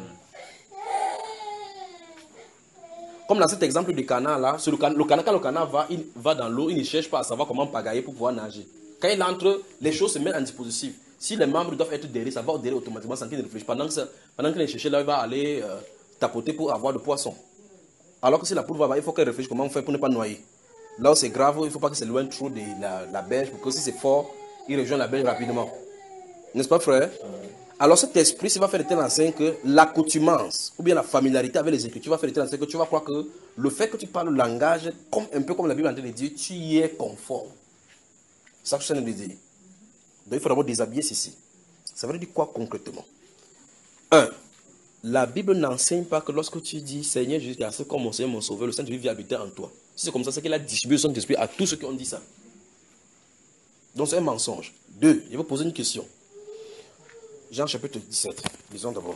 Comme dans cet exemple du canard là, sur le, can le canard, quand le canard va, il va dans l'eau, il ne cherche pas à savoir comment pagailler pour pouvoir nager. Quand il entre, les choses se mettent en dispositif. Si les membres doivent être derrière, ça va derrière automatiquement sans qu'il ne réfléchisse. Pendant que pendant qu'il est cherché là, il va aller euh, tapoter pour avoir le poisson. Alors que si la poule va, il faut qu'elle réfléchisse comment on fait pour ne pas noyer. Là où c'est grave, il ne faut pas que c'est loin trop de la, la berge, parce que si c'est fort, il rejoint la berge rapidement. N'est-ce pas, frère? Alors cet esprit, ça va faire de telle enseigne que l'accoutumance, ou bien la familiarité avec les Écritures va faire de telle enseigne que tu vas croire que le fait que tu parles le langage, comme, un peu comme la Bible est en train de dire, tu y es conforme. C'est ça que je suis en train de dire. Donc il faut d'abord déshabiller ceci. Ça veut dire quoi concrètement? Un, la Bible n'enseigne pas que lorsque tu dis Seigneur Jésus, c'est comme mon Seigneur, mon Sauveur, le Saint-Esprit vient habiter en toi. Si c'est comme ça, c'est qu'il a distribué son esprit à tous ceux qui ont dit ça. Donc c'est un mensonge. Deux, je vais poser une question. Jean chapitre dix-sept, lisons d'abord.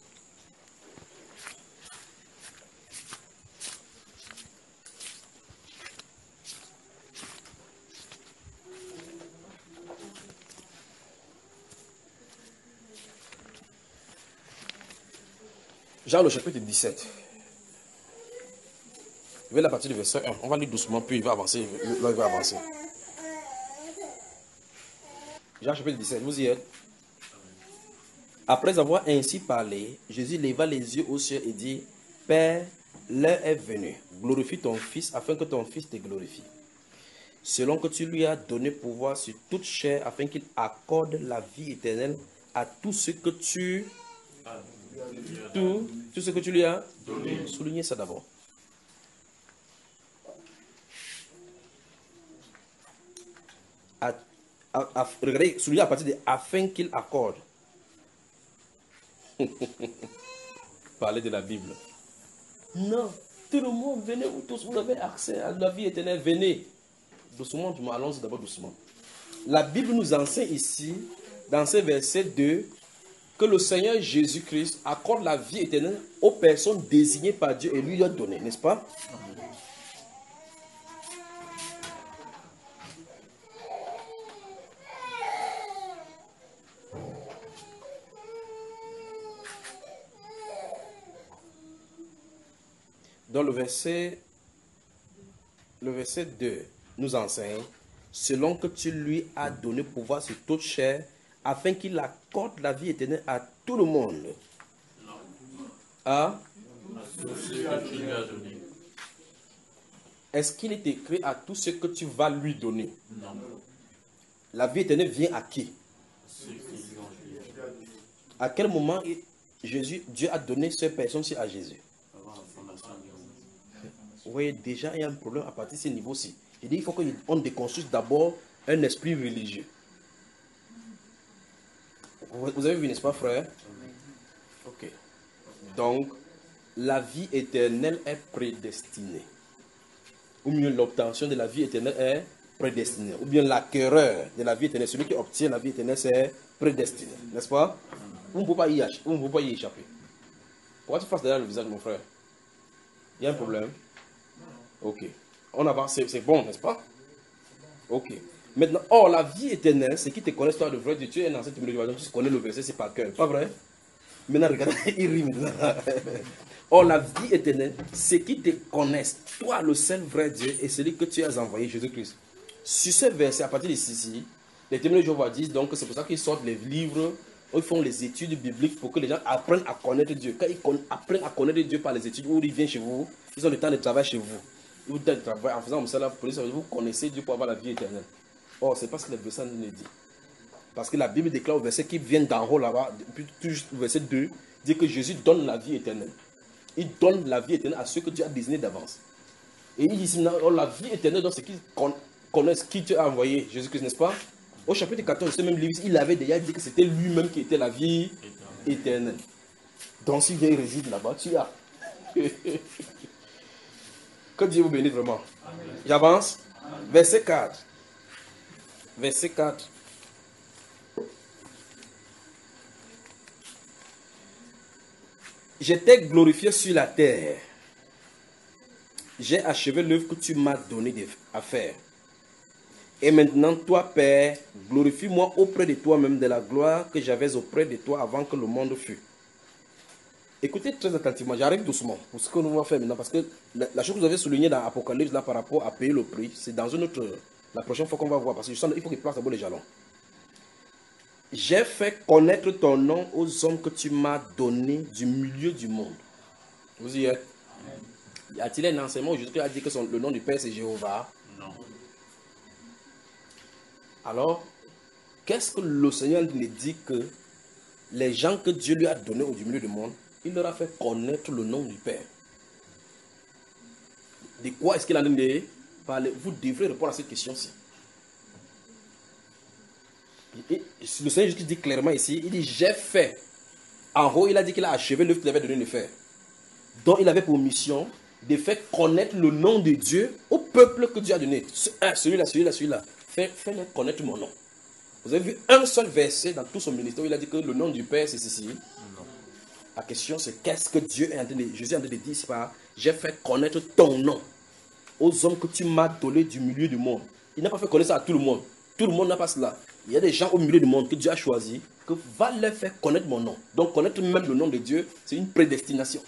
Jean le chapitre dix-sept. Je vais la partir du verset un. On va lire doucement, puis il va avancer. Là, il va avancer. Jean chapitre dix-sept, vous y êtes? Après avoir ainsi parlé, Jésus leva les yeux au ciel et dit, Père, l'heure est venue. Glorifie ton Fils afin que ton Fils te glorifie. Selon que tu lui as donné pouvoir sur toute chair afin qu'il accorde la vie éternelle à tout ce que tu... Tout, tout ce que tu lui as donné. Soulignez ça d'abord. À, à, à, regardez, soulignez à partir de afin qu'il accorde. Parler de la Bible. Non, tout le monde, venez, vous tous, vous avez accès à la vie éternelle, venez. Doucement, allons-y d'abord doucement. La Bible nous enseigne ici, dans ce verset deux, que le Seigneur Jésus-Christ accorde la vie éternelle aux personnes désignées par Dieu et lui a donné, n'est-ce pas? Dans le verset, le verset deux nous enseigne, selon que tu lui as donné pouvoir sur toute chair, afin qu'il accorde la vie éternelle à tout le monde. À tous ceux que tu lui as donné. Est-ce qu'il est écrit à tout ce que tu vas lui donner? Non. La vie éternelle vient à qui? À quel moment Jésus, Dieu a donné cette personne-ci à Jésus? Vous voyez, déjà, il y a un problème à partir de ce niveau-ci. Il dit il faut qu'on déconstruise d'abord un esprit religieux. Vous avez vu, n'est-ce pas, frère? Ok. Donc, la vie éternelle est prédestinée. Ou mieux, l'obtention de la vie éternelle est prédestinée. Ou bien, l'acquéreur de la vie éternelle, celui qui obtient la vie éternelle, c'est prédestiné. N'est-ce pas? Vous ne pouvez pas y, vous ne pouvez pas y échapper. Pourquoi tu fasses derrière le visage de mon frère? Il y a un problème? Ok. On avance, c'est bon, n'est-ce pas? Ok. Maintenant, or, la vie éternelle, c'est qui te connaît, toi, le vrai Dieu. Tu es dans cette humilité, tu connais le verset, c'est par cœur. Pas vrai? Maintenant, regarde, il rit maintenant. Or, la vie éternelle, c'est qui te connaissent, toi, le seul vrai Dieu, et celui que tu as envoyé, Jésus-Christ. Sur ce verset, à partir d'ici, les témoins de Jéhovah disent donc que c'est pour ça qu'ils sortent les livres, ils font les études bibliques pour que les gens apprennent à connaître Dieu. Quand ils apprennent à connaître Dieu par les études, où ils viennent chez vous, ils ont le temps de travailler chez vous. Vous travaillez en faisant cela, vous connaissez Dieu pour avoir la vie éternelle. Or, c'est pas ce que le verset nous dit. Parce que la Bible déclare au verset qui vient d'en haut là-bas, tout juste au verset deux, dit que Jésus donne la vie éternelle. Il donne la vie éternelle à ceux que Dieu a désignés d'avance. Et il dit ici, oh, la vie éternelle, donc c'est qu'ils connaissent qui Dieu a envoyé, Jésus-Christ, n'est-ce pas? Au chapitre quatorze de ce même livre, il avait déjà dit que c'était lui-même qui était la vie éternelle. Donc s'il vient, il réside là-bas, tu as. Que Dieu vous bénisse vraiment. J'avance. Verset quatre. Verset quatre. J'étais glorifié sur la terre. J'ai achevé l'œuvre que tu m'as donné à faire. Et maintenant, toi, Père, glorifie-moi auprès de toi-même de la gloire que j'avais auprès de toi avant que le monde fût. Écoutez très attentivement, j'arrive doucement pour ce que nous allons faire maintenant, parce que la, la chose que vous avez soulignée dans l'Apocalypse là par rapport à payer le prix, c'est dans une autre, la prochaine fois qu'on va voir, parce que je sens qu'il faut qu'il place d'abord les jalons. J'ai fait connaître ton nom aux hommes que tu m'as donnés du milieu du monde. Vous y êtes? Y a-t-il un enseignement où Jésus a dit que son, le nom du Père c'est Jéhovah? Non. Alors, qu'est-ce que le Seigneur nous dit que les gens que Dieu lui a donnés au milieu du monde, il leur a fait connaître le nom du Père. De quoi est-ce qu'il a donné parler? Vous devrez répondre à cette question-ci. Et le Seigneur Jésus dit clairement ici, il dit j'ai fait. En haut, il a dit qu'il a achevé l'œuvre qu'il avait donné de faire. Donc il avait pour mission de faire connaître le nom de Dieu au peuple que Dieu a donné. Celui-là, celui-là, celui-là. Fais-leur connaître mon nom. Vous avez vu un seul verset dans tout son ministère où il a dit que le nom du Père c'est ceci. Non. La question c'est qu'est-ce que Dieu est en train de, Jésus est en train de dire, c'est pas j'ai fait connaître ton nom aux hommes que tu m'as donné du milieu du monde. Il n'a pas fait connaître ça à tout le monde. Tout le monde n'a pas cela. Il y a des gens au milieu du monde que Dieu a choisi que va leur faire connaître mon nom. Donc connaître même le nom de Dieu, c'est une prédestination.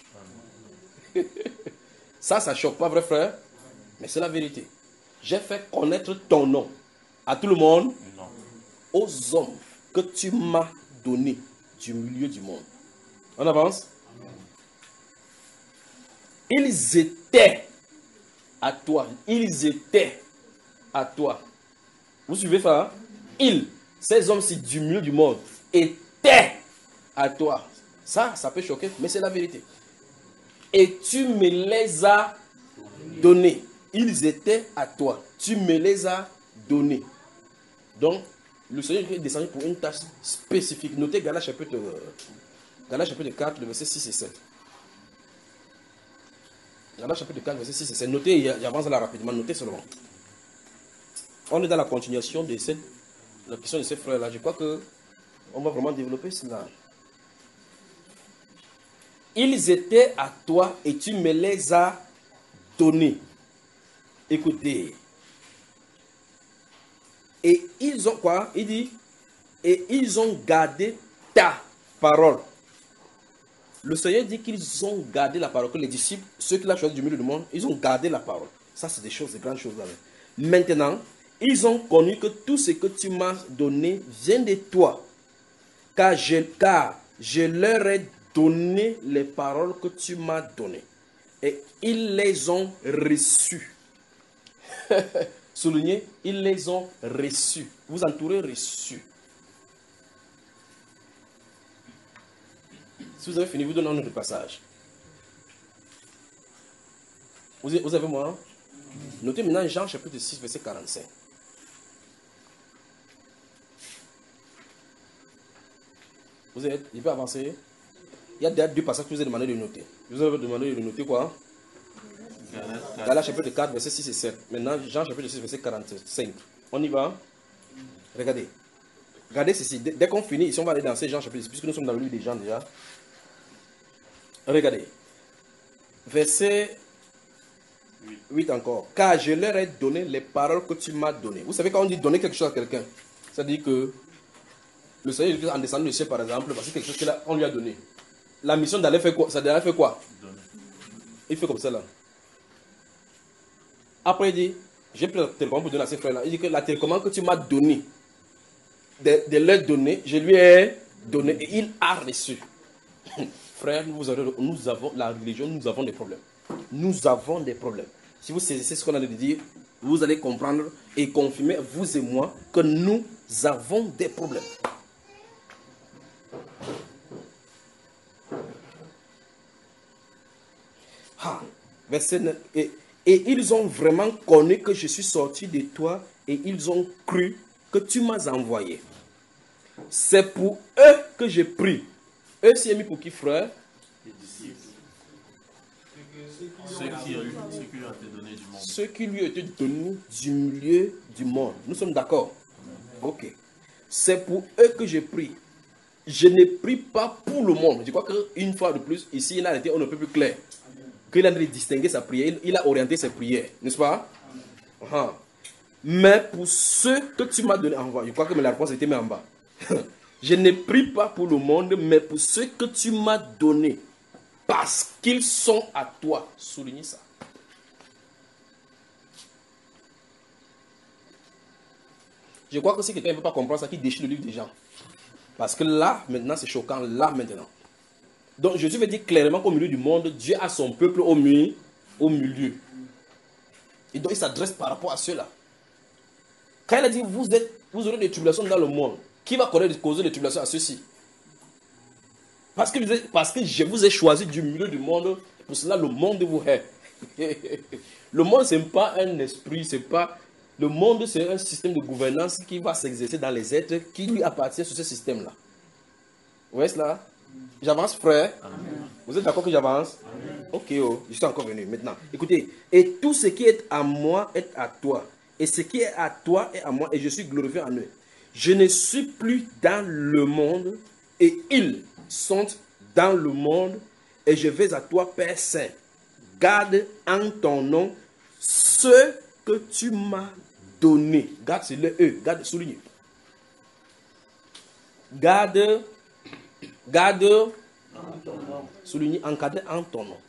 Ça, ça choque pas, vrai frère? Mais c'est la vérité. J'ai fait connaître ton nom à tout le monde, non. Aux hommes que tu m'as donné du milieu du monde. On avance? Ils étaient à toi. Ils étaient à toi. Vous suivez ça? Hein? Ils, ces hommes-ci du milieu du monde, étaient à toi. Ça, ça peut choquer, mais c'est la vérité. Et tu me les as donnés. Ils étaient à toi. Tu me les as donnés. Donc, le Seigneur est descendu pour une tâche spécifique. Notez Galates chapitre, Galates chapitre quatre, le verset six et sept. Galates chapitre quatre, verset six et sept. Notez, j'avance là rapidement, notez seulement. On est dans la continuation de cette, la question de ces frères-là. Je crois qu'on va vraiment développer cela. Ils étaient à toi et tu me les as donnés. Écoutez. Et ils ont quoi? Il dit, et ils ont gardé ta parole. Le Seigneur dit qu'ils ont gardé la parole, que les disciples, ceux qu'il a choisis du milieu du monde, ils ont gardé la parole. Ça, c'est des choses, des grandes choses. Là. Maintenant, ils ont connu que tout ce que tu m'as donné vient de toi. Car je, car je leur ai donné les paroles que tu m'as données. Et ils les ont reçues. Soulignez, ils les ont reçus. Vous entourez reçus. Si vous avez fini, vous donnez un autre passage. Vous avez, vous avez moi? Notez maintenant Jean chapitre six, verset quarante-cinq. Vous avez, il peut avancer. Il y a deux passages que je vous ai demandé de noter. Je vous ai demandé de noter quoi? Galates chapitre quatre, verset six et sept. Maintenant, Jean chapitre six, verset quarante-cinq. On y va? Regardez. Regardez ceci. Dès qu'on finit, ici on va aller dans ces Jean chapitre six, puisque nous sommes dans le livre des gens déjà. Regardez. Verset huit encore. Car je leur ai donné les paroles que tu m'as données. Vous savez quand on dit donner quelque chose à quelqu'un, ça dit que le Seigneur Jésus en descendant du ciel par exemple, parce que quelque chose qu'on lui a donné. La mission d'aller faire quoi? Ça d'aller faire quoi? Il fait comme ça là. Après il dit, j'ai pris la télécommande pour donner à ces frères là. Il dit que la télécommande que tu m'as donnée, de, de leur donner, je lui ai donné et il a reçu. Frère, nous avons, nous avons la religion, nous avons des problèmes. Nous avons des problèmes. Si vous saisissez ce qu'on a de dire, vous allez comprendre et confirmer, vous et moi, que nous avons des problèmes. Ah, verset neuf. Et, et ils ont vraiment connu que je suis sorti de toi et ils ont cru que tu m'as envoyé. C'est pour eux que je prie. Eux, c'est mis pour qui, frère? Les disciples. Ceux qui lui ont été donnés du monde. Ceux qui lui ont été donnés du milieu du monde. Nous sommes d'accord? Ok. C'est pour eux que je prie. Je ne prie pas pour le monde. Je crois qu'une fois de plus, ici, il a été un peu plus clair. Qu'il a distingué sa prière, il a orienté ses prières, n'est-ce pas? Uh-huh. Mais pour ceux que tu m'as donné en bas, je crois que la réponse était mise en bas. Je ne prie pas pour le monde, mais pour ceux que tu m'as donnés, parce qu'ils sont à toi. Soulignez ça. Je crois que si quelqu'un ne peut pas comprendre ça, qu'il déchire le livre des gens. Parce que là, maintenant, c'est choquant, là, maintenant. Donc, Jésus veut dire clairement qu'au milieu du monde, Dieu a son peuple au milieu. Au milieu. Et donc, il s'adresse par rapport à ceux-là. Quand il a dit, vous, êtes, vous aurez des tribulations dans le monde, qui va connaître causer des tribulations à ceux-ci? Parce que, parce que je vous ai choisi du milieu du monde, pour cela le monde vous hait. Le monde, ce n'est pas un esprit, c'est pas... Le monde, c'est un système de gouvernance qui va s'exercer dans les êtres qui lui appartiennent sur ce système-là. Vous voyez cela? J'avance, frère? Amen. Vous êtes d'accord que j'avance? Ok, oh, je suis encore venu maintenant. Écoutez, et tout ce qui est à moi est à toi. Et ce qui est à toi est à moi, et je suis glorifié en eux. Je ne suis plus dans le monde, et ils sont dans le monde, et je vais à toi, Père Saint. Garde en ton nom ce que tu m'as donné. Garde, c'est le E, garde, souligne. Garde, garde, souligne, encadré en ton nom.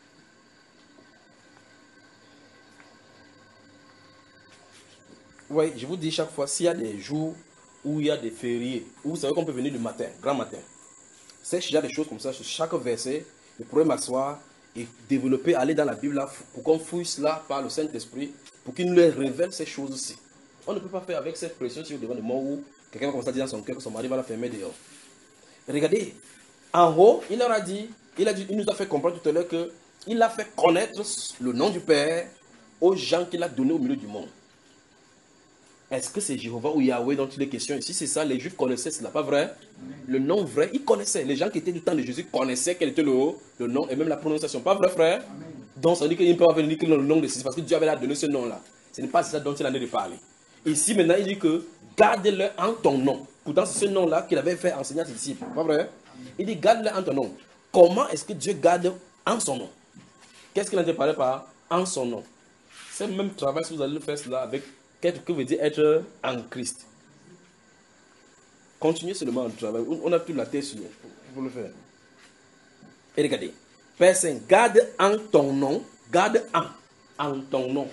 Oui, je vous dis chaque fois, s'il y a des jours où il y a des fériés, où vous savez qu'on peut venir le matin, grand matin, c'est qu'il y a des choses comme ça, sur chaque verset, je pourrais m'asseoir et développer, aller dans la Bible là, pour qu'on fouille cela par le Saint-Esprit, pour qu'il nous les révèle ces choses-ci. On ne peut pas faire avec cette pression sur le devant de moi où quelqu'un va commencer à dire dans son cœur que son mari va la fermer dehors. Regardez, en haut, il leur a dit, il, a dit, il nous a fait comprendre tout à l'heure qu'il a fait connaître le nom du Père aux gens qu'il a donnés au milieu du monde. Est-ce que c'est Jéhovah ou Yahweh dont il est question ici? C'est ça, les Juifs connaissaient, ce n'est pas vrai? Le nom vrai, ils connaissaient. Les gens qui étaient du temps de Jésus connaissaient quel était le, le nom et même la prononciation. Pas vrai, frère? Amen. Donc, ça veut dire qu'il ne peut pas venir que le nom de Jésus parce que Dieu avait donné ce nom-là. Ce n'est pas ça dont il en est de parler. Ici, maintenant, il dit que garde-le en ton nom. Pourtant, c'est ce nom-là qu'il avait fait enseigner à ses disciples. Pas vrai? Il dit garde-le en ton nom. Comment est-ce que Dieu garde en son nom? Qu'est-ce qu'il a dit parler par en son nom? C'est le même travail si vous allez le faire cela avec qu'est-ce que veut dire être en Christ. Continuez seulement le travail. On a toute la tête sur pour le faire. Et regardez. Père Saint, garde en ton nom. Garde en. En ton nom.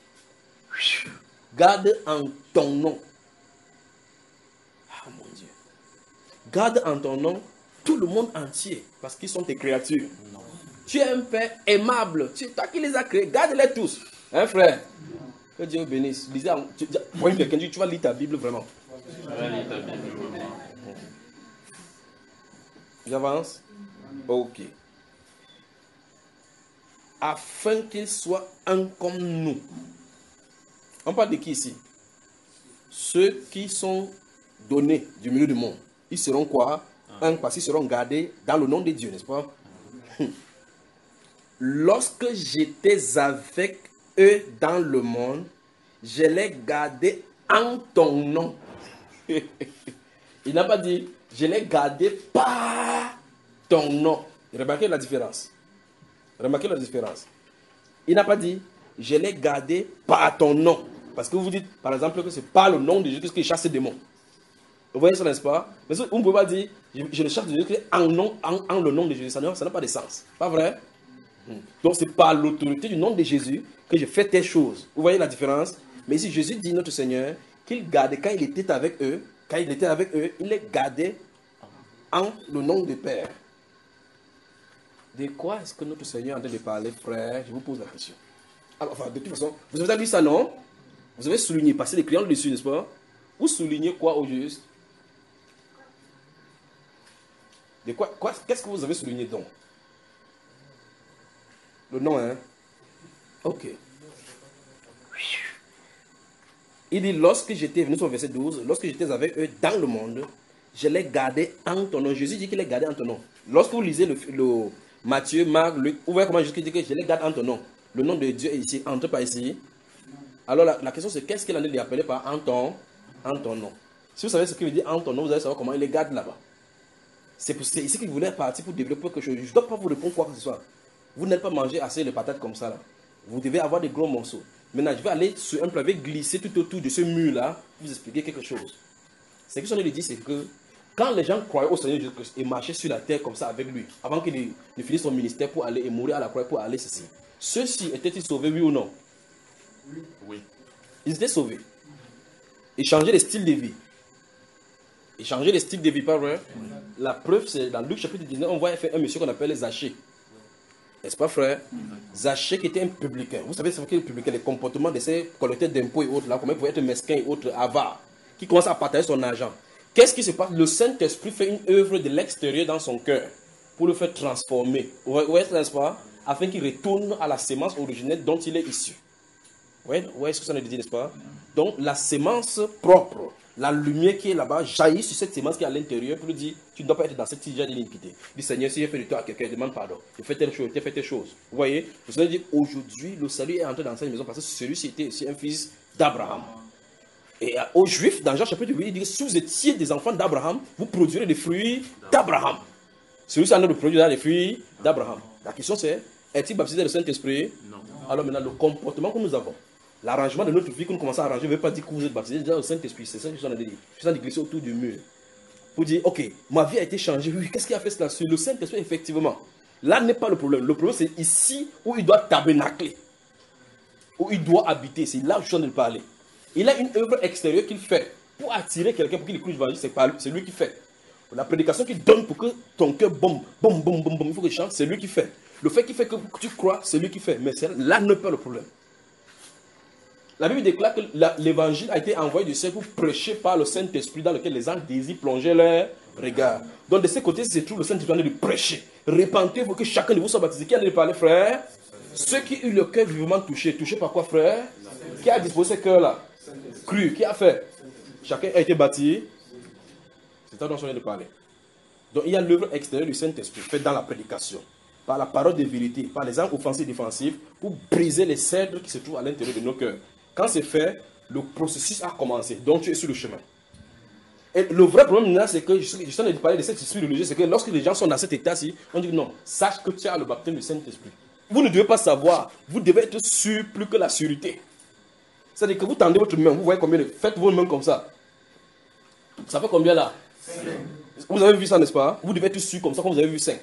Garde en ton nom. Ah mon Dieu. Garde en ton nom tout le monde entier. Parce qu'ils sont tes créatures. Non. Tu es un Père aimable. C'est toi qui les as créés. Garde-les tous. Hein frère? Que Dieu vous bénisse. Lisez, tu, tu, tu vas lire ta Bible vraiment. Je vais lire ta Bible vraiment. J'avance? Ok. Afin qu'ils soient un comme nous. On parle de qui ici? Ceux qui sont donnés du milieu du monde. Ils seront quoi? Un, parce qu'ils seront gardés dans le nom de Dieu, n'est-ce pas? Lorsque j'étais avec eux dans le monde, je les gardais en ton nom. Il n'a pas dit, je les gardais par ton nom. Remarquez la différence. Remarquez la différence. Il n'a pas dit, je les gardais par ton nom. Parce que vous dites, par exemple, que c'est par le nom de Jésus que chasse les démons. Vous voyez ça, n'est-ce pas? Mais on ne peut pas dire, je, je le chasse de Jésus en, nom, en, en le nom de Jésus. Ça n'a pas de sens. Pas vrai? Donc c'est par l'autorité du nom de Jésus que je fais telle chose. Vous voyez la différence? Mais ici Jésus dit, notre Seigneur, qu'il gardait quand il était avec eux, quand il était avec eux, il les gardait en le nom du Père. De quoi est-ce que notre Seigneur est en train de parler, frère? Je vous pose la question. Alors, enfin, de toute façon, vous avez lu ça, non? Vous avez souligné, passé les crayons dessus, n'est-ce pas? Vous soulignez quoi au juste? De quoi, quoi qu'est-ce que vous avez souligné donc? Le nom, hein? Ok. Il dit, lorsque j'étais venu sur le verset douze, lorsque j'étais avec eux dans le monde, je les gardais en ton nom. Jésus dit qu'il les gardait en ton nom. Lorsque vous lisez le, le Matthieu, Marc, Luc, vous voyez comment Jésus dit que je les garde en ton nom. Le nom de Dieu est ici, entre pas ici. Alors la, la question c'est qu'est-ce qu'il en est de appeler par en ton, en ton nom? Si vous savez ce qu'il veut dire en ton nom, vous allez savoir comment il les garde là-bas. C'est ici qu'il voulait partir pour développer quelque chose. Je ne dois pas vous répondre quoi que ce soit. Vous n'allez pas manger assez de patates comme ça là. Vous devez avoir des gros morceaux. Maintenant, je vais aller sur un plat, je vais glisser tout autour de ce mur-là, vous expliquer quelque chose. Ce que je lui dit, c'est que quand les gens croyaient au Seigneur Jésus-Christ et marchaient sur la terre comme ça avec lui, avant qu'il ne, ne finisse son ministère pour aller et mourir à la croix pour aller ceci, ceux-ci étaient-ils sauvés, oui ou non? Oui. Oui. Ils étaient sauvés. Ils changeaient de style de vie. Ils changeaient de style de vie, pas vrai? Oui. La preuve, c'est dans Luc chapitre dix-neuf, on voit un monsieur qu'on appelle Zachée. N'est-ce pas, frère? Zachée qui était un publicain. Vous savez ce qu'est le publicain? Les comportements de ces collecteurs d'impôts et autres, là, comment ils pouvaient être mesquins et autres, avares, qui commencent à partager son argent. Qu'est-ce qui se passe? Le Saint-Esprit fait une œuvre de l'extérieur dans son cœur. pour le faire transformer. Ouais, ouais, n'est-ce pas? Afin qu'il retourne à la sémence originelle dont il est issu. Ouais, ouais, est-ce que ça nous dit, n'est-ce pas? Donc, la sémence propre, la lumière qui est là-bas, jaillit sur cette sémence qui est à l'intérieur pour lui dire, tu ne dois pas être dans cette situation d'iniquité. Dis, Seigneur, si j'ai fait du tort à quelqu'un, demande pardon. J'ai fait telle chose, j'ai fait telle chose. Vous voyez? Le Seigneur dit, aujourd'hui, le salut est entré dans cette maison parce que celui-ci était aussi un fils d'Abraham. Et aux Juifs, dans Jean chapitre huit, il dit, si vous étiez des enfants d'Abraham, vous produirez des fruits d'Abraham. Celui-ci en train de produire des fruits d'Abraham. La question c'est, est-il baptisé du Saint-Esprit? Non. Alors maintenant, le comportement que nous avons, l'arrangement de notre vie que nous commençons à arranger ne veut pas dire que vous êtes baptisé déjà au Saint-Esprit. C'est ça que je suis en train de dire. Je suis en train de glisser autour du mur. Pour dire, ok, ma vie a été changée. Oui, qu'est-ce qui a fait cela? Sur le Saint-Esprit, effectivement. Là n'est pas le problème. Le problème, c'est ici où il doit tabernacler. Où il doit habiter. C'est là où je suis en train de parler. Il a une œuvre extérieure qu'il fait. Pour attirer quelqu'un, pour qu'il écoute l'évangile, c'est lui qui fait. La prédication qu'il donne pour que ton cœur bombe, bombe, bombe, bombe, bombe, il faut que tu chantes, c'est lui qui fait. Le fait qu'il fait que tu crois, c'est lui qui fait. Mais là n'est pas le problème. La Bible déclare que l'évangile a été envoyé du ciel pour prêcher par le Saint-Esprit dans lequel les anges désirent plonger leur regard. Donc de ce côté, c'est tout le Saint-Esprit en train de prêcher. Répentez-vous que chacun de vous soit baptisé. Qui a de parler, frère? Ceux qui ont eu le cœur vivement touché. Touché par quoi, frère? Qui a disposé ce cœur-là? Cru. Qui a fait? Chacun a été baptisé. C'est ça dont on vient de parler. Donc il y a l'œuvre extérieure du Saint-Esprit faite dans la prédication, par la parole de vérité, par les armes offensives et défensives, pour briser les cèdres qui se trouvent à l'intérieur de nos cœurs. Quand c'est fait, le processus a commencé. Donc tu es sur le chemin. Et le vrai problème là, c'est que je suis en train de parler de cet esprit religieux, c'est que lorsque les gens sont dans cet état-ci, on dit non, sache que tu as le baptême du Saint-Esprit. Vous ne devez pas savoir, vous devez être sûr plus que la sûreté. C'est-à-dire que vous tendez votre main, vous voyez combien de... Faites vos mains comme ça. Ça fait combien là? Vous avez vu ça, n'est-ce pas? Vous devez être sûr comme ça, comme vous avez vu cinq.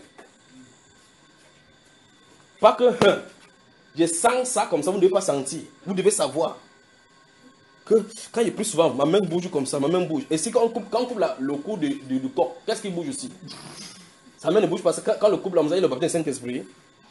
Pas que je sens ça comme ça, vous ne devez pas sentir. Vous devez savoir que quand il est plus souvent, ma main bouge comme ça, ma main bouge. Et si quand on coupe, quand on coupe la, le cou du, du, du corps, qu'est-ce qui bouge aussi? Sa main ne bouge pas. Quand, quand le couple, vous avez le baptême du Saint-Esprit.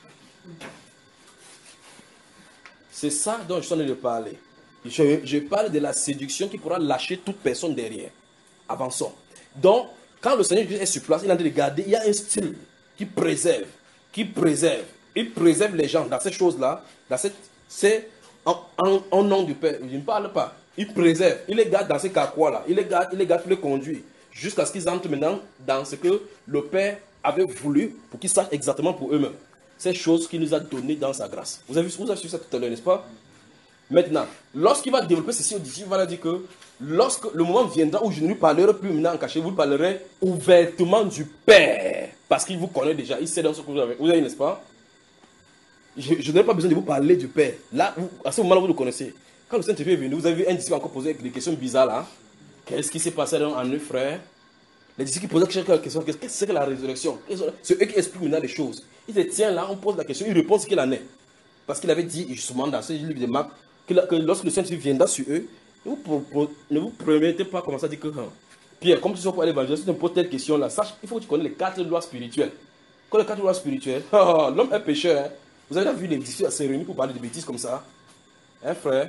C'est ça dont je suis en train de parler. Je, je parle de la séduction qui pourra lâcher toute personne derrière. Avançons. Donc, quand le Seigneur est sur place, il est en train de garder, il y a un style qui préserve, qui préserve. Il préserve les gens dans ces choses-là, dans cette, c'est en, en, en nom du Père. Je ne parle pas. Il préserve, il les garde dans ces carquois-là, il les garde, il les garde, il les conduit, jusqu'à ce qu'ils entrent maintenant dans ce que le Père avait voulu pour qu'ils sachent exactement pour eux-mêmes. Ces choses qu'il nous a données dans sa grâce. Vous avez vu, vous avez vu ça tout à l'heure, n'est-ce pas? Maintenant, lorsqu'il va développer ceci au disciple, il va leur dire que lorsque le moment viendra où je ne lui parlerai plus maintenant en cachet, vous parlerez ouvertement du Père. Parce qu'il vous connaît déjà, il sait dans ce que vous avez. Vous avez, n'est-ce pas? Je, je n'ai pas besoin de vous parler du Père. Là, vous, à ce moment-là, vous le connaissez. Quand le Saint-Esprit est venu, vous avez vu un disciple encore poser des questions bizarres là. Qu'est-ce qui s'est passé en eux, frères? Les disciples qui posaient quelques questions, qu'est-ce que c'est que la résurrection? C'est eux qui expliquent maintenant les choses. Il se tient là, on pose la question, il répond ce qu'il en est. Parce qu'il avait dit justement dans ce livre de Marc que, que lorsque le Saint-Esprit viendra sur eux, vous, pour, ne vous permettez pas commencer à dire que hein, Pierre, comme tu sais pour aller évangéliser, si tu me poses telle question là, sache il faut que tu connais les quatre lois spirituelles. Quand les quatre lois spirituelles, oh, l'homme est pécheur. Hein. Vous avez vu les disciples se réunir pour parler de bêtises comme ça? Hein, frère?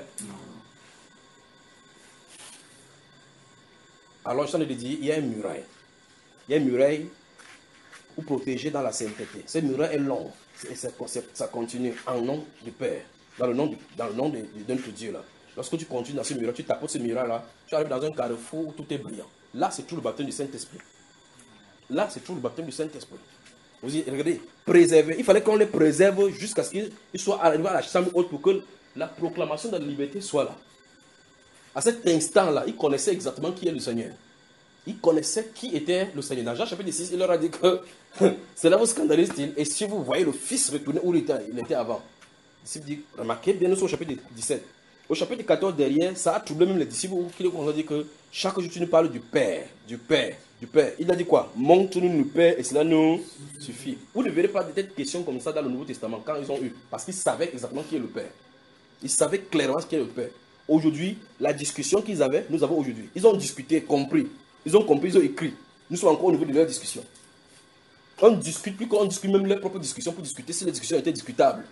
Alors, je t'en ai dit, il y a une muraille. Il y a une muraille pour protéger dans la sainteté. Cette muraille est longue. Et ça, ça continue en nom du Père, dans le nom, du, dans le nom de, de notre Dieu là. Lorsque tu continues dans ce muraille, tu tapotes ce muraille là, tu arrives dans un carrefour où tout est brillant. Là, c'est tout le baptême du Saint-Esprit. Là, c'est tout le baptême du Saint-Esprit. Vous y regardez, préserver. Il fallait qu'on les préserve jusqu'à ce qu'ils soient arrivés à la chambre haute pour que la proclamation de la liberté soit là. À cet instant-là, ils connaissaient exactement qui est le Seigneur. Ils connaissaient qui était le Seigneur. Dans Jean chapitre six, il leur a dit que cela vous scandalise-t-il? Et si vous voyez le Fils retourner où il était, il était avant. Les disciples disent, remarquez bien, nous sommes au chapitre dix-sept. Au chapitre quatorze, derrière, ça a troublé même les disciples qui ont dit que chaque jour tu nous parles du Père, du Père, du Père. Il a dit quoi? Montre-nous le Père et cela nous suffit. Vous ne verrez pas de telles questions comme ça dans le Nouveau Testament quand ils ont eu. Parce qu'ils savaient exactement qui est le Père. Ils savaient clairement ce qu'est le Père. Aujourd'hui, la discussion qu'ils avaient, nous avons aujourd'hui. Ils ont discuté, compris. Ils ont compris, ils ont écrit. Nous sommes encore au niveau de leur discussion. On ne discute plus qu'on discute même leur propre discussion pour discuter si les discussions étaient discutables.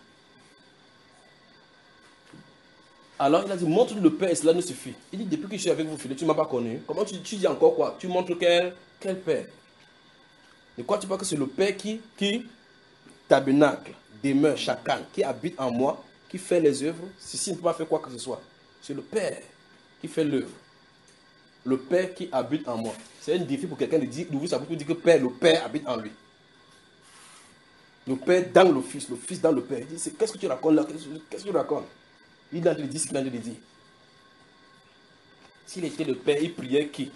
Alors il a dit, montre-nous le Père et cela nous suffit. Il dit, depuis que je suis avec vous, Philippe, tu ne m'as pas connu. Comment tu, tu dis encore quoi? Tu montres quel, quel Père? De quoi tu parles que c'est le Père qui, qui tabernacle, demeure, chacun, qui habite en moi, qui fait les œuvres. Ceci ne peut pas faire quoi que ce soit. C'est le Père qui fait l'œuvre. Le Père qui habite en moi. C'est un défi pour quelqu'un de dire, d'ouvrir sa bouche pour dire que Père, le Père habite en lui. Le Père dans le Fils, le Fils dans le Père. Il dit, qu'est-ce que tu racontes là? Qu'est-ce que tu racontes? Il a dit ce qu'il a dit. S'il était le Père, il priait qui?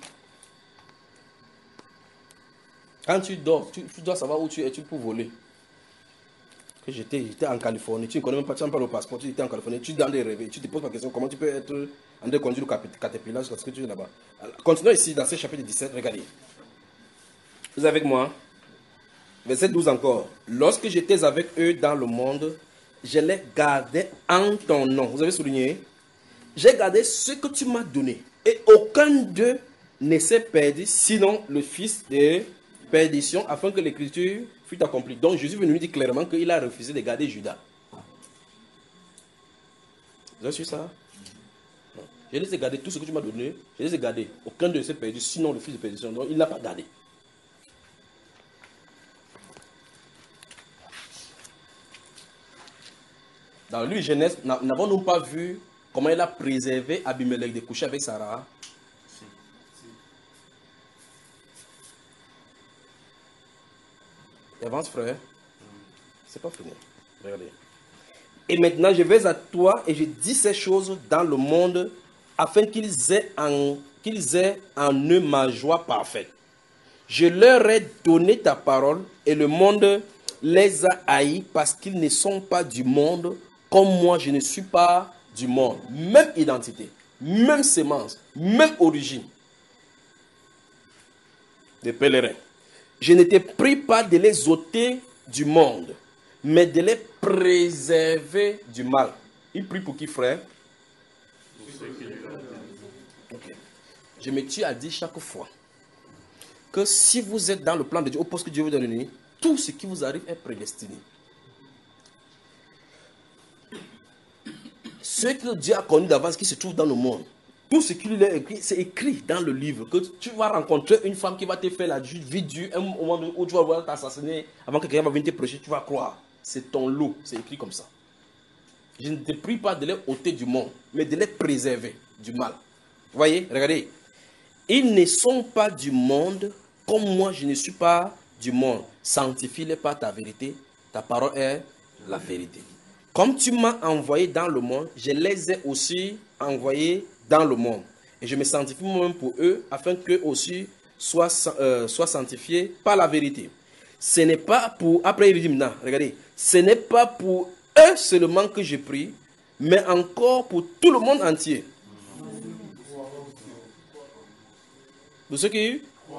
Quand tu dors, tu, tu dois savoir où tu es, tu peux voler. Que j'étais, j'étais en Californie, tu ne connais même pas, tu n'as pas le passeport, tu étais en Californie, tu es dans des rêves, tu te poses la question, comment tu peux être en train de conduire le Caterpillar parce que tu es là-bas. Continuons ici dans ce chapitre dix-sept, regardez. Vous êtes avec moi? Verset douze encore. Lorsque j'étais avec eux dans le monde, je les gardais en ton nom. Vous avez souligné? J'ai gardé ce que tu m'as donné. Et aucun d'eux ne s'est perdu, sinon le fils de perdition, afin que l'écriture fût accomplie. Donc Jésus venu nous dire clairement qu'il a refusé de garder Judas. Vous avez su ça? Non. Je les ai gardés, tout ce que tu m'as donné, je les ai gardés. Aucun d'eux ne s'est perdu, sinon le fils de perdition. Donc il ne l'a pas gardé. Dans lui, Genèse, n'avons-nous pas vu comment il a préservé Abimelech de coucher avec Sarah? Si. Si. Avance, frère. C'est pas fini. Regardez. Et maintenant, je vais à toi et je dis ces choses dans le monde afin qu'ils aient en, qu'ils aient en eux ma joie parfaite. Je leur ai donné ta parole et le monde les a haïs parce qu'ils ne sont pas du monde. Comme moi, je ne suis pas du monde. Même identité, même sémence, même origine. Des pèlerins. Je ne t'ai pris pas de les ôter du monde, mais de les préserver du mal. Il prie pour qui, frère? Okay. Je me tue à dire chaque fois que si vous êtes dans le plan de Dieu, au poste que Dieu vous donne, tout ce qui vous arrive est prédestiné. Ce que Dieu a connu d'avance qui se trouve dans le monde, tout ce qu'il a écrit, c'est écrit dans le livre. Que tu vas rencontrer une femme qui va te faire la vie dure, un moment où tu vas voir t'assassiner, avant que quelqu'un va venir te prêcher, tu vas croire. C'est ton lot, c'est écrit comme ça. Je ne te prie pas de les ôter du monde, mais de les préserver du mal. Vous voyez, regardez. Ils ne sont pas du monde, comme moi je ne suis pas du monde. Sanctifie-les par ta vérité, ta parole est la vérité. Comme tu m'as envoyé dans le monde, je les ai aussi envoyés dans le monde. Et je me sanctifie moi-même pour eux, afin qu'eux aussi soient, euh, soient sanctifiés par la vérité. Ce n'est pas pour... Après, il dit maintenant, regardez. Ce n'est pas pour eux seulement que je prie, mais encore pour tout le monde entier. Pour ceux qui...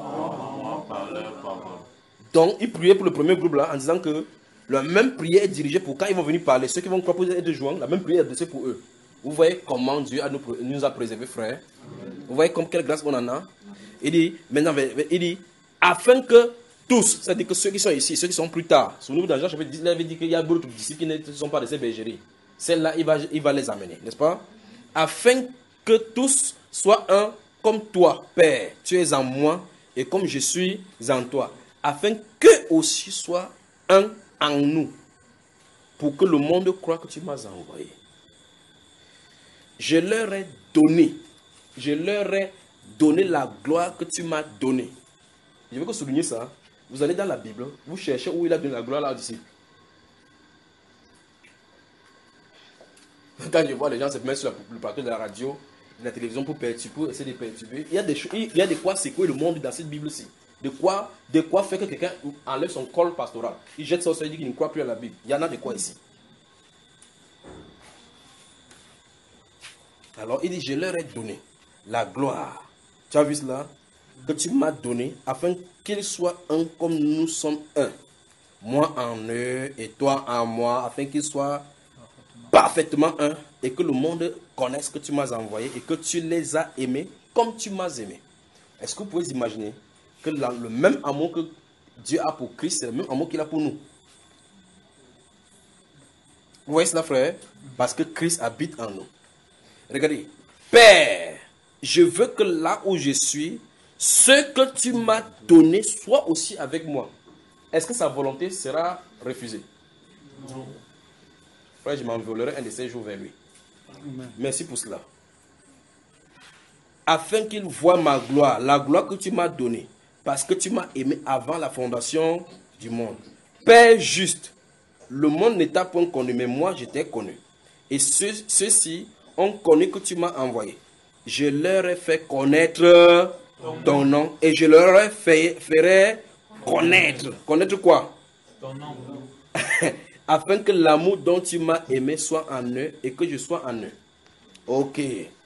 Donc, il priait pour le premier groupe là, en disant que la même prière est dirigée pour quand ils vont venir parler. Ceux qui vont proposer de joindre, la même prière est adressée pour eux. Vous voyez comment Dieu a nous, nous a préservés, frères. Vous voyez comme quelle grâce on en a. Il dit, maintenant, il dit, afin que tous, c'est-à-dire que ceux qui sont ici, ceux qui sont plus tard, souvenez-vous dans Jean chapitre dix, il avait dit qu'il y a d'autres disciples qui ne sont pas de ces bergeries. Celles-là, il va, il va les amener, n'est-ce pas? Afin que tous soient un comme toi, Père. Tu es en moi et comme je suis en toi. Afin qu'eux aussi soient un en nous, pour que le monde croie que tu m'as envoyé. Je leur ai donné, je leur ai donné la gloire que tu m'as donnée. Je veux que vous souligniez ça. Vous allez dans la Bible, vous cherchez où il a donné la gloire là aux disciples. Quand je vois les gens se mettre sur le plateau de la radio, de la télévision pour perturber, pour essayer de perturber, il y a des, il y a de quoi secouer le monde dans cette Bible-ci. De quoi, de quoi faire que quelqu'un enlève son col pastoral. Il jette ça au sol et dit qu'il ne croit plus à la Bible. Il y en a de quoi ici. Alors il dit, je leur ai donné la gloire. Tu as vu cela? Que tu m'as donné afin qu'ils soient un comme nous sommes un. Moi en eux et toi en moi, afin qu'ils soient parfaitement un et que le monde connaisse que tu m'as envoyé et que tu les as aimés comme tu m'as aimé. Est-ce que vous pouvez imaginer que le même amour que Dieu a pour Christ, c'est le même amour qu'il a pour nous? Vous voyez cela, frère? Parce que Christ habite en nous. Regardez. Père, je veux que là où je suis, ce que tu m'as donné soit aussi avec moi. est-ce que sa volonté sera refusée? Non. Frère, je m'envolerai un de ces jours vers lui. Amen. Merci pour cela. Afin qu'il voie ma gloire, la gloire que tu m'as donnée, parce que tu m'as aimé avant la fondation du monde. Père juste, le monde ne t'a point connu, mais moi je t'ai connu. Et ceux, ceux-ci ont connu que tu m'as envoyé. Je leur ai fait connaître ton nom et je leur ai fait, ferai connaître. Connaître quoi? Ton nom. Afin que l'amour dont tu m'as aimé soit en eux et que je sois en eux. Ok.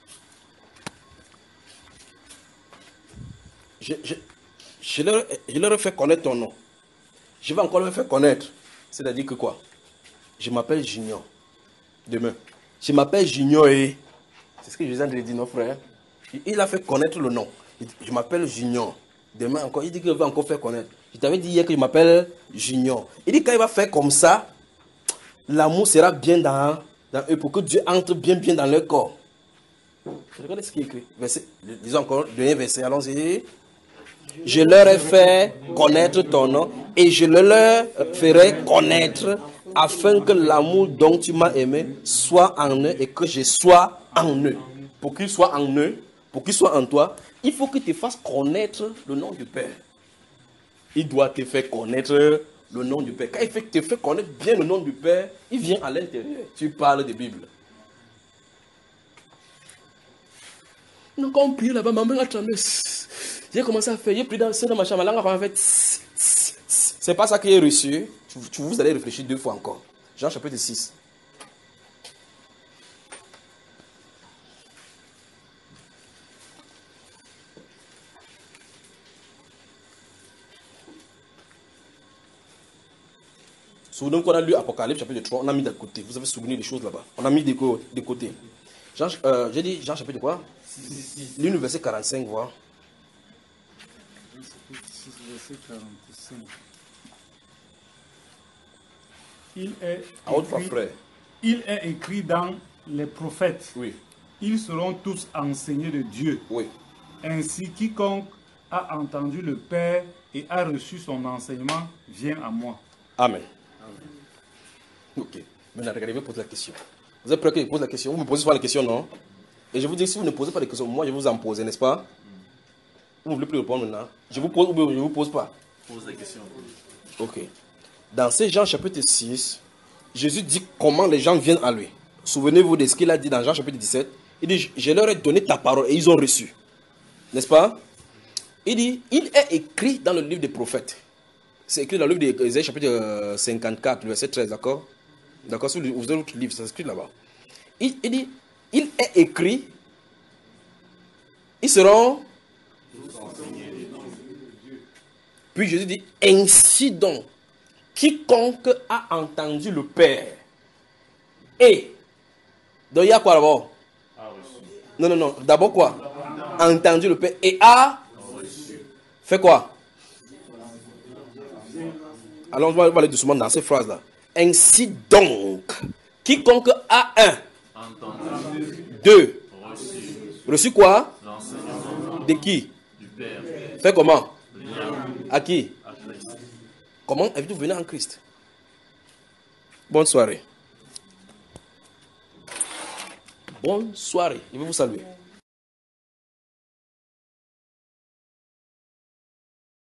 Je, je, je, leur, je leur ai fait connaître ton nom. Je vais encore leur faire connaître. C'est-à-dire que quoi? Je m'appelle Junior. Demain. Je m'appelle Junior et... C'est ce que Jésus a dit, non frère? Il a fait connaître le nom. Je m'appelle Junior. Demain encore, il dit qu'il va encore faire connaître. Je t'avais dit hier que je m'appelle Junior. Il dit qu'il va faire comme ça, l'amour sera bien dans, dans eux pour que Dieu entre bien bien dans leur corps. Regardez ce qui est écrit. Verset, disons encore, dernier verset, allons-y. Je leur ai fait connaître ton nom et je le leur ferai connaître afin que l'amour dont tu m'as aimé soit en eux et que je sois en eux. Pour qu'il soit en eux, pour qu'il soit en toi, il faut que tu fasses connaître le nom du Père. Il doit te faire connaître le nom du Père. Quand il fait, te fait connaître bien le nom du Père, il vient à l'intérieur. Tu parles de Bible. Donc quand on prie là-bas, ma main a tremblé. J'ai commencé à faire, j'ai pris dans, dans ma chambre, la langue a fait. C'est pas ça qui est reçu. Tu, vous allez réfléchir deux fois encore. Jean chapitre six. Souvenez-vous qu'on a lu Apocalypse chapitre trois, on a mis de côté. Vous avez souvenu des choses là-bas. On a mis de, de côté. Jean, euh, j'ai dit Jean chapitre quoi? Lis le verset quarante-cinq, voir. Verset quarante-cinq. Il est, à haute voix, écrit, frère. Il est écrit dans les prophètes. Oui. Ils seront tous enseignés de Dieu. Oui. Ainsi, quiconque a entendu le Père et a reçu son enseignement vient à moi. Amen. Ok. Maintenant, regardez, je vais poser la question. Vous êtes prêts que je pose la question? Vous me posez pas la question, non? Et je vous dis, si vous ne posez pas de questions, moi je vous en pose, n'est-ce pas? Vous ne voulez plus répondre maintenant? Je vous pose ou je ne vous pose pas? Pose la question. Ok. Dans ces Jean chapitre six, Jésus dit comment les gens viennent à lui. Souvenez-vous de ce qu'il a dit dans Jean chapitre dix-sept. Il dit, je leur ai donné ta parole et ils ont reçu. N'est-ce pas? Il dit, il est écrit dans le livre des prophètes. C'est écrit dans le livre d'Ésaïe chapitre cinquante-quatre, verset treize, d'accord? D'accord, si vous avez votre livre, c'est écrit là-bas. Il, il dit, il est écrit, ils seront... Puis Jésus dit, ainsi donc, quiconque a entendu le Père, et, donc il y a quoi d'abord? Non, non, non, d'abord quoi? Entendu le Père, et a fait quoi? Alors on va aller doucement dans ces phrases-là. Ainsi donc, quiconque a un, entendu, deux, reçu, reçu quoi? De qui? Du Père. Fait comment? À qui? À Christ. Comment avez-vous venu en Christ? Bonne soirée. Bonne soirée. Je vais vous saluer.